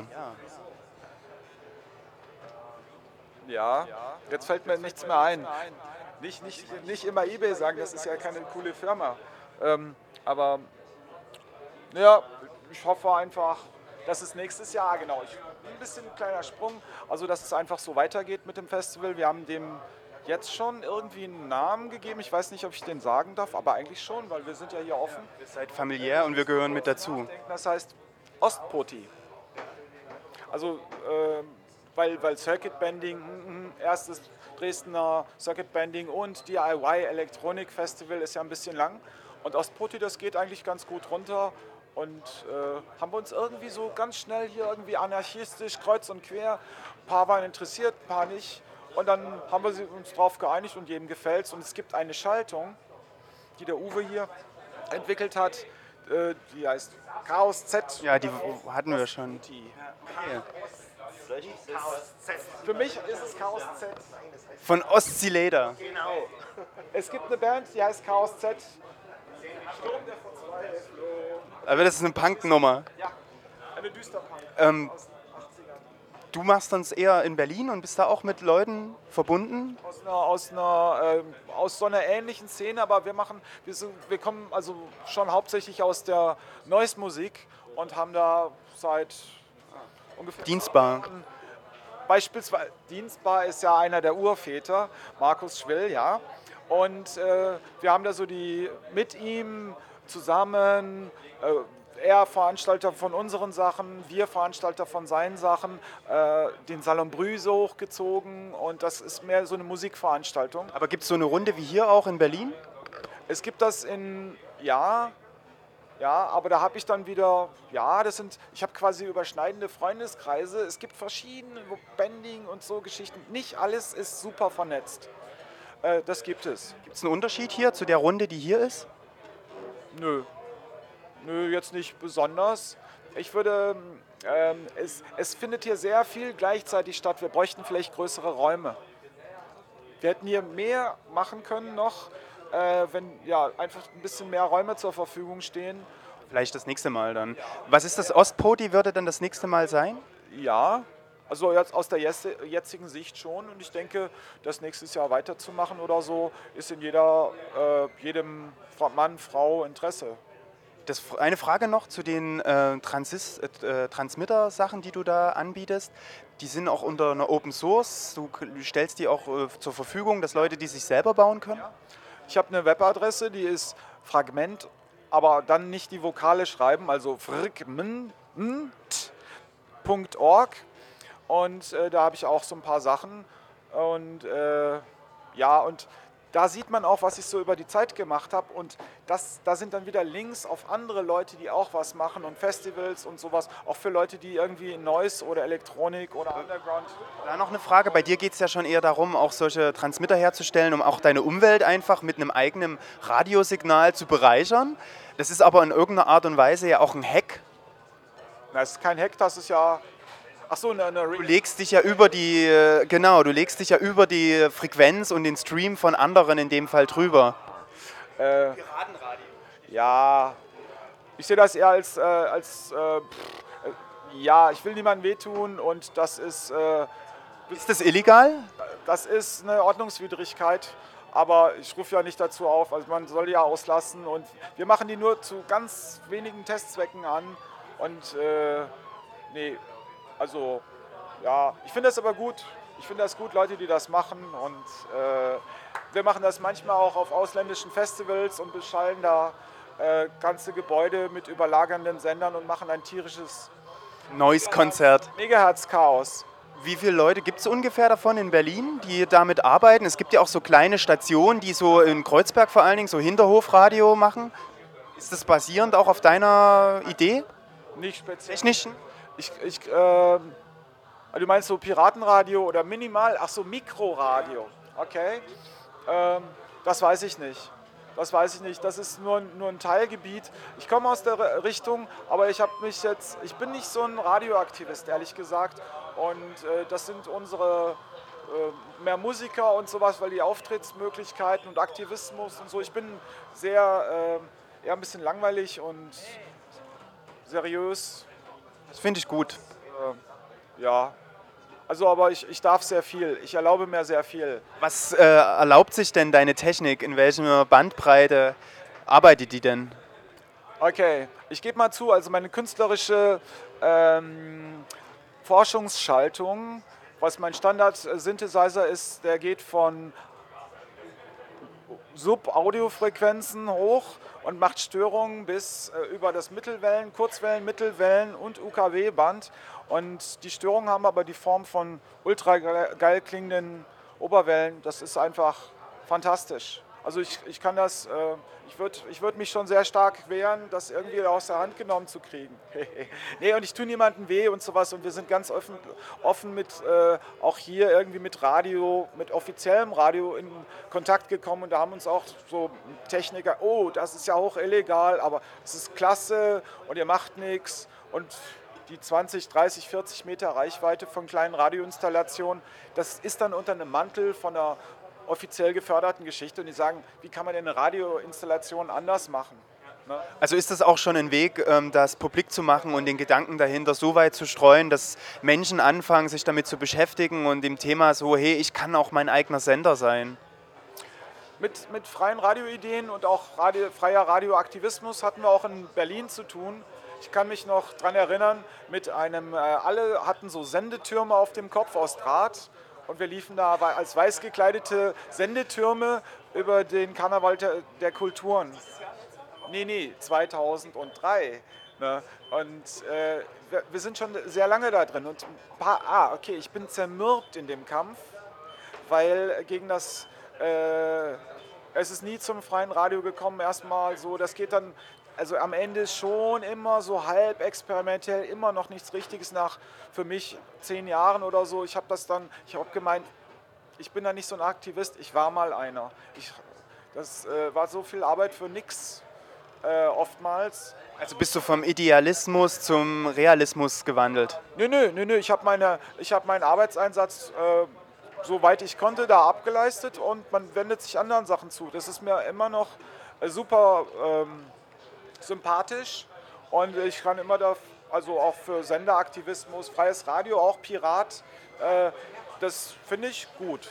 Ja, jetzt fällt mir nichts mehr ein. Nicht, nicht, nicht immer eBay sagen, das ist ja keine coole Firma. Ähm, aber ja, ich hoffe einfach, dass es nächstes Jahr, genau, ich, ein bisschen ein kleiner Sprung, also dass es einfach so weitergeht mit dem Festival. Wir haben dem jetzt schon irgendwie einen Namen gegeben. Ich weiß nicht, ob ich den sagen darf, aber eigentlich schon, weil wir sind ja hier offen. Ihr seid familiär und wir gehören mit dazu. Das heißt Ostpoti. Also, äh, weil, weil Circuit Bending, mm, erstes Dresdner Circuit Bending und D I Y Elektronik Festival ist ja ein bisschen lang. Und Ostpoti, das geht eigentlich ganz gut runter. Und äh, haben wir uns irgendwie so ganz schnell hier irgendwie anarchistisch, kreuz und quer. Ein paar waren interessiert, ein paar nicht. Und dann haben wir uns darauf geeinigt und jedem gefällt es. Und es gibt eine Schaltung, die der Uwe hier entwickelt hat, äh, die heißt Chaos Z. Ja, die hatten wir schon. Okay. Für mich ist es Chaos Z. Von Oszillator. Genau. Es gibt eine Band, die heißt Chaos Z. Sturm der Verzweiflung. Aber das ist eine Punknummer. Ja, eine Düsterpunk. Ähm, du machst uns eher in Berlin und bist da auch mit Leuten verbunden? Aus einer, aus, einer, äh, aus so einer ähnlichen Szene, aber wir machen, wir, sind, wir kommen also schon hauptsächlich aus der Noise-Musik und haben da seit ungefähr... Dienstbar. Beispielsweise, Dienstbar ist ja einer der Urväter, Markus Schwill, ja. Und äh, wir haben da so die mit ihm zusammen, äh, er Veranstalter von unseren Sachen, wir Veranstalter von seinen Sachen, äh, den Salon Brüse hochgezogen und das ist mehr so eine Musikveranstaltung. Aber gibt es so eine Runde wie hier auch in Berlin? Es gibt das in, ja, ja, aber da habe ich dann wieder, ja, das sind, ich habe quasi überschneidende Freundeskreise. Es gibt verschiedene Bending und so Geschichten. Nicht alles ist super vernetzt. Äh, das gibt es. Gibt es einen Unterschied hier zu der Runde, die hier ist? Nö. Nö, jetzt nicht besonders. Ich würde, ähm, es, es findet hier sehr viel gleichzeitig statt. Wir bräuchten vielleicht größere Räume. Wir hätten hier mehr machen können noch, äh, wenn ja, einfach ein bisschen mehr Räume zur Verfügung stehen. Vielleicht das nächste Mal dann. Was ist das Ostpoti, würde dann das nächste Mal sein? Ja, also jetzt aus der jetzigen Sicht schon. Und ich denke, das nächstes Jahr weiterzumachen oder so, ist in jeder, äh, jedem Mann, Frau Interesse. Das, eine Frage noch zu den äh, Transis, äh, Transmitter-Sachen, die du da anbietest. Die sind auch unter einer Open Source. Du stellst die auch äh, zur Verfügung, dass Leute die sich selber bauen können? Ja. Ich habe eine Webadresse, die ist Fragment, aber dann nicht die Vokale schreiben, also fragment punkt org. Und äh, da habe ich auch so ein paar Sachen. Und äh, ja, und da sieht man auch, was ich so über die Zeit gemacht habe. Und das, da sind dann wieder Links auf andere Leute, die auch was machen und Festivals und sowas. Auch für Leute, die irgendwie in Noise oder Elektronik oder Underground. Da noch eine Frage. Bei dir geht es ja schon eher darum, auch solche Transmitter herzustellen, um auch deine Umwelt einfach mit einem eigenen Radiosignal zu bereichern. Das ist aber in irgendeiner Art und Weise ja auch ein Hack. Das ist kein Hack, das ist ja... Ach so, eine, eine du legst dich ja über die, genau, du legst dich ja über die Frequenz und den Stream von anderen in dem Fall drüber. Äh, Piratenradio. Ja, ich sehe das eher als, äh, als äh, pff, äh, ja, ich will niemandem wehtun und das ist... Äh, ist das illegal? Das ist eine Ordnungswidrigkeit, aber ich rufe ja nicht dazu auf, also man soll die ja auslassen und wir machen die nur zu ganz wenigen Testzwecken an und äh, nee... Also, ja, ich finde das aber gut. Ich finde das gut, Leute, die das machen. Und äh, wir machen das manchmal auch auf ausländischen Festivals und beschallen da äh, ganze Gebäude mit überlagernden Sendern und machen ein tierisches Noise-Konzert. Megahertz-Chaos. Wie viele Leute gibt es ungefähr davon in Berlin, die damit arbeiten? Es gibt ja auch so kleine Stationen, die so in Kreuzberg vor allen Dingen so Hinterhofradio machen. Ist das basierend auch auf deiner Idee? Nicht speziell. Technischen? Ich, ich, ähm, du meinst so Piratenradio oder minimal? Ach so, Mikroradio. Okay. Ähm, das weiß ich nicht. Das weiß ich nicht. Das ist nur, nur ein Teilgebiet. Ich komme aus der Richtung, aber ich habe mich jetzt, ich bin nicht so ein Radioaktivist, ehrlich gesagt. Und äh, das sind unsere äh, mehr Musiker und sowas, weil die Auftrittsmöglichkeiten und Aktivismus und so. Ich bin sehr äh, eher ein bisschen langweilig und seriös. Das finde ich gut. Äh, ja. Also, aber ich, ich darf sehr viel. Ich erlaube mir sehr viel. Was äh, erlaubt sich denn deine Technik? In welcher Bandbreite arbeitet die denn? Okay, ich gebe mal zu, also meine künstlerische ähm, Forschungsschaltung, was mein Standard-Synthesizer ist, der geht von Sub-Audiofrequenzen hoch und macht Störungen bis äh, über das Mittelwellen, Kurzwellen, Mittelwellen und U K W-Band. Und die Störungen haben aber die Form von ultra geil klingenden Oberwellen. Das ist einfach fantastisch. Also ich, ich kann das, äh, ich würde ich würd mich schon sehr stark wehren, das irgendwie aus der Hand genommen zu kriegen. Nee, und ich tue niemandem weh und sowas. Und wir sind ganz offen, offen mit, äh, auch hier irgendwie mit Radio, mit offiziellem Radio in Kontakt gekommen. Und da haben uns auch so Techniker, oh, das ist ja hoch illegal, aber es ist klasse und ihr macht nichts. Und die zwanzig, dreißig, vierzig Meter Reichweite von kleinen Radioinstallationen, das ist dann unter einem Mantel von einer offiziell geförderten Geschichte. Und die sagen, wie kann man denn eine Radioinstallation anders machen? Ne? Also ist das auch schon ein Weg, das publik zu machen und den Gedanken dahinter so weit zu streuen, dass Menschen anfangen, sich damit zu beschäftigen und dem Thema so, hey, ich kann auch mein eigener Sender sein? Mit, mit freien Radioideen und auch Radio, freier Radioaktivismus hatten wir auch in Berlin zu tun. Ich kann mich noch daran erinnern, mit einem, äh, alle hatten so Sendetürme auf dem Kopf aus Draht und wir liefen da als weiß gekleidete Sendetürme über den Karneval der, der Kulturen. Nee, nee, zweitausenddrei. Ne? Und äh, wir, wir sind schon sehr lange da drin. Und ein paar, ah, okay, ich bin zermürbt in dem Kampf, weil gegen das, äh, es ist nie zum freien Radio gekommen, erstmal so, das geht dann. Also am Ende schon immer so halb experimentell, immer noch nichts Richtiges nach für mich zehn Jahren oder so. Ich habe das dann, ich habe gemeint, ich bin da nicht so ein Aktivist, ich war mal einer. Ich, das äh, war so viel Arbeit für nichts äh, oftmals. Also bist du vom Idealismus zum Realismus gewandelt? Nö, nö, nö, nö. Ich habe meine, ich habe meinen Arbeitseinsatz, äh, soweit ich konnte, da abgeleistet und man wendet sich anderen Sachen zu. Das ist mir immer noch äh, super ähm, sympathisch und ich kann immer da, also auch für Senderaktivismus, freies Radio, auch Pirat, äh, das finde ich gut.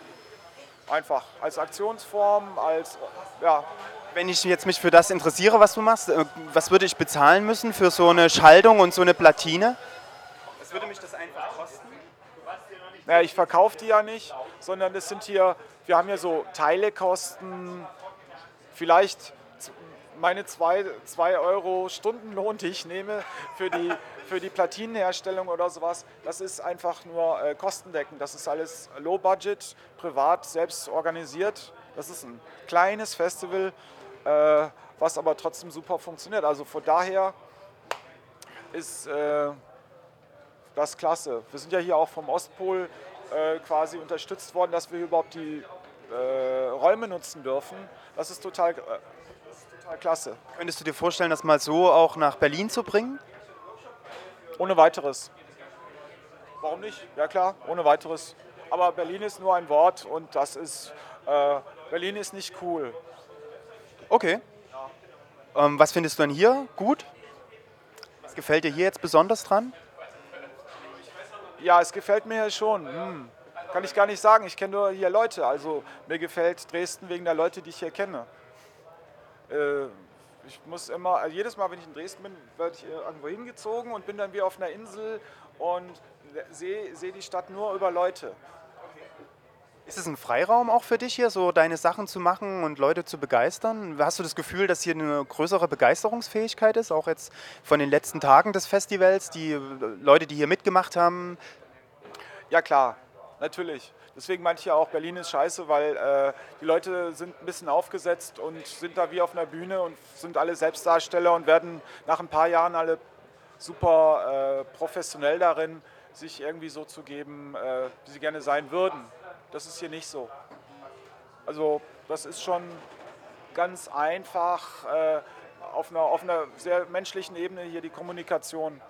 Einfach als Aktionsform, als, ja. Wenn ich jetzt mich für das interessiere, was du machst, was würde ich bezahlen müssen für so eine Schaltung und so eine Platine? Was würde mich das einfach kosten? Naja, ich verkaufe die ja nicht, sondern es sind hier, wir haben hier so Teilekosten, vielleicht meine zwei Euro Stundenlohn, die ich nehme für die, für die Platinenherstellung oder sowas, das ist einfach nur äh, kostendeckend. Das ist alles low budget, privat, selbst organisiert. Das ist ein kleines Festival, äh, was aber trotzdem super funktioniert. Also von daher ist äh, das klasse. Wir sind ja hier auch vom Ostpol äh, quasi unterstützt worden, dass wir überhaupt die äh, Räume nutzen dürfen. Das ist total... Äh, Klasse. Könntest du dir vorstellen, das mal so auch nach Berlin zu bringen? Ohne weiteres. Warum nicht? Ja klar, ohne weiteres. Aber Berlin ist nur ein Wort und das ist, äh, Berlin ist nicht cool. Okay. Ähm, was findest du denn hier gut? Was gefällt dir hier jetzt besonders dran? Ja, es gefällt mir hier schon. Hm. Kann ich gar nicht sagen, ich kenne nur hier Leute. Also mir gefällt Dresden wegen der Leute, die ich hier kenne. Ich muss immer, also jedes Mal, wenn ich in Dresden bin, werde ich irgendwo hingezogen und bin dann wie auf einer Insel und sehe seh die Stadt nur über Leute. Ist es ein Freiraum auch für dich hier, so deine Sachen zu machen und Leute zu begeistern? Hast du das Gefühl, dass hier eine größere Begeisterungsfähigkeit ist, auch jetzt von den letzten Tagen des Festivals, die Leute, die hier mitgemacht haben? Ja klar, natürlich. Deswegen meinte ich ja auch, Berlin ist scheiße, weil äh, die Leute sind ein bisschen aufgesetzt und sind da wie auf einer Bühne und sind alle Selbstdarsteller und werden nach ein paar Jahren alle super äh, professionell darin, sich irgendwie so zu geben, äh, wie sie gerne sein würden. Das ist hier nicht so. Also das ist schon ganz einfach äh, auf, einer, auf einer sehr menschlichen Ebene hier die Kommunikation.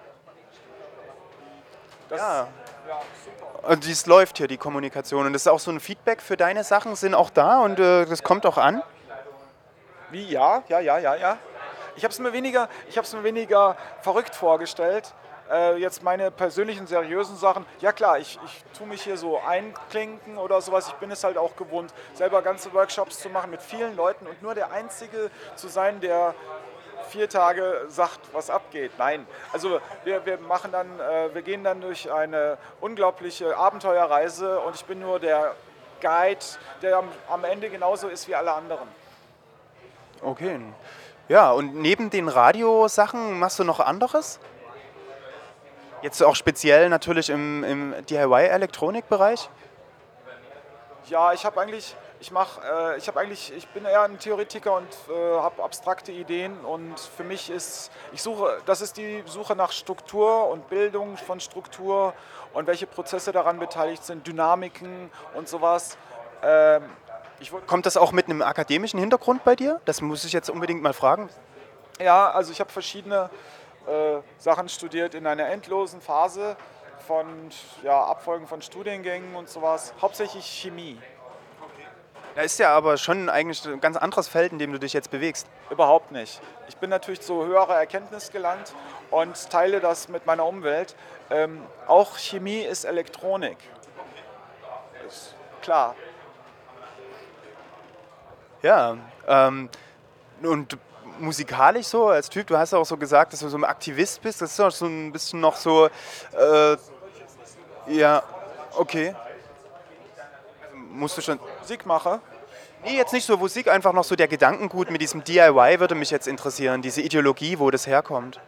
Das, Ja. ja, super. Und dies läuft hier, die Kommunikation. Und das ist auch so ein Feedback für deine Sachen, sind auch da und äh, das kommt auch an. Wie? Ja, ja, ja, ja, ja. Ich habe es mir weniger, ich habe es mir weniger verrückt vorgestellt. Äh, jetzt meine persönlichen, seriösen Sachen. Ja klar, ich, ich tue mich hier so einklinken oder sowas. Ich bin es halt auch gewohnt, selber ganze Workshops zu machen mit vielen Leuten und nur der Einzige zu sein, der vier Tage sagt, was abgeht. Nein, also wir, wir machen dann, äh, wir gehen dann durch eine unglaubliche Abenteuerreise und ich bin nur der Guide, der am, am Ende genauso ist wie alle anderen. Okay. Ja, und neben den Radiosachen machst du noch anderes? Jetzt auch speziell natürlich im, im D I Y-Elektronikbereich? Ja, ich habe eigentlich, ich mache, äh, ich habe eigentlich, ich bin eher ein Theoretiker und äh, habe abstrakte Ideen und für mich ist, ich suche, das ist die Suche nach Struktur und Bildung von Struktur und welche Prozesse daran beteiligt sind, Dynamiken und sowas. Ähm, ich, Kommt das auch mit einem akademischen Hintergrund bei dir? Das muss ich jetzt unbedingt mal fragen. Ja, also ich habe verschiedene äh, Sachen studiert in einer endlosen Phase von ja, Abfolgen von Studiengängen und sowas, hauptsächlich Chemie. Da ist ja aber schon eigentlich ein ganz anderes Feld, in dem du dich jetzt bewegst. Überhaupt nicht. Ich bin natürlich zu höherer Erkenntnis gelangt und teile das mit meiner Umwelt. Ähm, auch Chemie ist Elektronik. Ist klar. Ja, ähm, und musikalisch so als Typ, du hast ja auch so gesagt, dass du so ein Aktivist bist, das ist doch so ein bisschen noch so, äh, ja, okay. Also musst du schon... Musik mache? Nee, jetzt nicht so Musik, einfach noch so der Gedankengut mit diesem D I Y würde mich jetzt interessieren, diese Ideologie, wo das herkommt.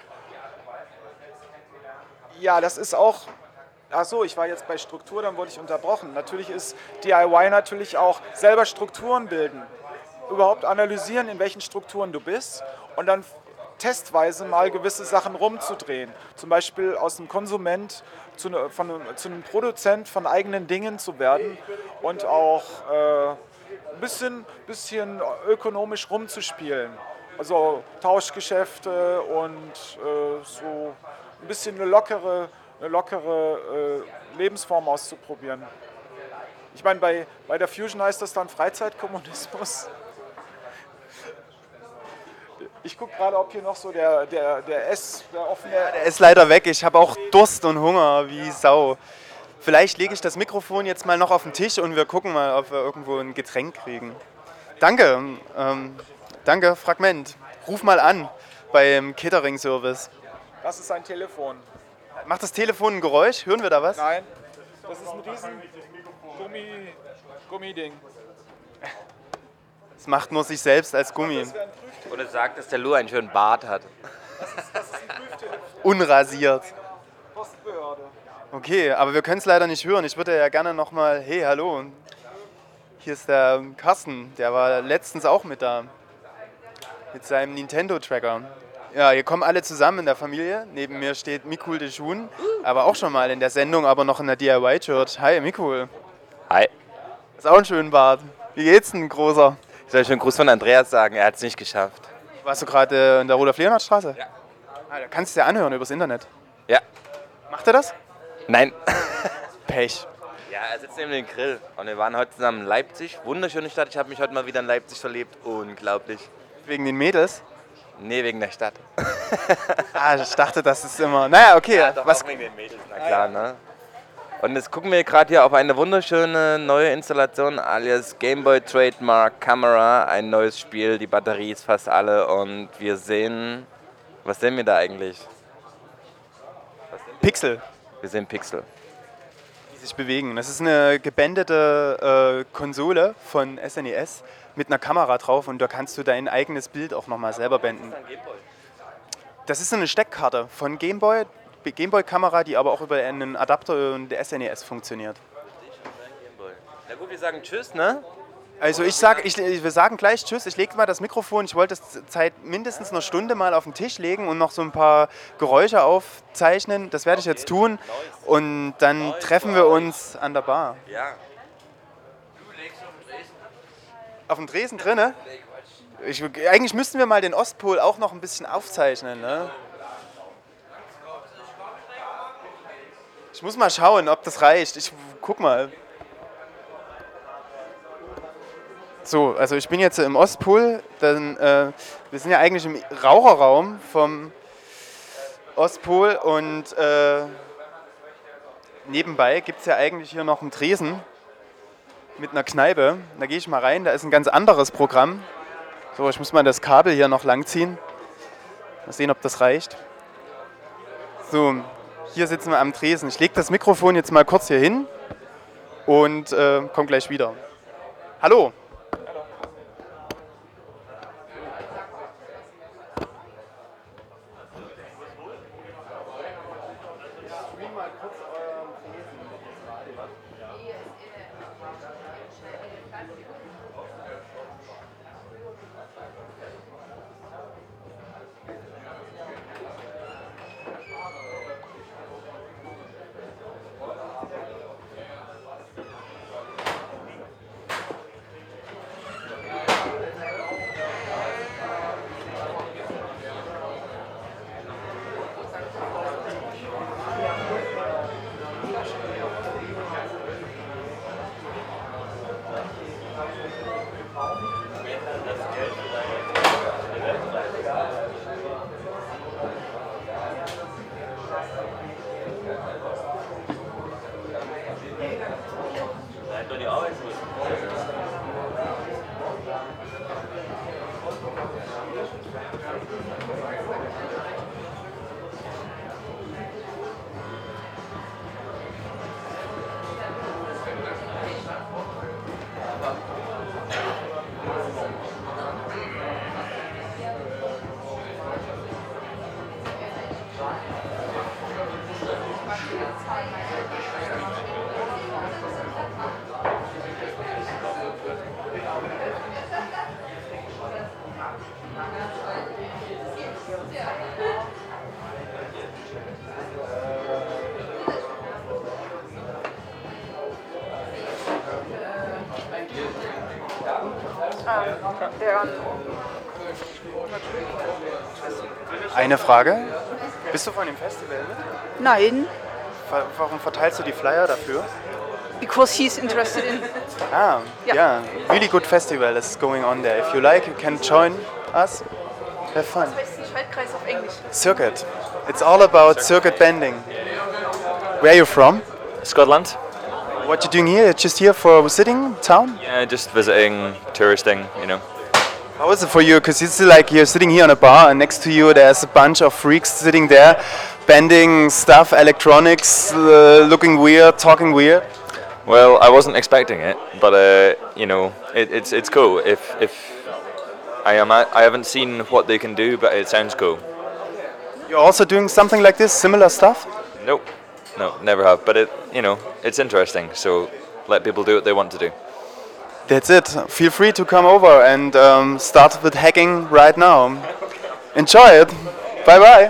Ja, das ist auch... Ach so, ich war jetzt bei Struktur, dann wurde ich unterbrochen. Natürlich ist D I Y natürlich auch selber Strukturen bilden. Überhaupt analysieren, in welchen Strukturen du bist und dann testweise mal gewisse Sachen rumzudrehen. Zum Beispiel aus einem Konsument zu, ne, von, zu einem Produzent von eigenen Dingen zu werden und auch äh, ein bisschen, bisschen ökonomisch rumzuspielen. Also Tauschgeschäfte und äh, so ein bisschen eine lockere, eine lockere äh, Lebensform auszuprobieren. Ich meine, bei, bei der Fusion heißt das dann Freizeitkommunismus. Ich gucke gerade, ob hier noch so der, der, der S, der offene... Ja, der ist leider weg, ich habe auch Durst und Hunger wie Sau. Vielleicht lege ich das Mikrofon jetzt mal noch auf den Tisch und wir gucken mal, ob wir irgendwo ein Getränk kriegen. Danke, ähm, danke, Fragment. Ruf mal an beim Catering-Service. Das ist ein Telefon. Macht das Telefon ein Geräusch? Hören wir da was? Nein, das ist ein riesen Gummi, Gummiding. Es macht nur sich selbst als Gummi. Oder sagt, dass der Lou einen schönen Bart hat. Das ist, das ist ein Prüftelefon. Unrasiert. Postbehörde. Okay, aber wir können es leider nicht hören. Ich würde ja gerne nochmal, hey, hallo. Hier ist der Carsten, der war letztens auch mit da. Mit seinem Nintendo-Tracker. Ja, hier kommen alle zusammen in der Familie. Neben mir steht Mikul de Schun, aber auch schon mal in der Sendung, aber noch in der D I Y-Church. Hi, Mikul. Hi. Ist auch ein schöner Bart. Wie geht's denn, Großer? Ich soll schon einen Gruß von Andreas sagen, er hat es nicht geschafft. Warst du gerade in der Rudolf-Leonhard-Straße? Ja. Ah, da kannst du es ja anhören übers Internet. Ja. Macht er das? Nein. Pech. Ja, er sitzt neben dem Grill und wir waren heute zusammen in Leipzig. Wunderschöne Stadt, ich habe mich heute mal wieder in Leipzig verliebt. Unglaublich. Wegen den Mädels? Nee, wegen der Stadt. Ah, ich dachte, das ist immer... Naja, okay. Ja, doch, was? Auch wegen den Mädels, na klar, ne? Und jetzt gucken wir gerade hier auf eine wunderschöne neue Installation alias Game Boy Trademark Camera, ein neues Spiel, die Batterie ist fast alle und wir sehen, was sehen wir da eigentlich? Pixel. Wir sehen Pixel. Die sich bewegen. Das ist eine gebändete äh, Konsole von S N E S mit einer Kamera drauf und da kannst du dein eigenes Bild auch nochmal selber blenden. Das ist eine Steckkarte von Game Boy. Gameboy-Kamera, die aber auch über einen Adapter und der S N E S funktioniert. Na gut, wir sagen Tschüss, ne? Also ich sag, ich, wir sagen gleich Tschüss, ich lege mal das Mikrofon, ich wollte es seit mindestens einer Stunde mal auf den Tisch legen und noch so ein paar Geräusche aufzeichnen, das werde ich jetzt tun und dann treffen wir uns an der Bar. Ja. Auf dem Dresen drinne? Ich, eigentlich müssten wir mal den Ostpol auch noch ein bisschen aufzeichnen, ne? Ich muss mal schauen, ob das reicht. Ich guck mal. So, also ich bin jetzt im Ostpol, dann, äh, wir sind ja eigentlich im Raucherraum vom Ostpol und äh, nebenbei gibt es ja eigentlich hier noch einen Tresen mit einer Kneipe. Da gehe ich mal rein, da ist ein ganz anderes Programm. So, ich muss mal das Kabel hier noch langziehen. Mal sehen, ob das reicht. So, hier sitzen wir am Tresen. Ich lege das Mikrofon jetzt mal kurz hier hin und äh, komme gleich wieder. Hallo! Eine Frage. Bist du von dem Festival mit? Nein, Warum verteilst du die Flyer dafür? because he's interested in. Ah, Ja. yeah. Really good festival is going on there. If you like, you can join us. Have fun. Was heißt ein Schaltkreis auf Englisch? Circuit. It's all about circuit bending. Where are you from? Scotland. What you doing here? You're just here for sitting town? Yeah, just visiting, touristing, you know. How is it for you? Because it's like you're sitting here on a bar and next to you there's a bunch of freaks sitting there, bending stuff, electronics, uh, looking weird, talking weird. Well, I wasn't expecting it, but uh, you know, it, it's it's cool. If if I am, I haven't seen what they can do, but it sounds cool. You're also doing something like this, similar stuff? Nope, no, never have. But it, you know, it's interesting. So let people do what they want to do. That's it. Feel free to come over and um, start with hacking right now. Enjoy it. Bye bye.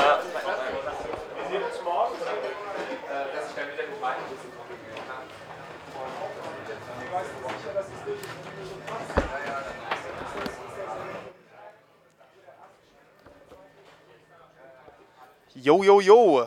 Jo, jo, jo.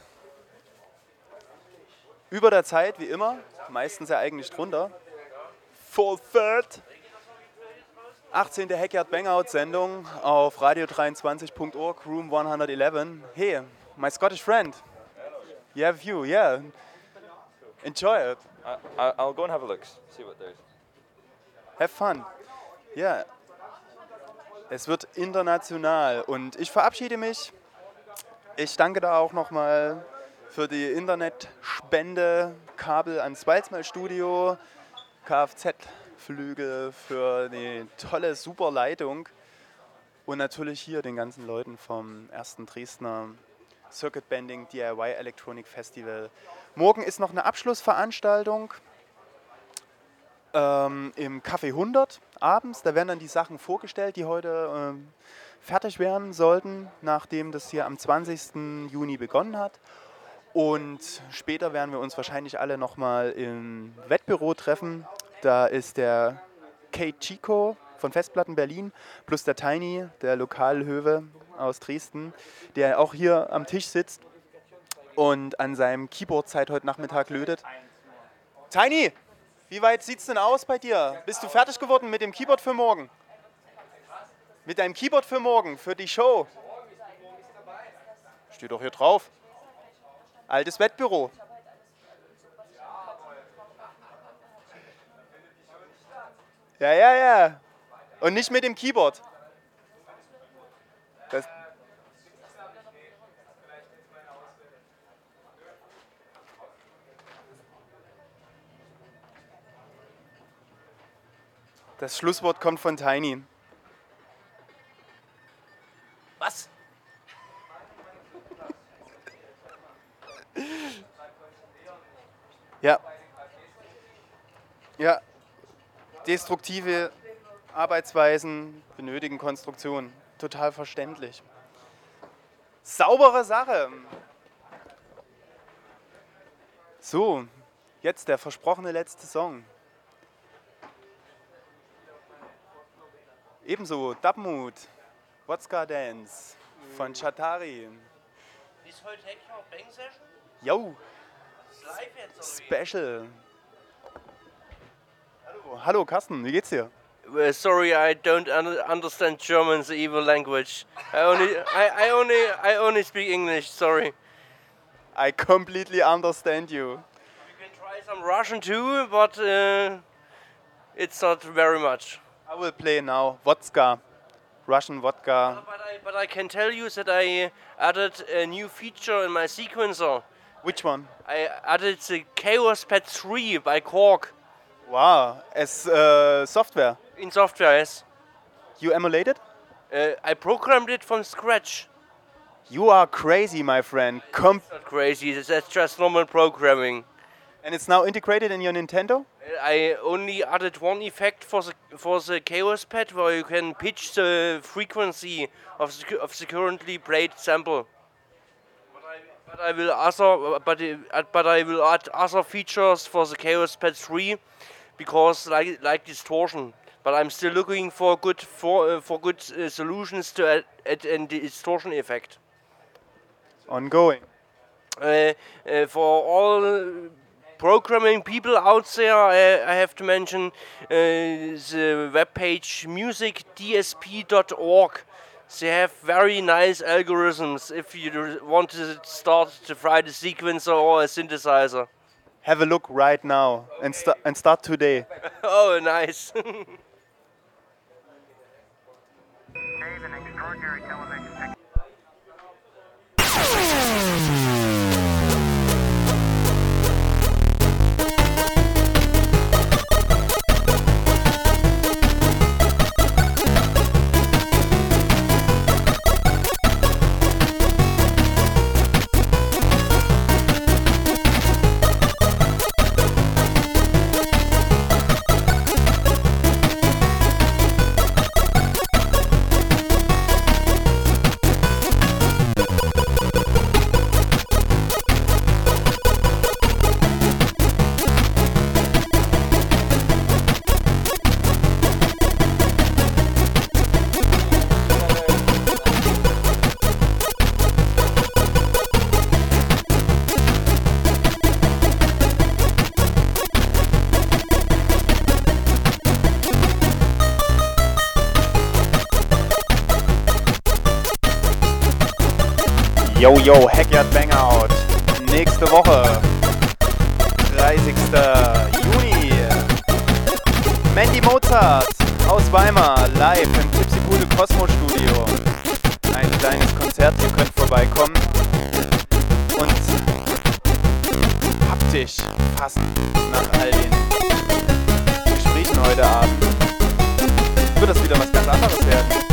Über der Zeit, wie immer, meistens ja eigentlich drunter. Full third. achtzehnte Hackyard Bangout Sendung auf radio dreiundzwanzig Punkt org, Room hundertelf. Hey, my Scottish friend. You have you, yeah. Enjoy it. I, I'll go and have a look, see what there is. Have fun. Ja. Yeah. Es wird international und ich verabschiede mich. Ich danke da auch nochmal für die Internetspende, Kabel ans Walzmal Studio, Kfz-Flügel für die tolle, super Leitung und natürlich hier den ganzen Leuten vom ersten Dresdner Circuit Bending D I Y Electronic Festival. Morgen ist noch eine Abschlussveranstaltung ähm, im Café hundert abends. Da werden dann die Sachen vorgestellt, die heute ähm, fertig werden sollten, nachdem das hier am zwanzigsten Juni begonnen hat. Und später werden wir uns wahrscheinlich alle nochmal im Wettbüro treffen. Da ist der Kate Chico von Festplatten Berlin plus der Tiny, der Lokalhöwe aus Dresden, der auch hier am Tisch sitzt und an seinem Keyboard seit heute Nachmittag lötet. Tiny, wie weit sieht es denn aus bei dir? Bist du fertig geworden mit dem Keyboard für morgen? Mit deinem Keyboard für morgen, für die Show? Steht doch hier drauf. Altes Wettbüro. Ja, ja, ja. Und nicht mit dem Keyboard. Das Das Schlusswort kommt von Tiny. Was? Ja. Ja. Destruktive Arbeitsweisen benötigen Konstruktion. Total verständlich. Saubere Sache. So, jetzt der versprochene letzte Song. Ebenso Dubmood, Wodka Dance von Chatari. Ist heute Hack auch Bang Session? Jo. Live jetzt Special. Hallo, hallo Carsten, wie geht's dir? Uh, sorry, I don't un understand German, the evil language. I only, I, I only, I only speak English. Sorry. I completely understand you. You can try some Russian too, but uh, it's not very much. I will play now vodka, Russian vodka. But I, but I can tell you that I added a new feature in my sequencer. Which one? I added the Chaos Pad three by Korg. Wow, as uh, software? In software, yes. You emulated? Uh, I programmed it from scratch. You are crazy, my friend. Com It's not crazy, that's just normal programming. And it's now integrated in your Nintendo? I only added one effect for the for the Chaos Pad, where you can pitch the frequency of the, of the currently played sample. But I, but I will other but uh, but I will add other features for the Chaos Pad three, because like like distortion. But I'm still looking for good for uh, for good uh, solutions to add, add a distortion effect. Ongoing. Uh, uh, for all programming people out there, I, I have to mention uh, the webpage music d s p dot org. They have very nice algorithms if you want to start to write a sequencer or a synthesizer. Have a look right now and, sta and start today. Oh, nice. Yo, yo, Hackyard Bangout. Nächste Woche, dreißigster Juni. Mandy Mozart aus Weimar, live im Tipsy-Bude Cosmo Studio. Ein kleines Konzert, ihr könnt vorbeikommen und haptisch fassen nach all den Gesprächen heute Abend. Wird das wieder was ganz anderes werden.